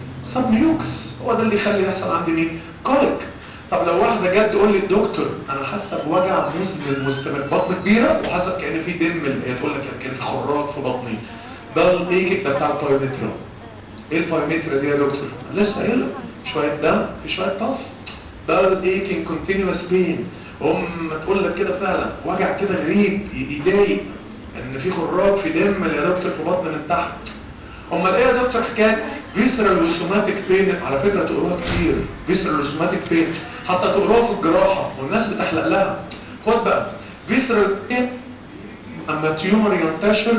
سب ميوكس. هو ده اللي يخلي يحصل عندي مين؟ كوليك. طب لو واحده جت تقول لي دكتور انا حاسه بوجع مزمن مستمر، بطن كبيره وحاسه كأن في دم، هي تقول لك كأن في خراج في بطني. ده الايه ده بتاع البايومتريا. ايه البايومتريا دي يا دكتور؟ لسه قايل لك شويه دم في شويه طص. ده الايكينج كونتينوس بين. ام تقول لك كده فعلا وجع كده غريب يضايق ان في خراج في دم يا دكتور في بطن من تحت. امال ايه يا دكتور حكايه فيسرال وسوماتيك بين؟ على فكره تقروها كتير. فيسرال وسوماتيك بين حتى تقروها في الجراحه والناس بتحلق لها. خد بقى فيسرال ايه؟ اما تيومر ينتشر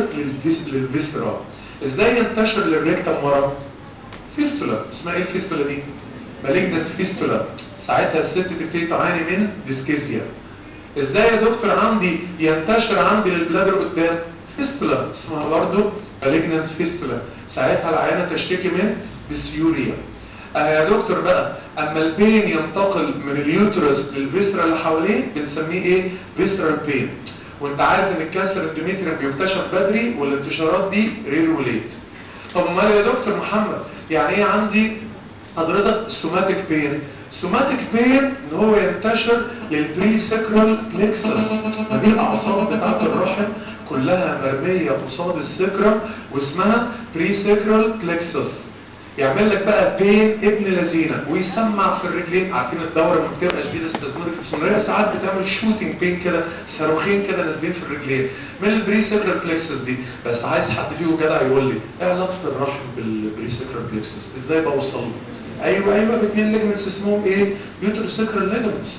للفيسرا. ازاي ينتشر للريكتم ورا؟ فيستولا. اسمها ايه الفيستولا دي؟ مالجنت فيستولا. ساعتها الست تبتدي تعاني من ديسكيزيا. ازاي يا دكتور عندي ينتشر عندي للبلادر قدام؟ فيستولا. اسمها برضه مالجنت فيستولا. ساعتها العيانه تشتكي من ديسيوريا. اه يا دكتور بقى اما البين ينتقل من اليوترس للفيسرا اللي حواليه بنسميه ايه؟ فيسرال بين. وانت عارف ان الكانسر اندوميتريوم بيكتشف بدري والانتشارات دي رير وليت. طب امال يا دكتور محمد يعني ايه عندي حضرتك السوماتيك بين؟ سوماتيك بين ان هو ينتشر للبري سكرال بلكسس. دي الاعصاب بتاعت الرحم كلها مرميه قصاد السكرم واسمها بري سكرال بلكسس. يعمل لك بقى بين ابن لذينه ويسمع في الرجلين. عارفين الدوره لما بتبقى شديده استثمارك السمريه ساعات بتعمل شوتنج بين كده، صاروخين كده نازلين في الرجلين من البري سكرال بلكسس دي. بس عايز حد فيهم جدع يقول لي ايه علاقه الرحم بالبري سكرال بلكسس؟ ازاي بوصل له؟ ايوه ايوه باثنين ليجمنتس اسمهم ايه؟ يوتروسكرال ليجمنتس.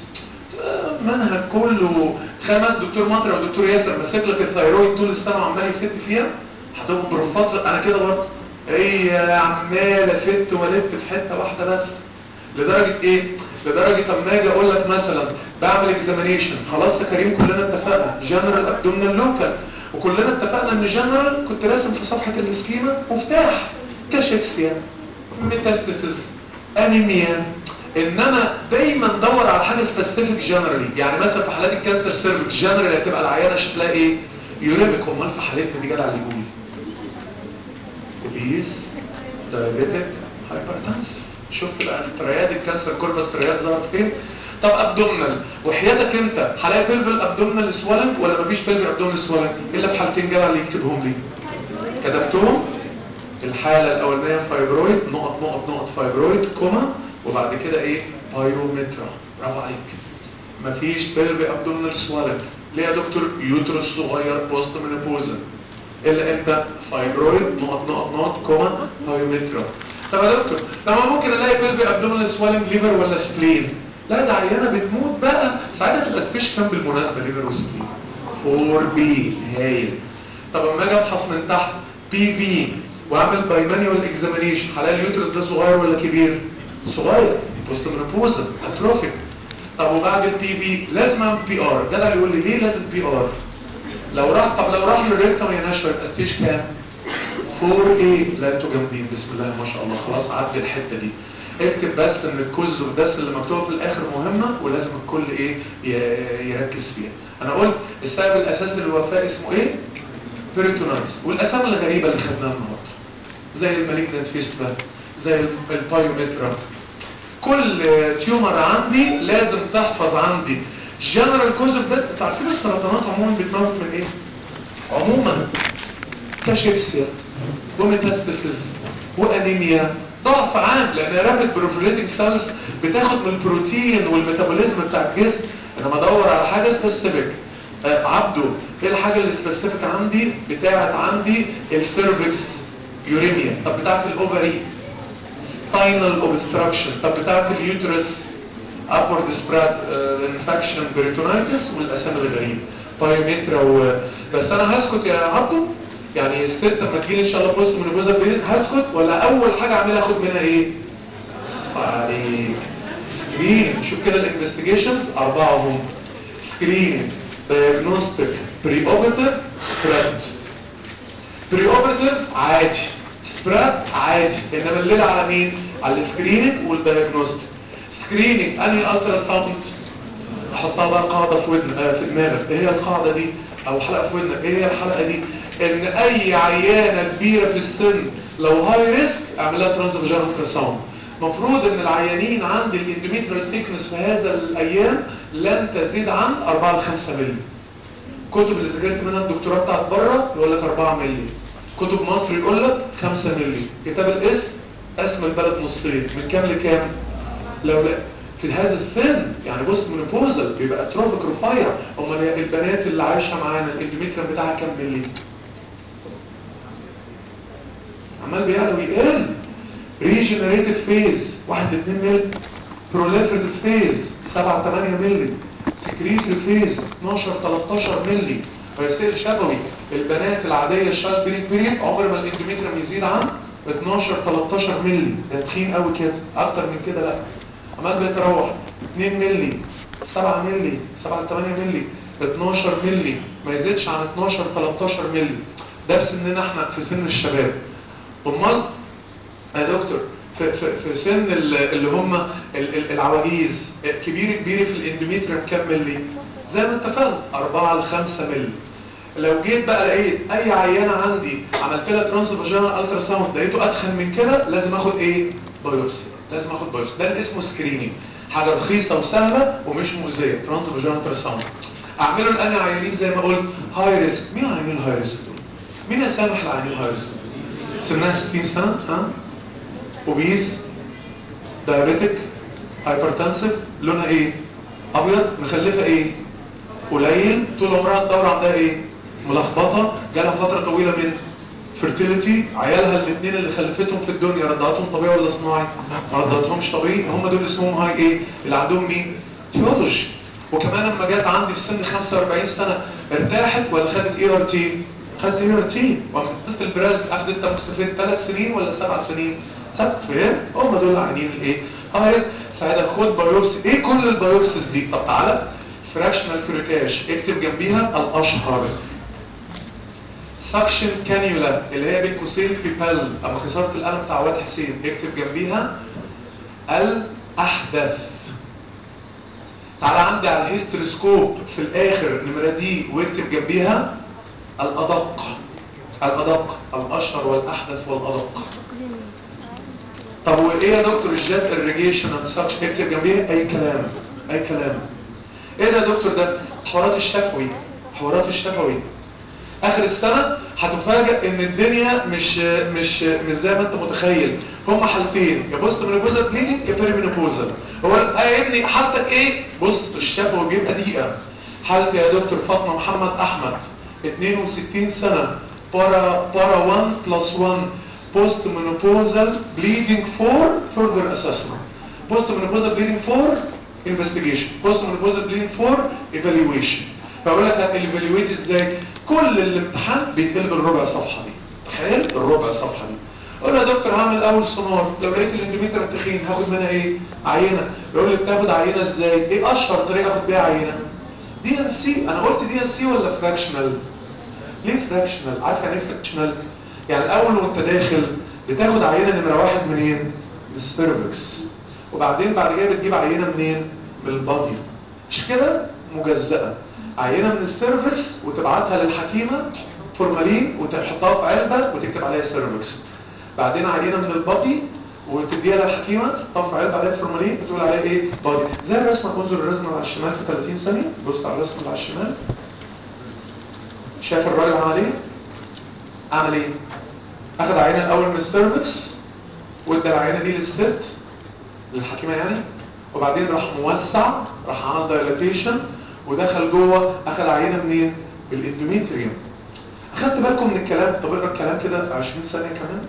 منهج كله خمس دكتور مطر ودكتور ياسر ماسك لك الثايرويد طول السنه وعمال يفت فيها. هتبقوا بروفات. انا كده برضه هي عمال افت والف في حته واحده بس. لدرجه ايه؟ لدرجه اما اجي اقول لك مثلا بعمل اكزامينيشن خلاص يا كريم كلنا اتفقنا جنرال ابدومينال لوكال وكلنا اتفقنا ان جنرال كنت راسم في صفحه السكيما مفتاح كاشكسيا ميتاستاسيس انيميا. انما دايما ندور على حاجه سبيسيفيك جنرالي. يعني مثلا في حالات الكانسر سيرفكس جنرالي هتبقى العيانه شكلها ايه؟ يوريميك. امال في حالتنا دي جدع اللي يقول اوبيز دايابيتك هايبرتنسف. شفت بقى الترياد الكانسر كوربس ترياد ظهر فين؟ طب ابدومينال وحياتك انت هلاقي بلفل ابدومينال سوالنج ولا مفيش بلفل ابدومينال سوالنج؟ الا في حالتين جدع اللي يكتبهم لي. كتبتهم الحاله الاولانيه فايبرويد نقط نقط نقط فايبرويد كوما وبعد كده ايه؟ بايومترا. برافو عليك. مفيش بلفي ابدومينال سوالنج. ليه يا دكتور؟ يوترس صغير بوست مينوبوزا. الا انت فايبرويد نقط نقط نقط كوما بايومترا. طب يا دكتور لما ممكن الاقي بلفي ابدومينال سوالنج ليفر ولا سبلين؟ لا ده عيانه بتموت بقى ساعتها تبقى سبيش كام بالمناسبه ليفر وسبلين؟ فور بي. هايل. طب اما اجي ابحث من تحت بي في واعمل بايمانيوال اكزامينيشن هلاقي اليوترس ده صغير ولا كبير؟ صغير بوست مينوبوزا اتروفيك. طب وبعد البي في لازم اعمل بي ار. ده اللي يقول لي ليه لازم بي ار؟ لو راح طب لو راح للريكتم يا نشوى يبقى ستيج كام؟ فور ايه؟ لا انتوا جامدين بسم الله ما شاء الله. خلاص عدي الحته دي. اكتب بس ان الكوز بس اللي مكتوبه في الاخر مهمه ولازم الكل ايه يركز فيها. انا قلت السبب الاساسي للوفاه اسمه ايه؟ بيريتونايتس. والاسامي الغريبه اللي خدناها النهارده زي المالجنت فيستولا زي البايومترا. كل تيومر عندي لازم تحفظ عندي جنرال كوز اوف ديث. انتوا عارفين السرطانات عموما بتموت من ايه؟ عموما كاشيكسيا وميتاستاسيس وانيميا، ضعف عام، لان رابيد بروفيليتنج سيلز بتاخد من البروتين والميتابوليزم بتاع الجسم. انا بدور على حاجه سبيسيفيك. آه عبده ايه الحاجه اللي سبيسيفيك عندي؟ بتاعت عندي السيرفكس يوريميا. طب بتاعت الاوفري spinal obstruction. طب بتاعت اليوترس upward spread infection peritonitis. والاسامي الغريبه بايومترا و... بس انا هسكت يا عبده؟ يعني الست لما تجيلي ان شاء الله بص من جوزها بين هسكت ولا اول حاجه اعملها اخد منها ايه؟ عليك سكرين. شوف كده الانفستيجيشنز اربعه هم: سكرين، دايجنوستيك، بري اوبرتيف، سبريد. بري اوبرتيف عادي، سبريد عادي، انما الليله على مين؟ على السكريننج والدايجنوستيك. سكريننج انهي الترا ساوند؟ احطها بقى قاعده في ودن آه في دماغك. ايه هي القاعده دي؟ او حلقه في ودنك. ايه هي الحلقه دي؟ ان اي عيانه كبيره في السن لو هاي ريسك اعمل لها ترانسفاجينال الترا ساوند. المفروض ان العيانين عند الاندوميتريال ثيكنس في هذا الايام لن تزيد عن أربعة ل خمسة مللي. كتب اللي ذاكرت منها الدكتوراه بتاعت بره يقول لك أربعة مللي. كتب مصر يقول لك خمسة مللي. كتاب الاسم اسم البلد نصين من كام لكام؟ لو لا في هذا السن يعني بوست مينوبوزال بيبقى اتروفيك رفيع. امال البنات اللي عايشه معانا الاندوميتريال بتاعها كام مللي؟ عمال بيعلى ويقل. ريجنريتيف فيز واحد ل اتنين مللي. بروليفريتيف فيز سبعة تمانية مللي. سكريتري فيز اتناشر تلتاشر مللي. فيصير شفوي البنات العاديه الشايلد بيرنج بيريد عمر ما الاندوميتريوم يزيد عن اتناشر تلتاشر مللي. ده تخين قوي كده، اكتر من كده لا. عمال بيتراوح اتنين مللي، سبعة مللي، سبعة ل تمانية مللي، اتناشر مللي، ما يزيدش عن اتناشر تلتاشر مللي. ده في سننا احنا في سن الشباب. امال يا دكتور في, في, في سن اللي هم العواجيز كبير كبير في الاندوميتريوم كام مللي؟ زي ما اتفقنا أربعة ل خمسة مللي. لو جيت بقى لقيت اي عيانه عندي عملت لها ترانسفاجينال الترا ساوند لقيته ادخن من كده لازم اخد ايه؟ بايوبسي. لازم اخد بايوبسي. ده اللي اسمه سكريننج. حاجه رخيصه وسهله ومش مؤذيه. ترانسفاجينال الترا ساوند اعمله لاني عيانين زي ما قلت هاي ريسك. مين عيانين الهاي ريسك دول؟ مين يسامح العيانين الهاي ريسك؟ سنها ستين سنه ها؟ اوبيز، دايابيتك، هايبرتنسيف، لونها ايه؟ ابيض، مخلفه ايه؟ قليل، طول عمرها الدوره عندها ايه؟ ملخبطه، جالها فتره طويله من فيرتيليتي، عيالها الاثنين اللي خلفتهم في الدنيا رضعتهم طبيعي ولا صناعي؟ ما رضعتهمش طبيعي. هم دول اسمهم هاي ايه؟ اللي عندهم مين؟ تيولوجي. وكمان لما جت عندي في سن خمسة وأربعين سنه ارتاحت ولا خدت اي ار تي؟ خدت اي ار تي. وخدت البراست اخدت تاموكسيفين ثلاث سنين ولا سبع سنين؟ سبع. فهمت؟ هم دول عينين الايه؟ هاي ساعتها خد بايوبسي. ايه كل البايوبسيز دي؟ طب تعالى فراكشنال كوريكاش اكتب جنبيها الاشهر. سكشن كانيولا اللي هي بين قوسين بيبال اما خساره القلم بتاع واد حسين اكتب جنبيها الاحدث. تعالى عندي على الهيستروسكوب في الاخر نمره دي واكتب جنبيها الادق. الادق الاشهر والاحدث والادق. طب وايه يا دكتور الجات الريجيشن اند سكشن اكتب جنبيها اي كلام. اي كلام. ايه ده يا دكتور؟ ده حوارات الشفوي. حوارات الشفوي اخر السنه هتفاجئ ان الدنيا مش مش مش زي ما انت متخيل. هما حالتين، يا بوست مينوبوزال بليدنج يا بيري مينوبوزال. هو يا ابني حالتك ايه؟ بص الشفوي بيبقى دقيقه. حالتي يا دكتور فاطمه محمد احمد اتنين وستين سنه، بارا بارا واحد بلس واحد، بوست مينوبوزال بليدنج فور فurther اسسمنت. بوست مينوبوزال بليدنج فور انفستيجيشن، بوست مينوبوزال بليدنج فور ايفالويشن. فاقول لك هتايفالويت ازاي؟ كل الامتحان بيتقلب الربع صفحه دي. تخيل الربع صفحه دي. اقول له يا دكتور هعمل اول سونار، لو لقيت الاندوميتر تخين هاخد منها ايه؟ عينه. يقول لي بتاخد عينه ازاي؟ ايه اشهر طريقه اخد بيها عينه؟ دي ان سي. انا قلت دي ان سي ولا فراكشنال؟ ليه فراكشنال؟ عارف يعني ايه فراكشنال؟ يعني الاول وانت داخل بتاخد عينه نمره واحد منين؟ من السيرفكس. وبعدين بعد كده بتجيب عينه منين؟ من البادي. مش كده مجزأه، عينه من السيرفكس وتبعتها للحكيمه فورمالين وتحطها في علبه وتكتب عليها سيرفكس. بعدين عينه من البادي وتديها للحكيمه تحطها في علبه عليها فورمالين وتقول عليها ايه؟ بادي. زي الرسمه، انظر الرسمه على الشمال في ثلاثين ثانيه. بص على الرسمه على الشمال. شايف الراجل عمل ايه؟ عمل ايه؟ اخذ عينه الاول من السيرفكس وادى العينه دي للست للحكيمه يعني، وبعدين راح موسع، راح عمل دايلاتيشن ودخل جوه. اخذ عينه منين؟ بالاندوميتريوم. اخدت بالكم من الكلام؟ طب اقرا الكلام كده في عشرين ثانيه كمان.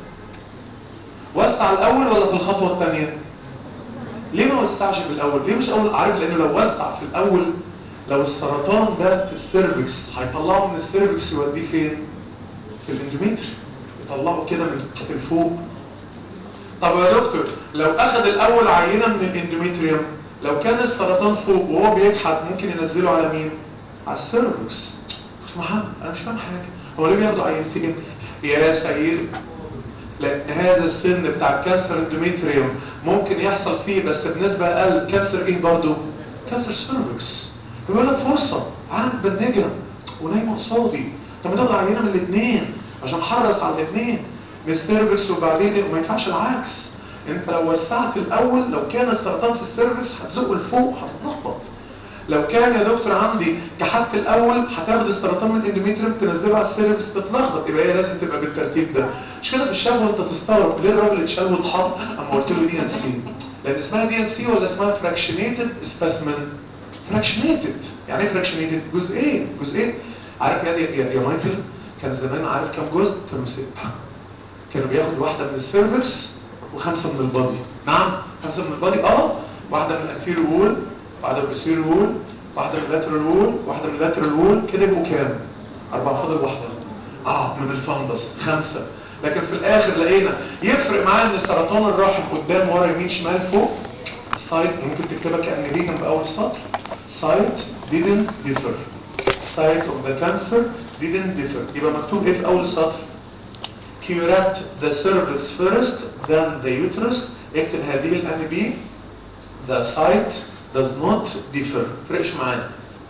وسع الاول ولا في الخطوه الثانيه؟ ليه ما وسعش في الاول؟ ليه مش اول؟ عارف لانه لو وسع في الاول، لو السرطان ده في السيرفكس هيطلعه من السيرفكس يوديه فين؟ في الاندوميتريوم، يطلعه كده من تحت لفوق. طب يا دكتور لو اخذ الاول عينه من الاندوميتريوم، لو كان السرطان فوق وهو بيكحت ممكن ينزله على مين؟ على السيرفكس. محمد انا مش فاهم حاجه، هو ليه بياخدوا عينتين؟ يا سيدي لان هذا السن بتاع كانسر اندوميتريوم ممكن يحصل فيه بس بنسبه اقل كانسر ايه برضه؟ كانسر سيرفكس. بيقول لك فرصه عامل بنجه ونايمه قصادي، طب ما تاخد عينه من الاثنين عشان احرص على الاثنين من السيرفكس وبعدين ايه؟ وما ينفعش العكس. انت لو وسعت الاول، لو كان السرطان في السيرفكس هتزقه لفوق هتتلخبط. لو كان يا دكتور عندي كحت الاول هتاخد السرطان من الاندوميتريوم تنزله على السيرفكس تتلخبط، يبقى هي لازم تبقى بالترتيب ده. مش كده في الشهوه انت تستغرب ليه الراجل اتشال واتحط اما قلت له دي ان سي؟ لان اسمها دي ان سي ولا اسمها فراكشنيتد سبيسمن؟ فراكشنيتد. يعني ايه فراكشنيتد؟ جزئين جزئين. عارف يا يا, يا مايكل كان زمان عارف كام جزء؟ كانوا سته. كانوا بياخد واحده من السيرفكس وخمسه من البادي. نعم خمسه من البادي اه، واحده من الانتيريور وول، واحده من البوستيريور وول، واحده من اللاترال وول، واحده من اللاترال وول، كده يبقوا كام؟ اربعه. فاضل واحده اه من الفندس، خمسه. لكن في الاخر لقينا يفرق معانا ان السرطان الرحم قدام ورا يمين شمال فوق. سايت ممكن تكتبها كأن دي جنب اول سطر. سايت didn't differ. site of the cancer didn't differ. يبقى مكتوب ايه في اول سطر؟ curate the cervix first then the uterus. اكتب هذه الان بي. the site does not differ. فرقش معانا.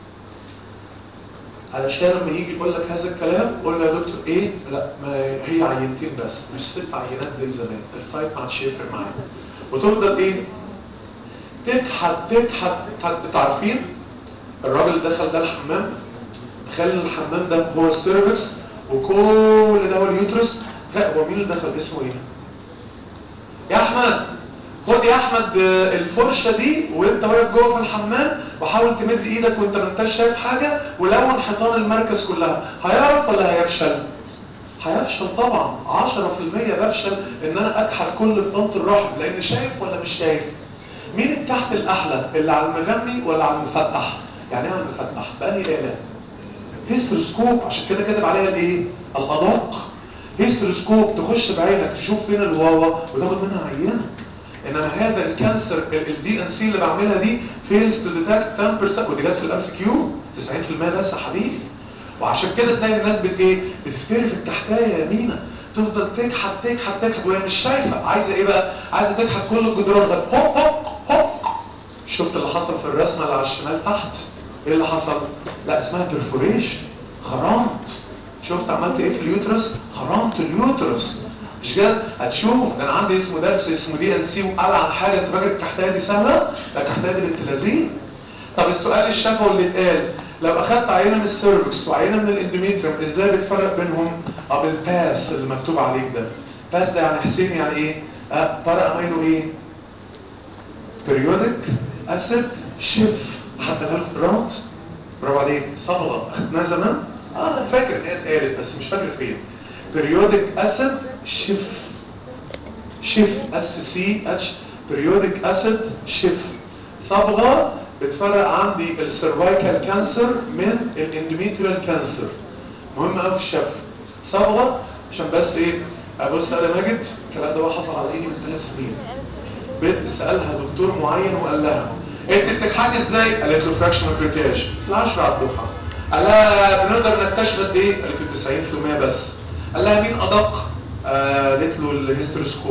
علشان لما يجي يقول لك هذا الكلام قول له يا دكتور ايه؟ لا ما هي عينتين بس مش ست عينات زي زمان. السايت ما عادش يفرق معانا. وتفضل ايه؟ تكحت تكحت تكحت. انتوا عارفين الراجل دخل ده الحمام، تخيل الحمام ده هو السيرفكس وكل ده هو اليوترس. هو مين اللي دخل؟ اسمه ايه؟ يا احمد خد يا احمد الفرشه دي وانت واقف جوه في الحمام وحاول تمد ايدك وانت ما انتش شايف حاجه ولون حيطان المركز كلها. هيعرف ولا هيفشل؟ هيفشل طبعا. عشرة في المية بفشل ان انا اكحت كل بطانه الرحم لان شايف ولا مش شايف. مين الكحت الاحلى؟ اللي على المغمي ولا على المفتح؟ يعني ايه على المفتح؟ بأني آلة هيستروسكوب، عشان كده كاتب عليها الايه؟ الادق. هيستروسكوب تخش بعينك تشوف فين الواوا وتاخد منها عينه. انما هذا الكانسر الدي ان سي اللي بعملها دي فيلز تو ديتكت عشرة بالمية ودي جت في الام سي كيو تسعين في المية بس يا حبيبي. وعشان كده تلاقي الناس بت ايه؟ بتفتري في التحتايه يا مينا، تفضل تكحت تكحت تكحت وهي مش شايفه. عايزه ايه بقى؟ عايزه تكحت كل الجدران ده. هوب هوب هوب. شفت اللي حصل في الرسمه اللي على الشمال تحت؟ ايه اللي حصل؟ لا اسمها بيرفوريشن، خرمت. شفت عملت ايه في اليوترس؟ خرمت اليوترس. مش كده؟ هتشوف انا عندي اسمه درس اسمه دي ان سي وقال عن حاجه انت فاكر التحتايه دي سهله؟ لا التحتايه دي بنت لذيذ. طب السؤال الشفوي اللي اتقال لو اخدت عينه من السيرفكس وعينه من الاندوميتريوم ازاي بتفرق بينهم؟ اه بالباس اللي مكتوب عليك ده. باس ده يعني حسين يعني ايه؟ اه طارق امينو ايه؟ بريودك اسيد شيف. حتى ده الرمز برافو عليك. صبغه اخدناها زمان؟ اه انا فاكر ان هي اتقالت بس مش فاكر فين. بريودك اسيد شيف شيف اس سي اتش بريودك اسيد شيف. صبغه بتفرق عندي السيرفايكال كانسر من الاندوميتريال كانسر. مهم قوي في الشفا. صبغه عشان بس ايه؟ ابص انا ماجد الكلام ده حصل على ايدي من ثلاث سنين. بنت سالها دكتور معين وقال لها انت بتكحتي ازاي؟ قالت له فراكشن اوف ريتاج العشرة على الدفعه. قال لها بنقدر نكتشف قد ايه؟ قالت له تسعين في المية بس. قال لها مين ادق؟ قالت له الهيستروسكوب.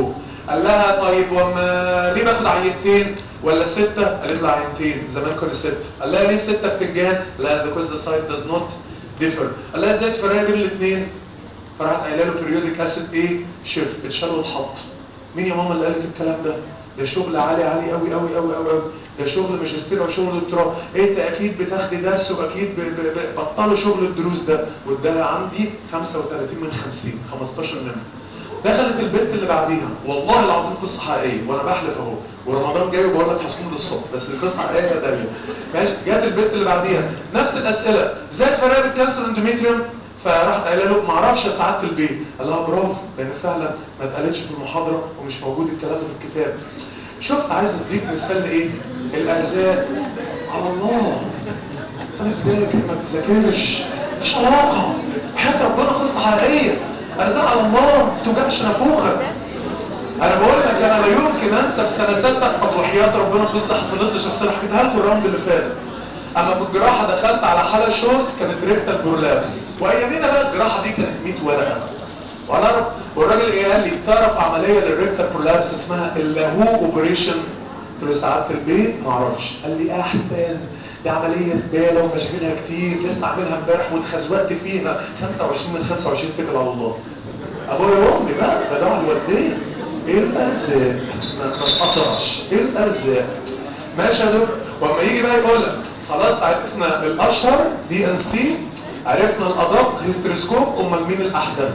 قال لها طيب وما ليه باخد عينتين ولا ستة؟ قالت له عينتين، زمان كل ستة. قال لها ليه ستة بتنجان؟ لا because the site does not differ. قال لها ازاي تفرق بين الاثنين؟ فراحت قايله له periodic acid ايه؟ شيفت، اتشال واتحط. مين يا ماما اللي قالت الكلام ده؟ ده شغل عالي عالي قوي قوي قوي قوي قوي، ده شغل ماجستير او شغل دكتوراه. انت اكيد بتاخدي درس واكيد بطلوا شغل الدروس ده. واداها عندي خمسة وثلاثين من خمسين، خمستاشر نمره. دخلت البنت اللي بعديها، والله العظيم قصه حقيقيه وانا بحلف اهو، ورمضان جاي وبقول لك هصوم للصبح بس القصه حقيقيه يا داليا. ماشي، جت البنت اللي بعديها نفس الاسئله، ازاي تفرق بين كانسر اندوميتريوم؟ فراحت قايله له ما اعرفش يا سعاده البيت. قال لها برافو، لان فعلا ما اتقالتش في المحاضره ومش موجود الكلام ده في الكتاب. شفت؟ عايز اديك مثال ايه؟ الارزاق على الله. انا تذاكر ما تذاكرش مش علاقه، حتى ربنا قصه حقيقيه. ارزاق على الله، ما توجعش نافوخك. انا بقول لك انا لا يمكن انسى في سنه سته وحياه ربنا قصه حصلت لي شخصيا، حكيتها لكم الراوند اللي فات. اما في الجراحه دخلت على حاله شورت كانت ريكتال بورلابس، وايامينا بقى الجراحه دي كانت مية ورقه. وانا اعرف، والراجل ايه قال لي تعرف عمليه للريكتال بورلابس اسمها اللاهو اوبريشن؟ قلت له ساعات في البيت ما اعرفش. قال لي احسن، دي عمليه زباله ومشاكلها كتير، لسه عاملها امبارح واتخزوقت فيها. خمسة وعشرين من خمسة وعشرين اتكل على الله. ابويا وامي بقى بدعوا الوالدين. ايه الارزاق؟ ما تقطعش، ايه الارزاق؟ ماشي يا دكتور. واما يجي بقى يقول لك خلاص عرفنا الاشهر دي ان سي، عرفنا الادق هيستروسكوب، امال مين الاحدث؟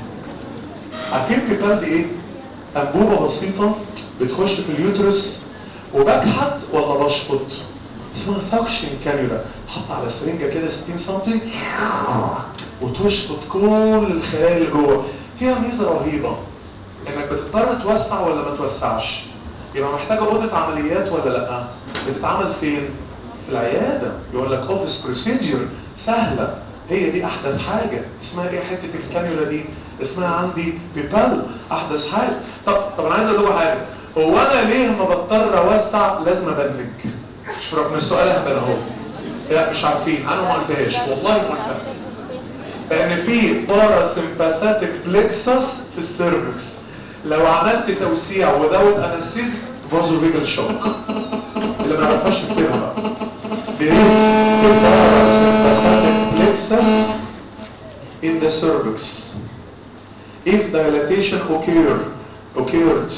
عارفين بيبال دي ايه؟ انبوبه بسيطه بتخش في اليوترس وبكحت ولا بشفط؟ اسمها ساكشن كانيولا، تحط على سرنجه كده ستين سم وتشفط كل الخلايا اللي جوه. فيها ميزه رهيبه انك بتضطر توسع ولا ما توسعش. يبقى محتاجه اوضه عمليات ولا لا؟ بتتعمل فين؟ في العياده. يقول لك اوفيس بروسيدجر سهله. هي دي احدث حاجه. اسمها ايه حته الكانيولا دي؟ اسمها عندي بيبال، احدث حاجه. طب طب انا عايز اقول لكم حاجه، هو انا ليه لما بضطر اوسع لازم ابنج؟ مش رغم السؤال هبل اهو. لا مش عارفين، انا ما قلتهاش والله ما قلتها. لان في باراسمباثيك بلكسس في السيرفكس، لو عملت توسيع ودوت انستيزيك فازوفيجال شوك. اللي ما يعرفهاش يكتبها بقى. There is a parasympathetic plexus in the cervix. If dilatation occurred, occurred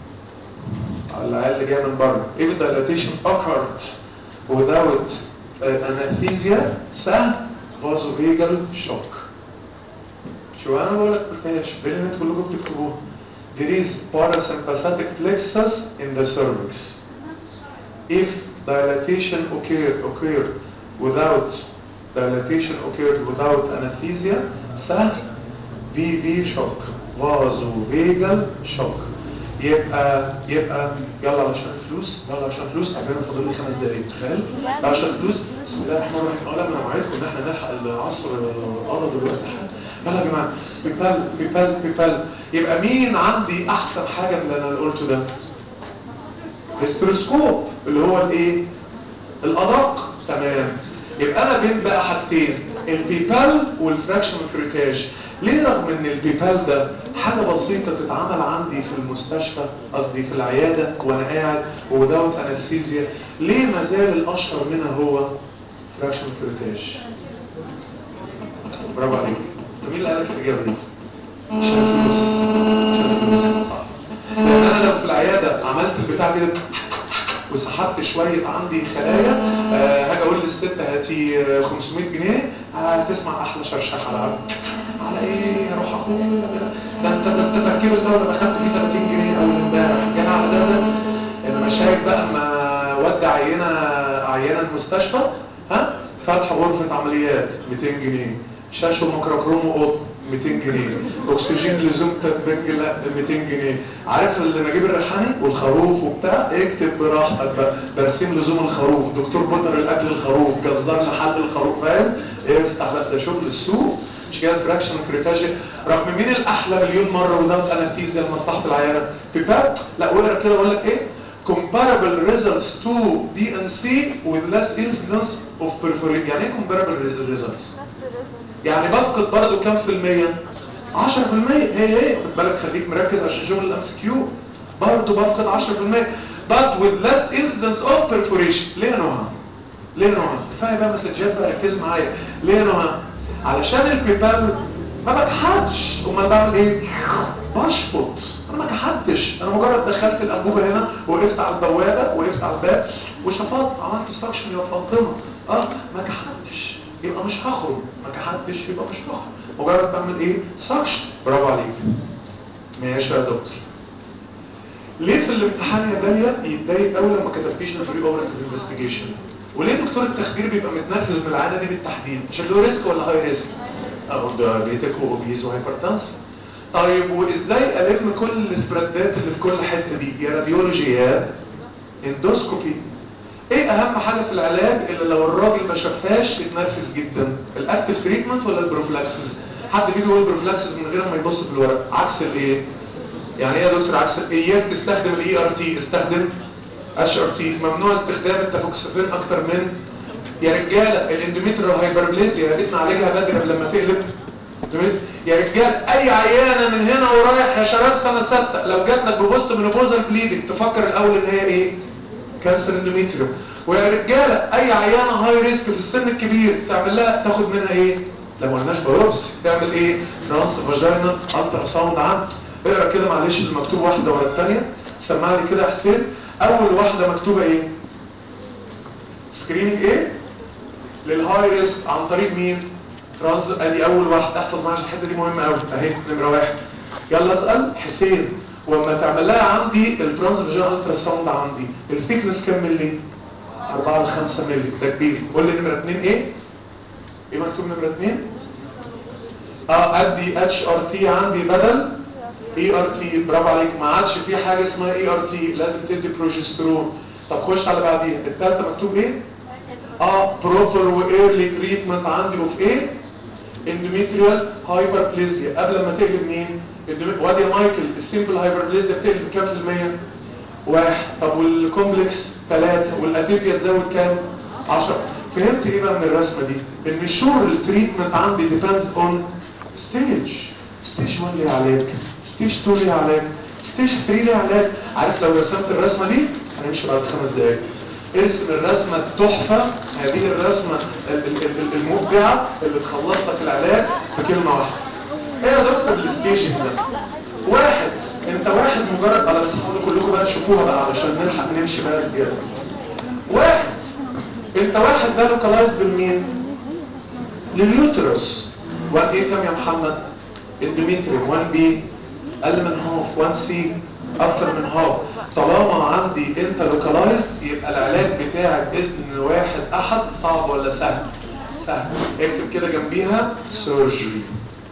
على الأقل جاي من بره. If dilatation occurred without uh, anesthesia سهل vasovagal shock. شو أنا بقول لك مفيهاش، بين إن انتوا كلكم بتكتبوها. There is parasympathetic plexus in the cervix. If dilatation occurred occurred without dilatation occurred without anesthesia سهل في في shock vasovagal shock. يبقى يبقى يلا علشان فلوس، يلا عشان فلوس. عبارة فاضل لي خمس دقايق، تخيل يلا عشان فلوس. بسم الله الرحمن الرحيم. اقول انا موعدكم ان احنا نلحق العصر قضى دلوقتي. يلا يا جماعه، بيبال بيبال بيبال. يبقى مين عندي احسن حاجه من اللي انا قلته ده؟ هيستروسكوب اللي هو الايه؟ الادق. تمام. يبقى انا بين بقى حاجتين، البيبال والفراكشن فريتاج. ليه رغم ان البيبال ده حاجه بسيطه تتعمل عندي في المستشفى، قصدي في العياده وانا قاعد ودوت انستيزيا، ليه ما زال الاشهر منها هو فراكشن فريتاج؟ برافو عليك. مين اللي قال لك الاجابه دي؟ عشان فلوس. عشان فلوس صح. لان انا لو في العياده عملت البتاع كده وسحبت شويه عندي خلايا، أه هاجي اقول للست هاتي خمسمية جنيه، هتسمع احلى شرشحه بقى. على ايه اروح اخد ده؟ انت ده انت تركيب الدوله دخلت فيه ثلاثين جنيه اول امبارح، جاي على ده ده. انما شايف بقى اما ودي عينه عينه المستشفى، ها فتح غرفه عمليات ميتين جنيه، شاشه وميكروكروم وقطن ميتين جنيه، اكسجين لزوم تنبنج لا ميتين جنيه. عارف اللي نجيب الريحاني والخروف وبتاع، اكتب براحتك بقى، برسيم لزوم الخروف، دكتور بطر الاكل الخروف، جزار لحل الخروف، فاهم؟ افتح بقى، ده شغل السوق. مش كده فراكشن كريتاج. رغم مين الاحلى مليون مره ودوت انستيزيا لمصلحه العيانه؟ بيبال. لا واقرا كده اقول لك ايه؟ comparable results to دي إن سي with less incidence of perforation. يعني ايه comparable results؟ يعني بفقد برضه كام في المية؟ عشرة في المية. هي هي خد بالك، خليك مركز عشان شغل الام اس كيو. برضه بفقد عشرة في المية but with less incidence of perforation. ليه يا نهى؟ ليه يا نهى؟ كفايه بقى مسجات بقى، ركز معايا. ليه يا نهى؟ علشان البيبال ما بكحتش. امال بعمل ايه؟ بشفط. انا ما كحتش، انا مجرد دخلت الانبوبه هنا وقفت على البوابه، وقفت على الباب وشفطت، عملت سكشن يا فاطمه. اه ما كحتش يبقى مش هخرج، ما كحتش يبقى مش هخرج، مجرد بعمل ايه؟ سكشن. برافو عليك. ماشي يا دكتور. ليه في الامتحان يا داليا يتضايق قوي لما كتبتيش بري اوبرتيف انفستيجيشن؟ وليه دكتور التخدير بيبقى متنرفز من العاده دي بالتحديد؟ عشان له ريسك ولا هاي ريسك؟ اه ده بيتك واوبيز وهايبرتنس. طيب وازاي الم كل السبريدات اللي في كل حته دي؟ يا راديولوجي يا اندوسكوبي. ايه اهم حاجه في العلاج اللي لو الراجل ما شافهاش يتنرفز جدا؟ الاكتيف تريتمنت ولا البروفلاكسس؟ حد فيكم يقول بروفلاكسس من غير ما يبص في الورق، عكس الايه؟ يعني ايه يا دكتور عكس اياك تستخدم الاي ار تي، استخدم اتش ار تي. ممنوع استخدام التافوكسفين اكتر من. يا رجاله الاندوميتريال هايبربليزيا قلنا عليها بدري قبل ما تقلب. يا رجال اي عيانه من هنا ورايح يا شباب سنه سته لو جات لك ببوست منوبوزال بليدنج تفكر الاول ان هي ايه؟ كانسر اندوميتريوم. ويا رجاله اي عيانه هاي ريسك في السن الكبير تعمل لها تاخد منها ايه؟ لو ما قلناش بايوبسي تعمل ايه؟ ترانس فاجينال الترا ساوند. عن اقرا كده معلش المكتوب واحده ورا الثانيه. سمع لي كده يا حسين. اول واحده مكتوبه ايه؟ سكريننج ايه؟ للهاي ريسك عن طريق مين؟ ترانس. ادي اول واحده، احفظ معايا الحته دي مهمه قوي اهي نمره واحد. يلا اسال حسين. واما تعمل لها عندي الترانس فاجينال الترا ساوند عندي الثيكنس كام مللي؟ أربعة ل خمسة مللي، ده كبير. قول لي نمره اثنين ايه؟ ايه مكتوب نمره اثنين؟ اه ادي اتش ار تي عندي بدل اي ار تي. برافو عليك. ما عادش في حاجه اسمها اي ار تي، لازم تدي بروجسترون. طب خش على بعديها الثالثه مكتوب ايه؟ اه بروبر وايرلي تريتمنت عندي اوف ايه؟ اندوميتريال هايبربليزيا. قبل ما تقلب مين؟ وادي مايكل السيمبل هايبربليزيا بتقلب كام في المية؟ واحد. طب والكومبلكس ثلاثة، والاتيبيا تزود كام؟ عشرة. فهمت ايه بقى من الرسمه دي؟ ان شور التريتمنت عندي ديبندز اون ستيج. ستيج واحد ليه علاج، ستيج اتنين ليه علاج، ستيج تلاتة ليه علاج. عارف لو رسمت الرسمه دي هنمشي بعد خمس دقايق. ارسم الرسمه التحفه، هذه الرسمه المبدعه اللي تخلص لك العلاج بكلمه واحده. ايه يا دكتور الستيج ده؟ واحد، انت واحد مجرد على اصحابي كلكم بقى تشوفوها بقى علشان نلحق نمشي بقى رجاله. واحد، انت واحد ده لوكالايز بالمين؟ لليوترس. واحد ايه كام يا محمد؟ اندوميتريوم. واحد بي اقل من هاف، واحد سي اكتر من هاف. طالما عندي انت لوكالايز يبقى العلاج بتاعك باذن واحد احد. صعب ولا سهل؟ سهل. اكتب كده جنبيها سيرجري.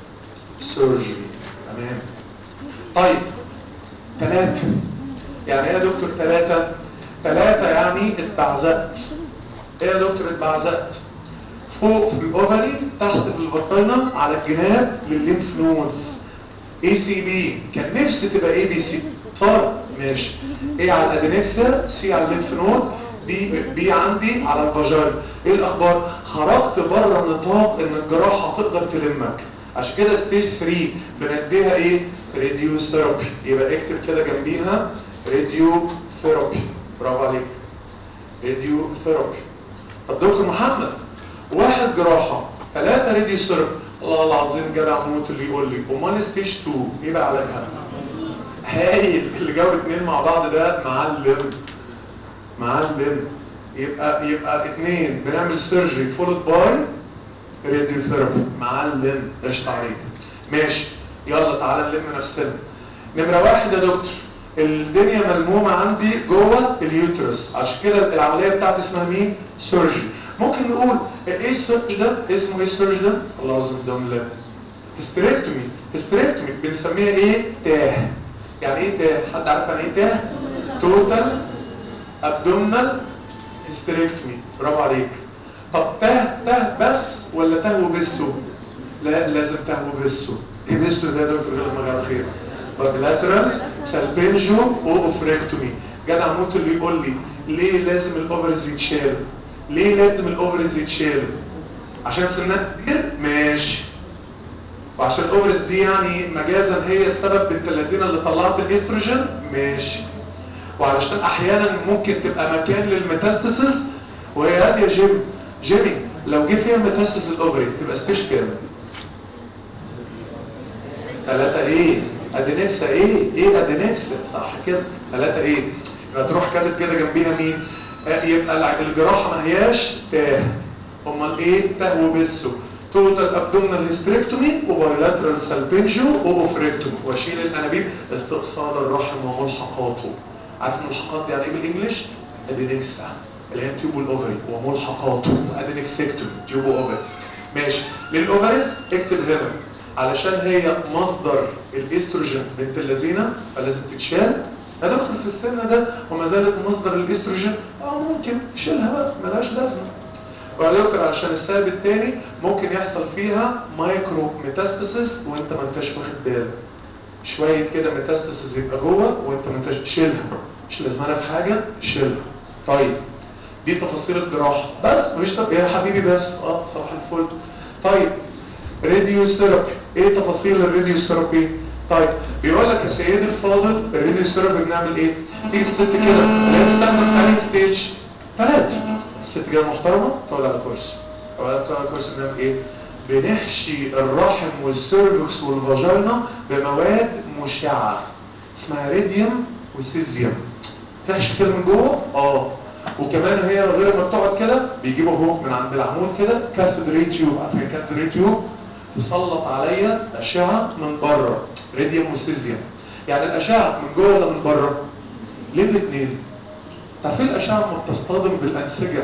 سيرجري. تمام. طيب ثلاثة يعني ايه يا دكتور ثلاثة؟ ثلاثة يعني اتبعزقت. ايه يا دكتور اتبعزقت؟ فوق في الاوفري، تحت في البطينة، على الجناب للليمف نودز. اي سي بي. كان نفسي تبقى اي بي سي صار ماشي. ايه على الادينكسيا، سي على الليمف نود، دي بي عندي على الفاجاين. ايه الاخبار؟ خرجت بره نطاق ان الجراحه تقدر تلمك. عشان كده ستيج ثلاثة بنديها ايه؟ راديو ثيرابي. يبقى اكتب كده جنبيها راديو ثيرابي. برافو عليك. راديو ثيرابي. طب دكتور محمد واحد جراحه ثلاثه راديو ثيرابي. الله العظيم جدع موت اللي يقول لي امال ستيج اتنين ايه بقى علاجها؟ هايل. اللي جاوب اتنين مع بعض ده معلم. معلم. يبقى يبقى اتنين بنعمل سيرجري فولد باي راديو ثيرابي. معلم. قشطة عليك. ماشي. يلا تعالى نلم نفسنا. نمرة واحد يا دكتور الدنيا ملمومة عندي جوه اليوترس، عشان كده العملية بتاعتي اسمها مين؟ سيرجري. ممكن نقول ايه السيرج ده؟ اسمه ايه السيرج ده؟ الله عظيم ده من الله. هستريكتومي. هستريكتومي بنسميها ايه؟ تاه. يعني ايه تاه؟ حد عارف يعني ايه تاه؟ توتال ابدومينال هستريكتومي. برافو عليك. طب تاه تاه بس ولا تاه وبسو؟ لا لازم تاه وبسو. ايه بسو ده يا دكتور غير ما جرى خير؟ بابيلاترال سالبنجو اوفريكتومي. جدع موت اللي يقول لي ليه لازم الاوفرز يتشال؟ ليه لازم الاوفرز يتشال؟ عشان سنها كتير؟ ماشي. وعشان الاوفرز دي يعني مجازا هي السبب بنت الذين اللي طلعت الاستروجين ماشي، وعلشان احيانا ممكن تبقى مكان للميتاستاسيس. وهي هاديه جيم جيمي لو جه فيها ميتاستاسيس الاوفري تبقى ستيج كام؟ ثلاثة ايه؟ ادينكسا ايه؟ ايه ادينكسا صح كده؟ ثلاثة ايه؟ يبقى تروح كاتب كده جنبيها مين؟ آه يبقى الجراحه ما هياش تاه، امال ايه؟ تاه وبسو توتال ابدومينال هيستريكتومي وبايلاترال سالبنجو واوفريكتومي واشيل الانابيب استئصال الرحم وملحقاته. عارف الملحقات دي يعني ايه بالانجلش؟ ادينكسا اللي هي تيوب الاوفري وملحقاته وادينكسكتومي تيوب اوفري. ماشي للاوفريز اكتب هنا علشان هي مصدر الاستروجين بنت اللذينه فلازم تتشال. يا دكتور في السن ده وما زالت مصدر الاستروجين اه ممكن شيلها بقى ملهاش لازمه. ويا دكتور علشان السبب الثاني ممكن يحصل فيها مايكرو ميتاستاسيس وانت ما انتش واخد بالك. شويه كده ميتاستاسيس يبقى جوه وانت ما انتش شيلها، مش لازمانه في حاجه شيلها. طيب دي تفاصيل الجراحه بس مفيش. طب يا حبيبي بس اه صباح الفل. طيب راديو ثيرابي ايه تفاصيل الراديو ثيرابي؟ طيب بيقول لك يا سيدي الفاضل الراديو ثيرابي بنعمل ايه؟ تيجي الست كده اللي هي بتستخدم في انهي ستيج؟ ثلاث. الست كده محترمه تقعد على كرسي، تقعد على كرسي بنعمل ايه؟ بنحشي الرحم والسيرفكس والفاجينا بمواد مشعه اسمها ريديوم وسيزيوم. تحشي كده من جوه اه. وكمان هي غير ما بتقعد كده بيجيبوا اهو من عند العمود كده كاثودري تيوب، عارفين كاثودري تيوب؟ يسلط عليا اشعه من بره ريديوم وسيزيوم. يعني الاشعه من جوه ولا من بره؟ ليه الاثنين؟ تعرفين الاشعه لما بتصطدم بالانسجه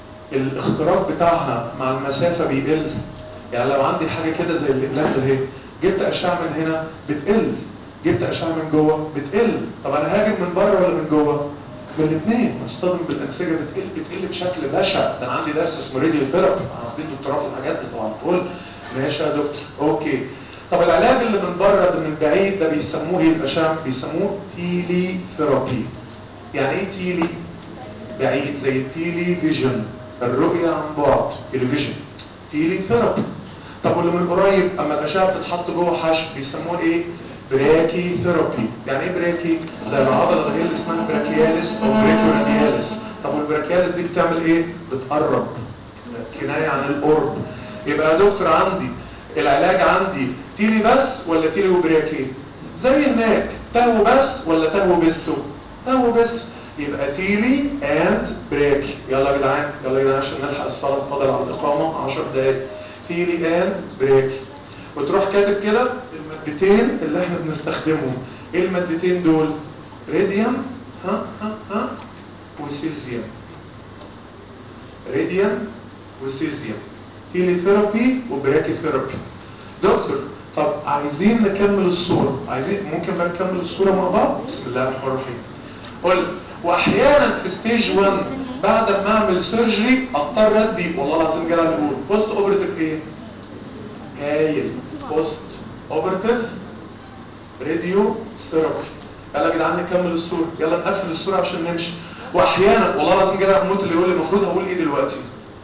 الاختراق بتاعها مع المسافه بيقل. يعني لو عندي حاجه كده زي الاقلام ده اهي جبت اشعه من هنا بتقل، جبت اشعه من جوه بتقل. طب انا هاجم من بره ولا من جوه؟ بالاثنين. بتصطدم بالانسجه بتقل بتقل بشكل بشع. ده انا عندي درس اسمه راديو ثيرابي انا واخدين دكتوراه في الحاجات دي طبعا الفل. ماشي يا دكتور اوكي. طب العلاج اللي من بره ده من بعيد ده بيسموه ايه الاشعه؟ بيسموه تيلي ثيرابي. يعني ايه تيلي؟ بعيد زي التيلي فيجن الرؤيه عن بعد تلفزيون تيلي ثيرابي. طب واللي من قريب اما الاشعه بتتحط جوه حشو بيسموه ايه؟ براكي ثيرابي. يعني ايه براكي؟ زي العضله اللي اسمها براكياليس او بريكورادياليس. طب والبراكياليس دي بتعمل ايه؟ بتقرب، كنايه عن القرب. يبقى يا دكتور عندي العلاج عندي تيلي بس ولا تيلي وبراكي؟ زي هناك تهو بس ولا تهو بسو؟ تهو بس. يبقى تيلي اند براكي. يلا يا جدعان يلا يا جدعان عشان نلحق الصلاه فاضل على الاقامه عشر دقائق. تيلي اند براكي. وتروح كاتب كده المادتين اللي احنا بنستخدمهم. ايه المادتين دول؟ ريديوم ها ها ها وسيزيوم. ريديوم وسيزيوم تيلي ثيرابي وبراكي ثيرابي. دكتور طب عايزين نكمل الصوره، عايزين ممكن بقى نكمل الصوره مع بعض؟ بسم الله الرحمن الرحيم. قول واحيانا في ستيج واحد بعد ما اعمل سيرجري اضطر ادي والله العظيم جاي نقول بوست اوبرتيف ايه؟ هايل بوست اوبرتيف راديو ثيرابي. يلا يا جدعان نكمل الصوره، يلا نقفل الصوره عشان نمشي. واحيانا والله العظيم جاي هموت اللي يقول لي المفروض هقول ايه دلوقتي.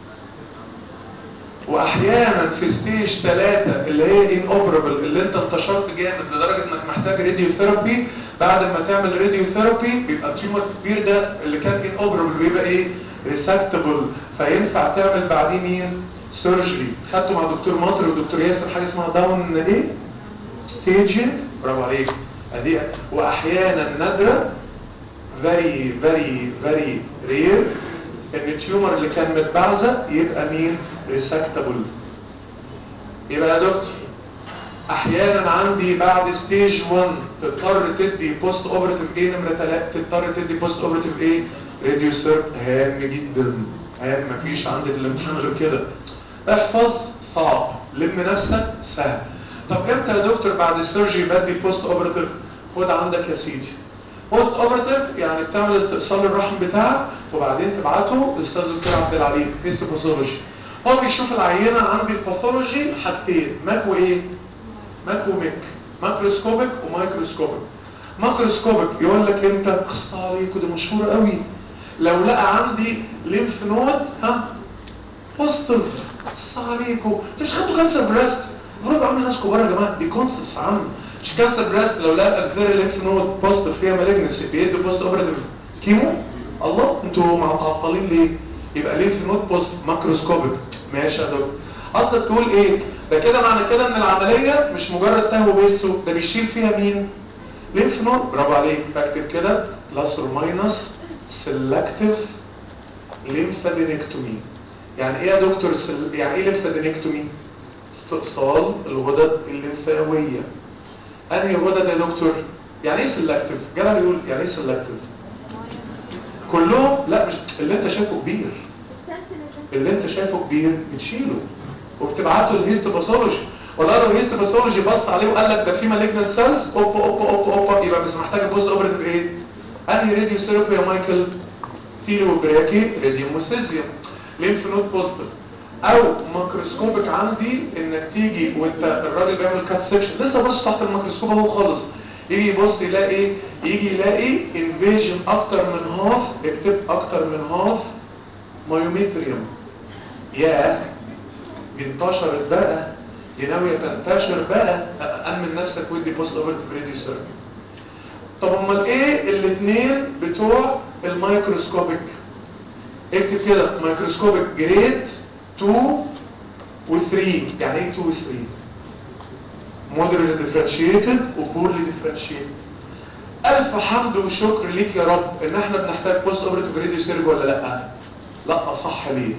واحيانا في ستيج ثلاثة اللي هي ان اوبرابل اللي انت انتشرت جامد لدرجه انك محتاج راديو ثيرابي. بعد ما تعمل راديو ثيرابي بيبقى التيومر الكبير ده اللي كان ان اوبرابل بيبقى ايه؟ ريسكتبل. فينفع تعمل بعديه مين؟ سيرجري. خدته مع دكتور مطر ودكتور ياسر حاجه اسمها داون ايه؟ ستيجنج. برافو عليك. ادي واحيانا نادره very very very rare ان التيومر اللي كان متبعزق يبقى مين؟ ريسكتبل. يبقى يا دكتور احيانا عندي بعد ستيج واحد تضطر تدي بوست اوبرتيف ايه نمره ثلاثة؟ تضطر تدي بوست اوبرتيف ايه؟ راديو ثيرابي. هام جدا هام مفيش عندك الامتحان غير كده. احفظ صعب لم نفسك سهل. طب امتى يا دكتور بعد السيرجي بدي بوست اوبرتيف؟ خد عندك يا سيدي بوست اوبرتيف يعني بتعمل استئصال الرحم بتاعك وبعدين تبعته لاستاذ الدكتور عبد العليم هيستوباثولوجي. هو بيشوف العينه عندي الباثولوجي حاجتين ماكو ايه؟ ماكو ميك ماكروسكوبيك ومايكروسكوبيك. ماكروسكوبيك يقول لك انت قصه عليك وده مشهور قوي لو لقى عندي ليمف نود ها بوزيتيف قصه عليكم مش خدتوا كانسر بريست المفروض عامل ناس كبار يا جماعه، دي كونسبتس عامه. مش كانسر بريست لو لقى اكزيري لينف نود بوزيتيف فيها مالجنسي بيدي بوست اوبريتيف كيمو. الله انتوا معطلين ليه؟ يبقى لينف نود بوزيتيف ماكروسكوبيك. ماشي يا دكتور. قصدك تقول ايه؟ ده كده معنى كده ان العمليه مش مجرد تهو بيسو، ده بيشيل فيها مين؟ لينف نود. برافو عليك. فاكتب كده بلس اور ماينس سيلكتيف ليمفادينكتومي. يعني ايه يا دكتور سل... يعني ايه ليمفادينكتومي؟ استئصال الغدد الليمفاويه. انهي غدد يا دكتور؟ يعني ايه سيلكتيف؟ جرى يقول يعني ايه سيلكتيف؟ كلهم؟ لا مش اللي انت شايفه كبير، اللي انت شايفه كبير بتشيله وبتبعته للهيستوباثولوجي، ولا لو الهيستوباثولوجي بص عليه وقال لك ده في مالجنال سيلز اوبا اوبا اوبا اوبا يبقى بس محتاج بوست اوبريتيف ايه؟ انهي راديو ثيرابي يا مايكل؟ تيلو براكي راديوم وسيزيوم لينف نود بوزيتيف. او ماكروسكوبك عندي انك تيجي وانت الراجل بيعمل كات سيكشن لسه بص تحت الميكروسكوب اهو خالص، يجي يبص يلاقي ايه؟ يجي يلاقي انفيجن اكتر من هاف، اكتب اكتر من هاف مايوميتريوم. ياه دي انتشرت بقى، دي ناويه تنتشر بقى، امن نفسك ودي بوست اوبرتيف راديو ثيرابي. طب امال ايه الاثنين بتوع الميكروسكوبيك؟ اكتب كده ميكروسكوبيك جريد اتنين و تلاتة. يعني ايه اتنين و تلاتة؟ مودريت ديفرنشيتد وبورلي ديفرنشيتد. الف حمد وشكر ليك يا رب ان احنا بنحتاج بوست اوبرتيف راديو ثيرابي ولا لا؟ لا صح. ليه؟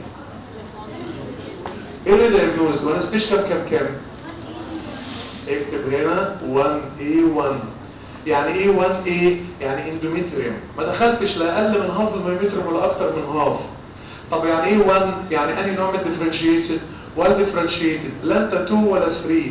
ايه اللي دايجنوز وانا ستيج كام كام كام؟ اكتب هنا واحد ايه واحد. يعني ايه واحد ايه؟ يعني اندوميتريوم، ما دخلتش لا اقل من هاف الميوميتريوم ولا اكتر من هاف. طب يعني ايه واحد؟ يعني انهي نوع من الديفرنشيتد؟ ولا ديفرنشيتد لا انت اتنين ولا تلاتة.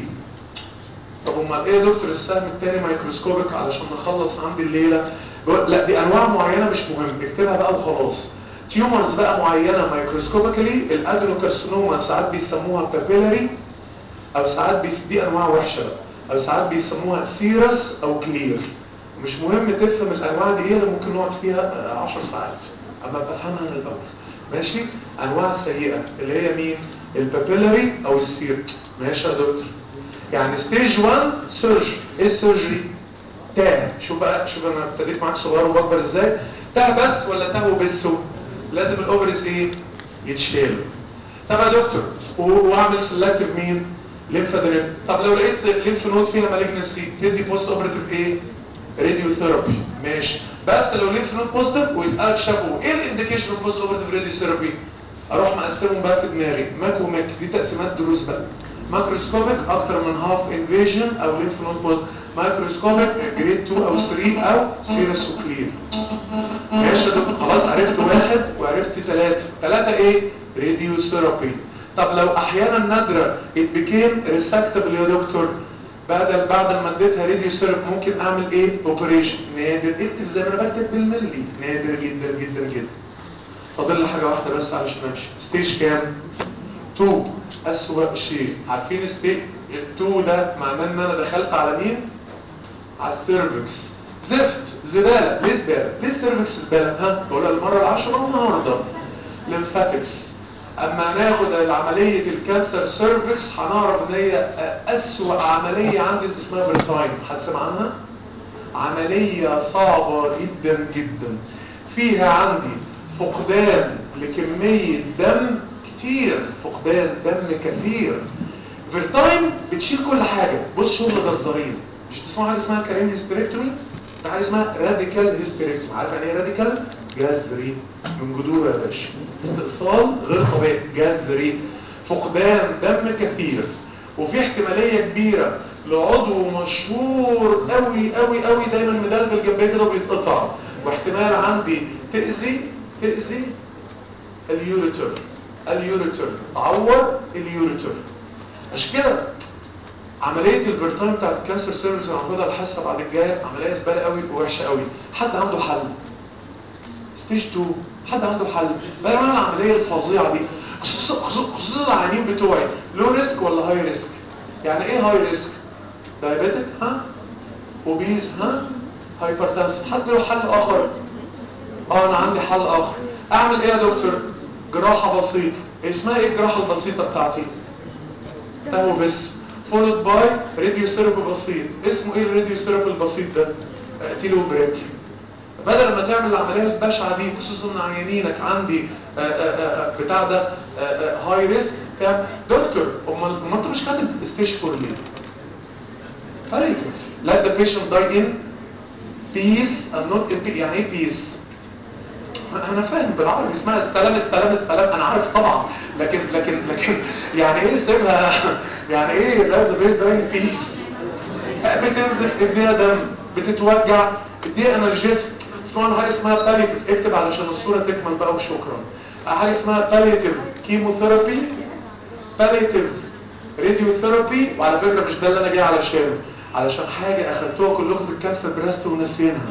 طب امال ايه يا دكتور السهم الثاني مايكروسكوبيك علشان نخلص عندي الليله؟ لا دي انواع معينه مش مهم، اكتبها بقى وخلاص. تيومرز بقى معينه مايكروسكوبيكالي، الادينوكارسينوما ساعات بيسموها بابيلاري او ساعات بيس... دي انواع وحشه بقى، او ساعات بيسموها سيرس او كلير. مش مهم تفهم الانواع دي ايه اللي ممكن نقعد فيها عشر ساعات اما بفهمها من الاول. ماشي. انواع سيئه اللي هي مين؟ البابيلاري او السير. ماشي يا دكتور. يعني ستيج واحد سيرجري. ايه السيرجري؟ تاه. شوف بقى، شوف انا ابتديت معاك صغير وبكبر ازاي. تاه بس ولا تاه وبس؟ لازم الاوفرز ايه؟ يتشال. طب يا دكتور واعمل سيلكتيف مين؟ ليمفادينكتومي. طب لو لقيت ليمف نود فيها مالجنسي تدي بوست اوبريتيف ايه؟ راديو ثيرابي. ماشي. بس لو ليمف نود بوزيتيف ويسالك شافوا ايه الانديكيشن اوف بوست اوبريتيف راديو ثيرابي؟ اروح مقسمهم بقى في دماغي ماك وماك، دي تقسيمات دروس بقى. ماكروسكوبيك اكتر من هاف انفيجن او ليمف نود بوزيتيف، مايكروسكوبيك جريد اتنين او تلاتة او سيرس وكلير. ماشي يا دكتور. خلاص عرفت واحد وعرفت ثلاثة. ثلاثة ايه؟ راديو ثيرابي. طب لو احيانا نادرة it became resectable يا دكتور، بعد بعد ما اديتها راديو ثيرابي ممكن اعمل ايه؟ اوبريشن. نادر. اكتب زي ما انا بكتب بالملي، نادر جدا جدا جدا. فاضل لي حاجة واحدة بس علشان امشي. ستيج كام؟ اتنين. اسوأ شيء. عارفين ستيج اتنين ده معناه ان انا دخلت على مين؟ على السيرفكس. زفت زبالة. ليه زبالة؟ ليه السيرفكس زبالة؟ ها؟ بقولها المرة العشرة النهاردة. ليمفاتكس. اما ناخد عملية الكانسر سيرفكس هنعرف ان هي اسوأ عملية عندي اسمها بريتاين. حد سمع عنها؟ عملية صعبة جدا جدا، فيها عندي فقدان لكمية دم كتير، فقدان دم كثير. بريتاين بتشيل كل حاجة. بص شغل جزارين. مش تسمعوا حاجة اسمها كريم هيستريكتومي؟ في حاجة اسمها راديكال هيستريكتومي. عارف يعني ايه راديكال؟ جذري من جذور يا باشا. استئصال غير طبيعي جذري. فقدان دم كثير، وفي احتمالية كبيرة لعضو مشهور قوي قوي قوي دايما مدلدل جنبيه كده وبيتقطع، واحتمال عندي تأذي تأذي اليوريتر. اليوريتر تعور اليوريتر. عشان كده عملية البرتاين بتاعت الكانسر سيرفيس اللي هناخدها الحصة بعد الجاية عملية زبالة قوي ووحشة قوي. حد عنده حل؟ ستيج اتنين. حد عنده حل؟ بقى انا العملية الفظيعة دي خصوصا خصوصا العيانين بتوعي لو ريسك ولا هاي ريسك؟ يعني ايه هاي ريسك؟ دايابيتك ها؟ اوبيز ها؟ هايبرتنسف. حد له حل اخر؟ اه انا عندي حل اخر. اعمل ايه يا دكتور؟ جراحة بسيطة. اسمها ايه الجراحة البسيطة بتاعتي؟ تهو بس. فولد باي راديو ثيرابي بسيط. اسمه ايه الراديو ثيرابي البسيط ده؟ تيلو بريك. بدل ما تعمل العمليه البشعه دي خصوصا ان عيانينك عندي آآ آآ بتاع ده هاي ريسك، كام دكتور امال ما انت مش كاتب ستيج فور ليه؟ طيب let the patient die in peace and not in peace. يعني ايه peace؟ انا فاهم بالعربي اسمها السلام السلام السلام، انا عارف طبعا، لكن لكن لكن يعني ايه سيبها؟ يعني ايه let the patient die in peace؟ بتنزف اديها دم، بتتوجع اديها انرجيسك، اسمها حاجه اسمها باليتيف. اكتب علشان الصوره تكمل بقى وشكرا. حاجه اسمها باليتيف كيموثيرابي، باليتيف راديو ثيرابي. وعلى فكره مش ده اللي انا جاي علشانه، علشان حاجه اخدتوها كلكم في الكانسر بريست وناسيينها.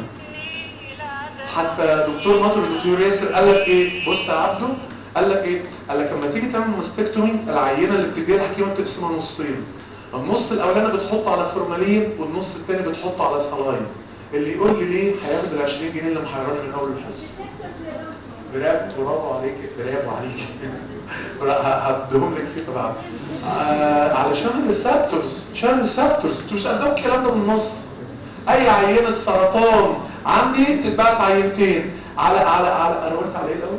حتى دكتور مطر ودكتور ياسر قال لك ايه؟ بص يا عبده، قال لك ايه؟ قال لك لما تيجي تعمل ماستكتومي العينه اللي بتديها الحكيمه بتقسمها نصين. النص الاولاني بتحطه على فورمالين والنص الثاني بتحطه على صلاين. اللي يقول لي ليه هياخد ال عشرين جنيه اللي محيراني من اول الحصه. برافو برافو عليك برافو عليك. هديهم لك فيه طبعا. آه علشان الريسبتورز، عشان الريسبتورز انتوا مش قدامكم الكلام ده بالنص. اي عينه سرطان عندي تتبعت عينتين على على على انا قلت على ايه الاول؟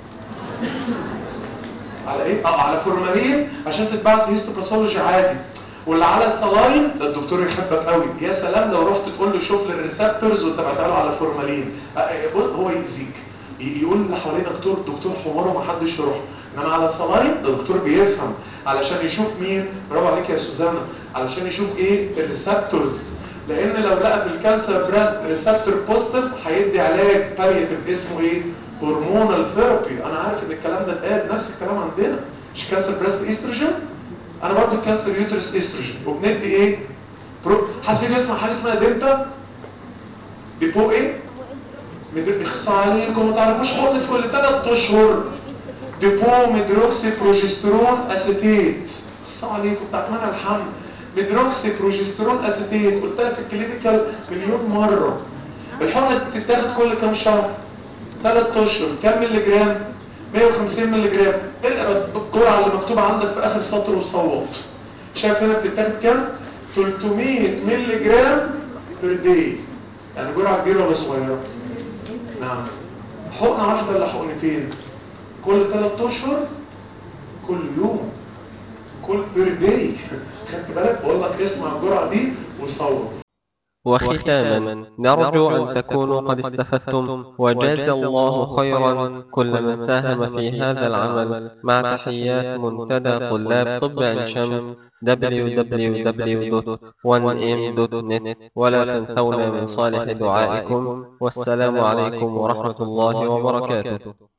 على ايه؟ اه على فورمالين عشان تتبعت هيستوباثولوجي عادي. واللي على الصلاين ده الدكتور يحبك قوي، يا سلام لو رحت تقول له شوف لي الريسبتورز وانت بعتها له على فورمالين. بص هو يأذيك، يقول اللي حواليه دكتور دكتور حمار ومحدش يروح. انما على الصلاين ده دكتور بيفهم علشان يشوف مين. برافو عليك يا سوزانا، علشان يشوف ايه الريسبتورز. لان لو لقى في الكانسر بريست ريسبتور بوزيتيف هيدي علاج بالياتيف اسمه ايه؟ هرمونال ثيرابي. انا عارف ان الكلام ده اتقال نفس الكلام عندنا، مش كانسر بريست استروجين، انا برضو الكانسر يوترس استروجين وبندي ايه؟ برو حد فيكم يسمع حاجه اسمها ديمتا؟ ديبو ايه؟ اخصى عليكم ما تعرفوش حقنه كل ثلاث اشهر ديبو ميدروكسي بروجسترون اسيتيت. اخصى عليكم بتاعت منع الحمل. ميدروكسي بروجسترون اسيتيت قلت لك في الكلينيكال مليون مره. الحقنه بتتاخد كل كام شهر؟ ثلاث اشهر. كام مللي جرام؟ مية وخمسين مللي جرام. اقرا الجرعه اللي مكتوبه عندك في اخر سطر وصوت. شايف هنا بتتاخد كام؟ ثلاثمية مللي جرام بير داي. يعني جرعه كبيره ولا صغيره؟ نعم. حقنه واحده ولا حقنتين؟ كل ثلاث اشهر، كل يوم، كل بير داي. خدت بالك؟ بقول لك اسمع الجرعه دي وصوت. وختاما نرجو أن تكونوا قد استفدتم وجاز الله خيرا كل من ساهم في هذا العمل مع تحيات منتدى طلاب طب عين شمس دبليو دبليو دبليو دوت وان ام دوت نت. ولا تنسونا من صالح دعائكم والسلام عليكم ورحمة الله وبركاته.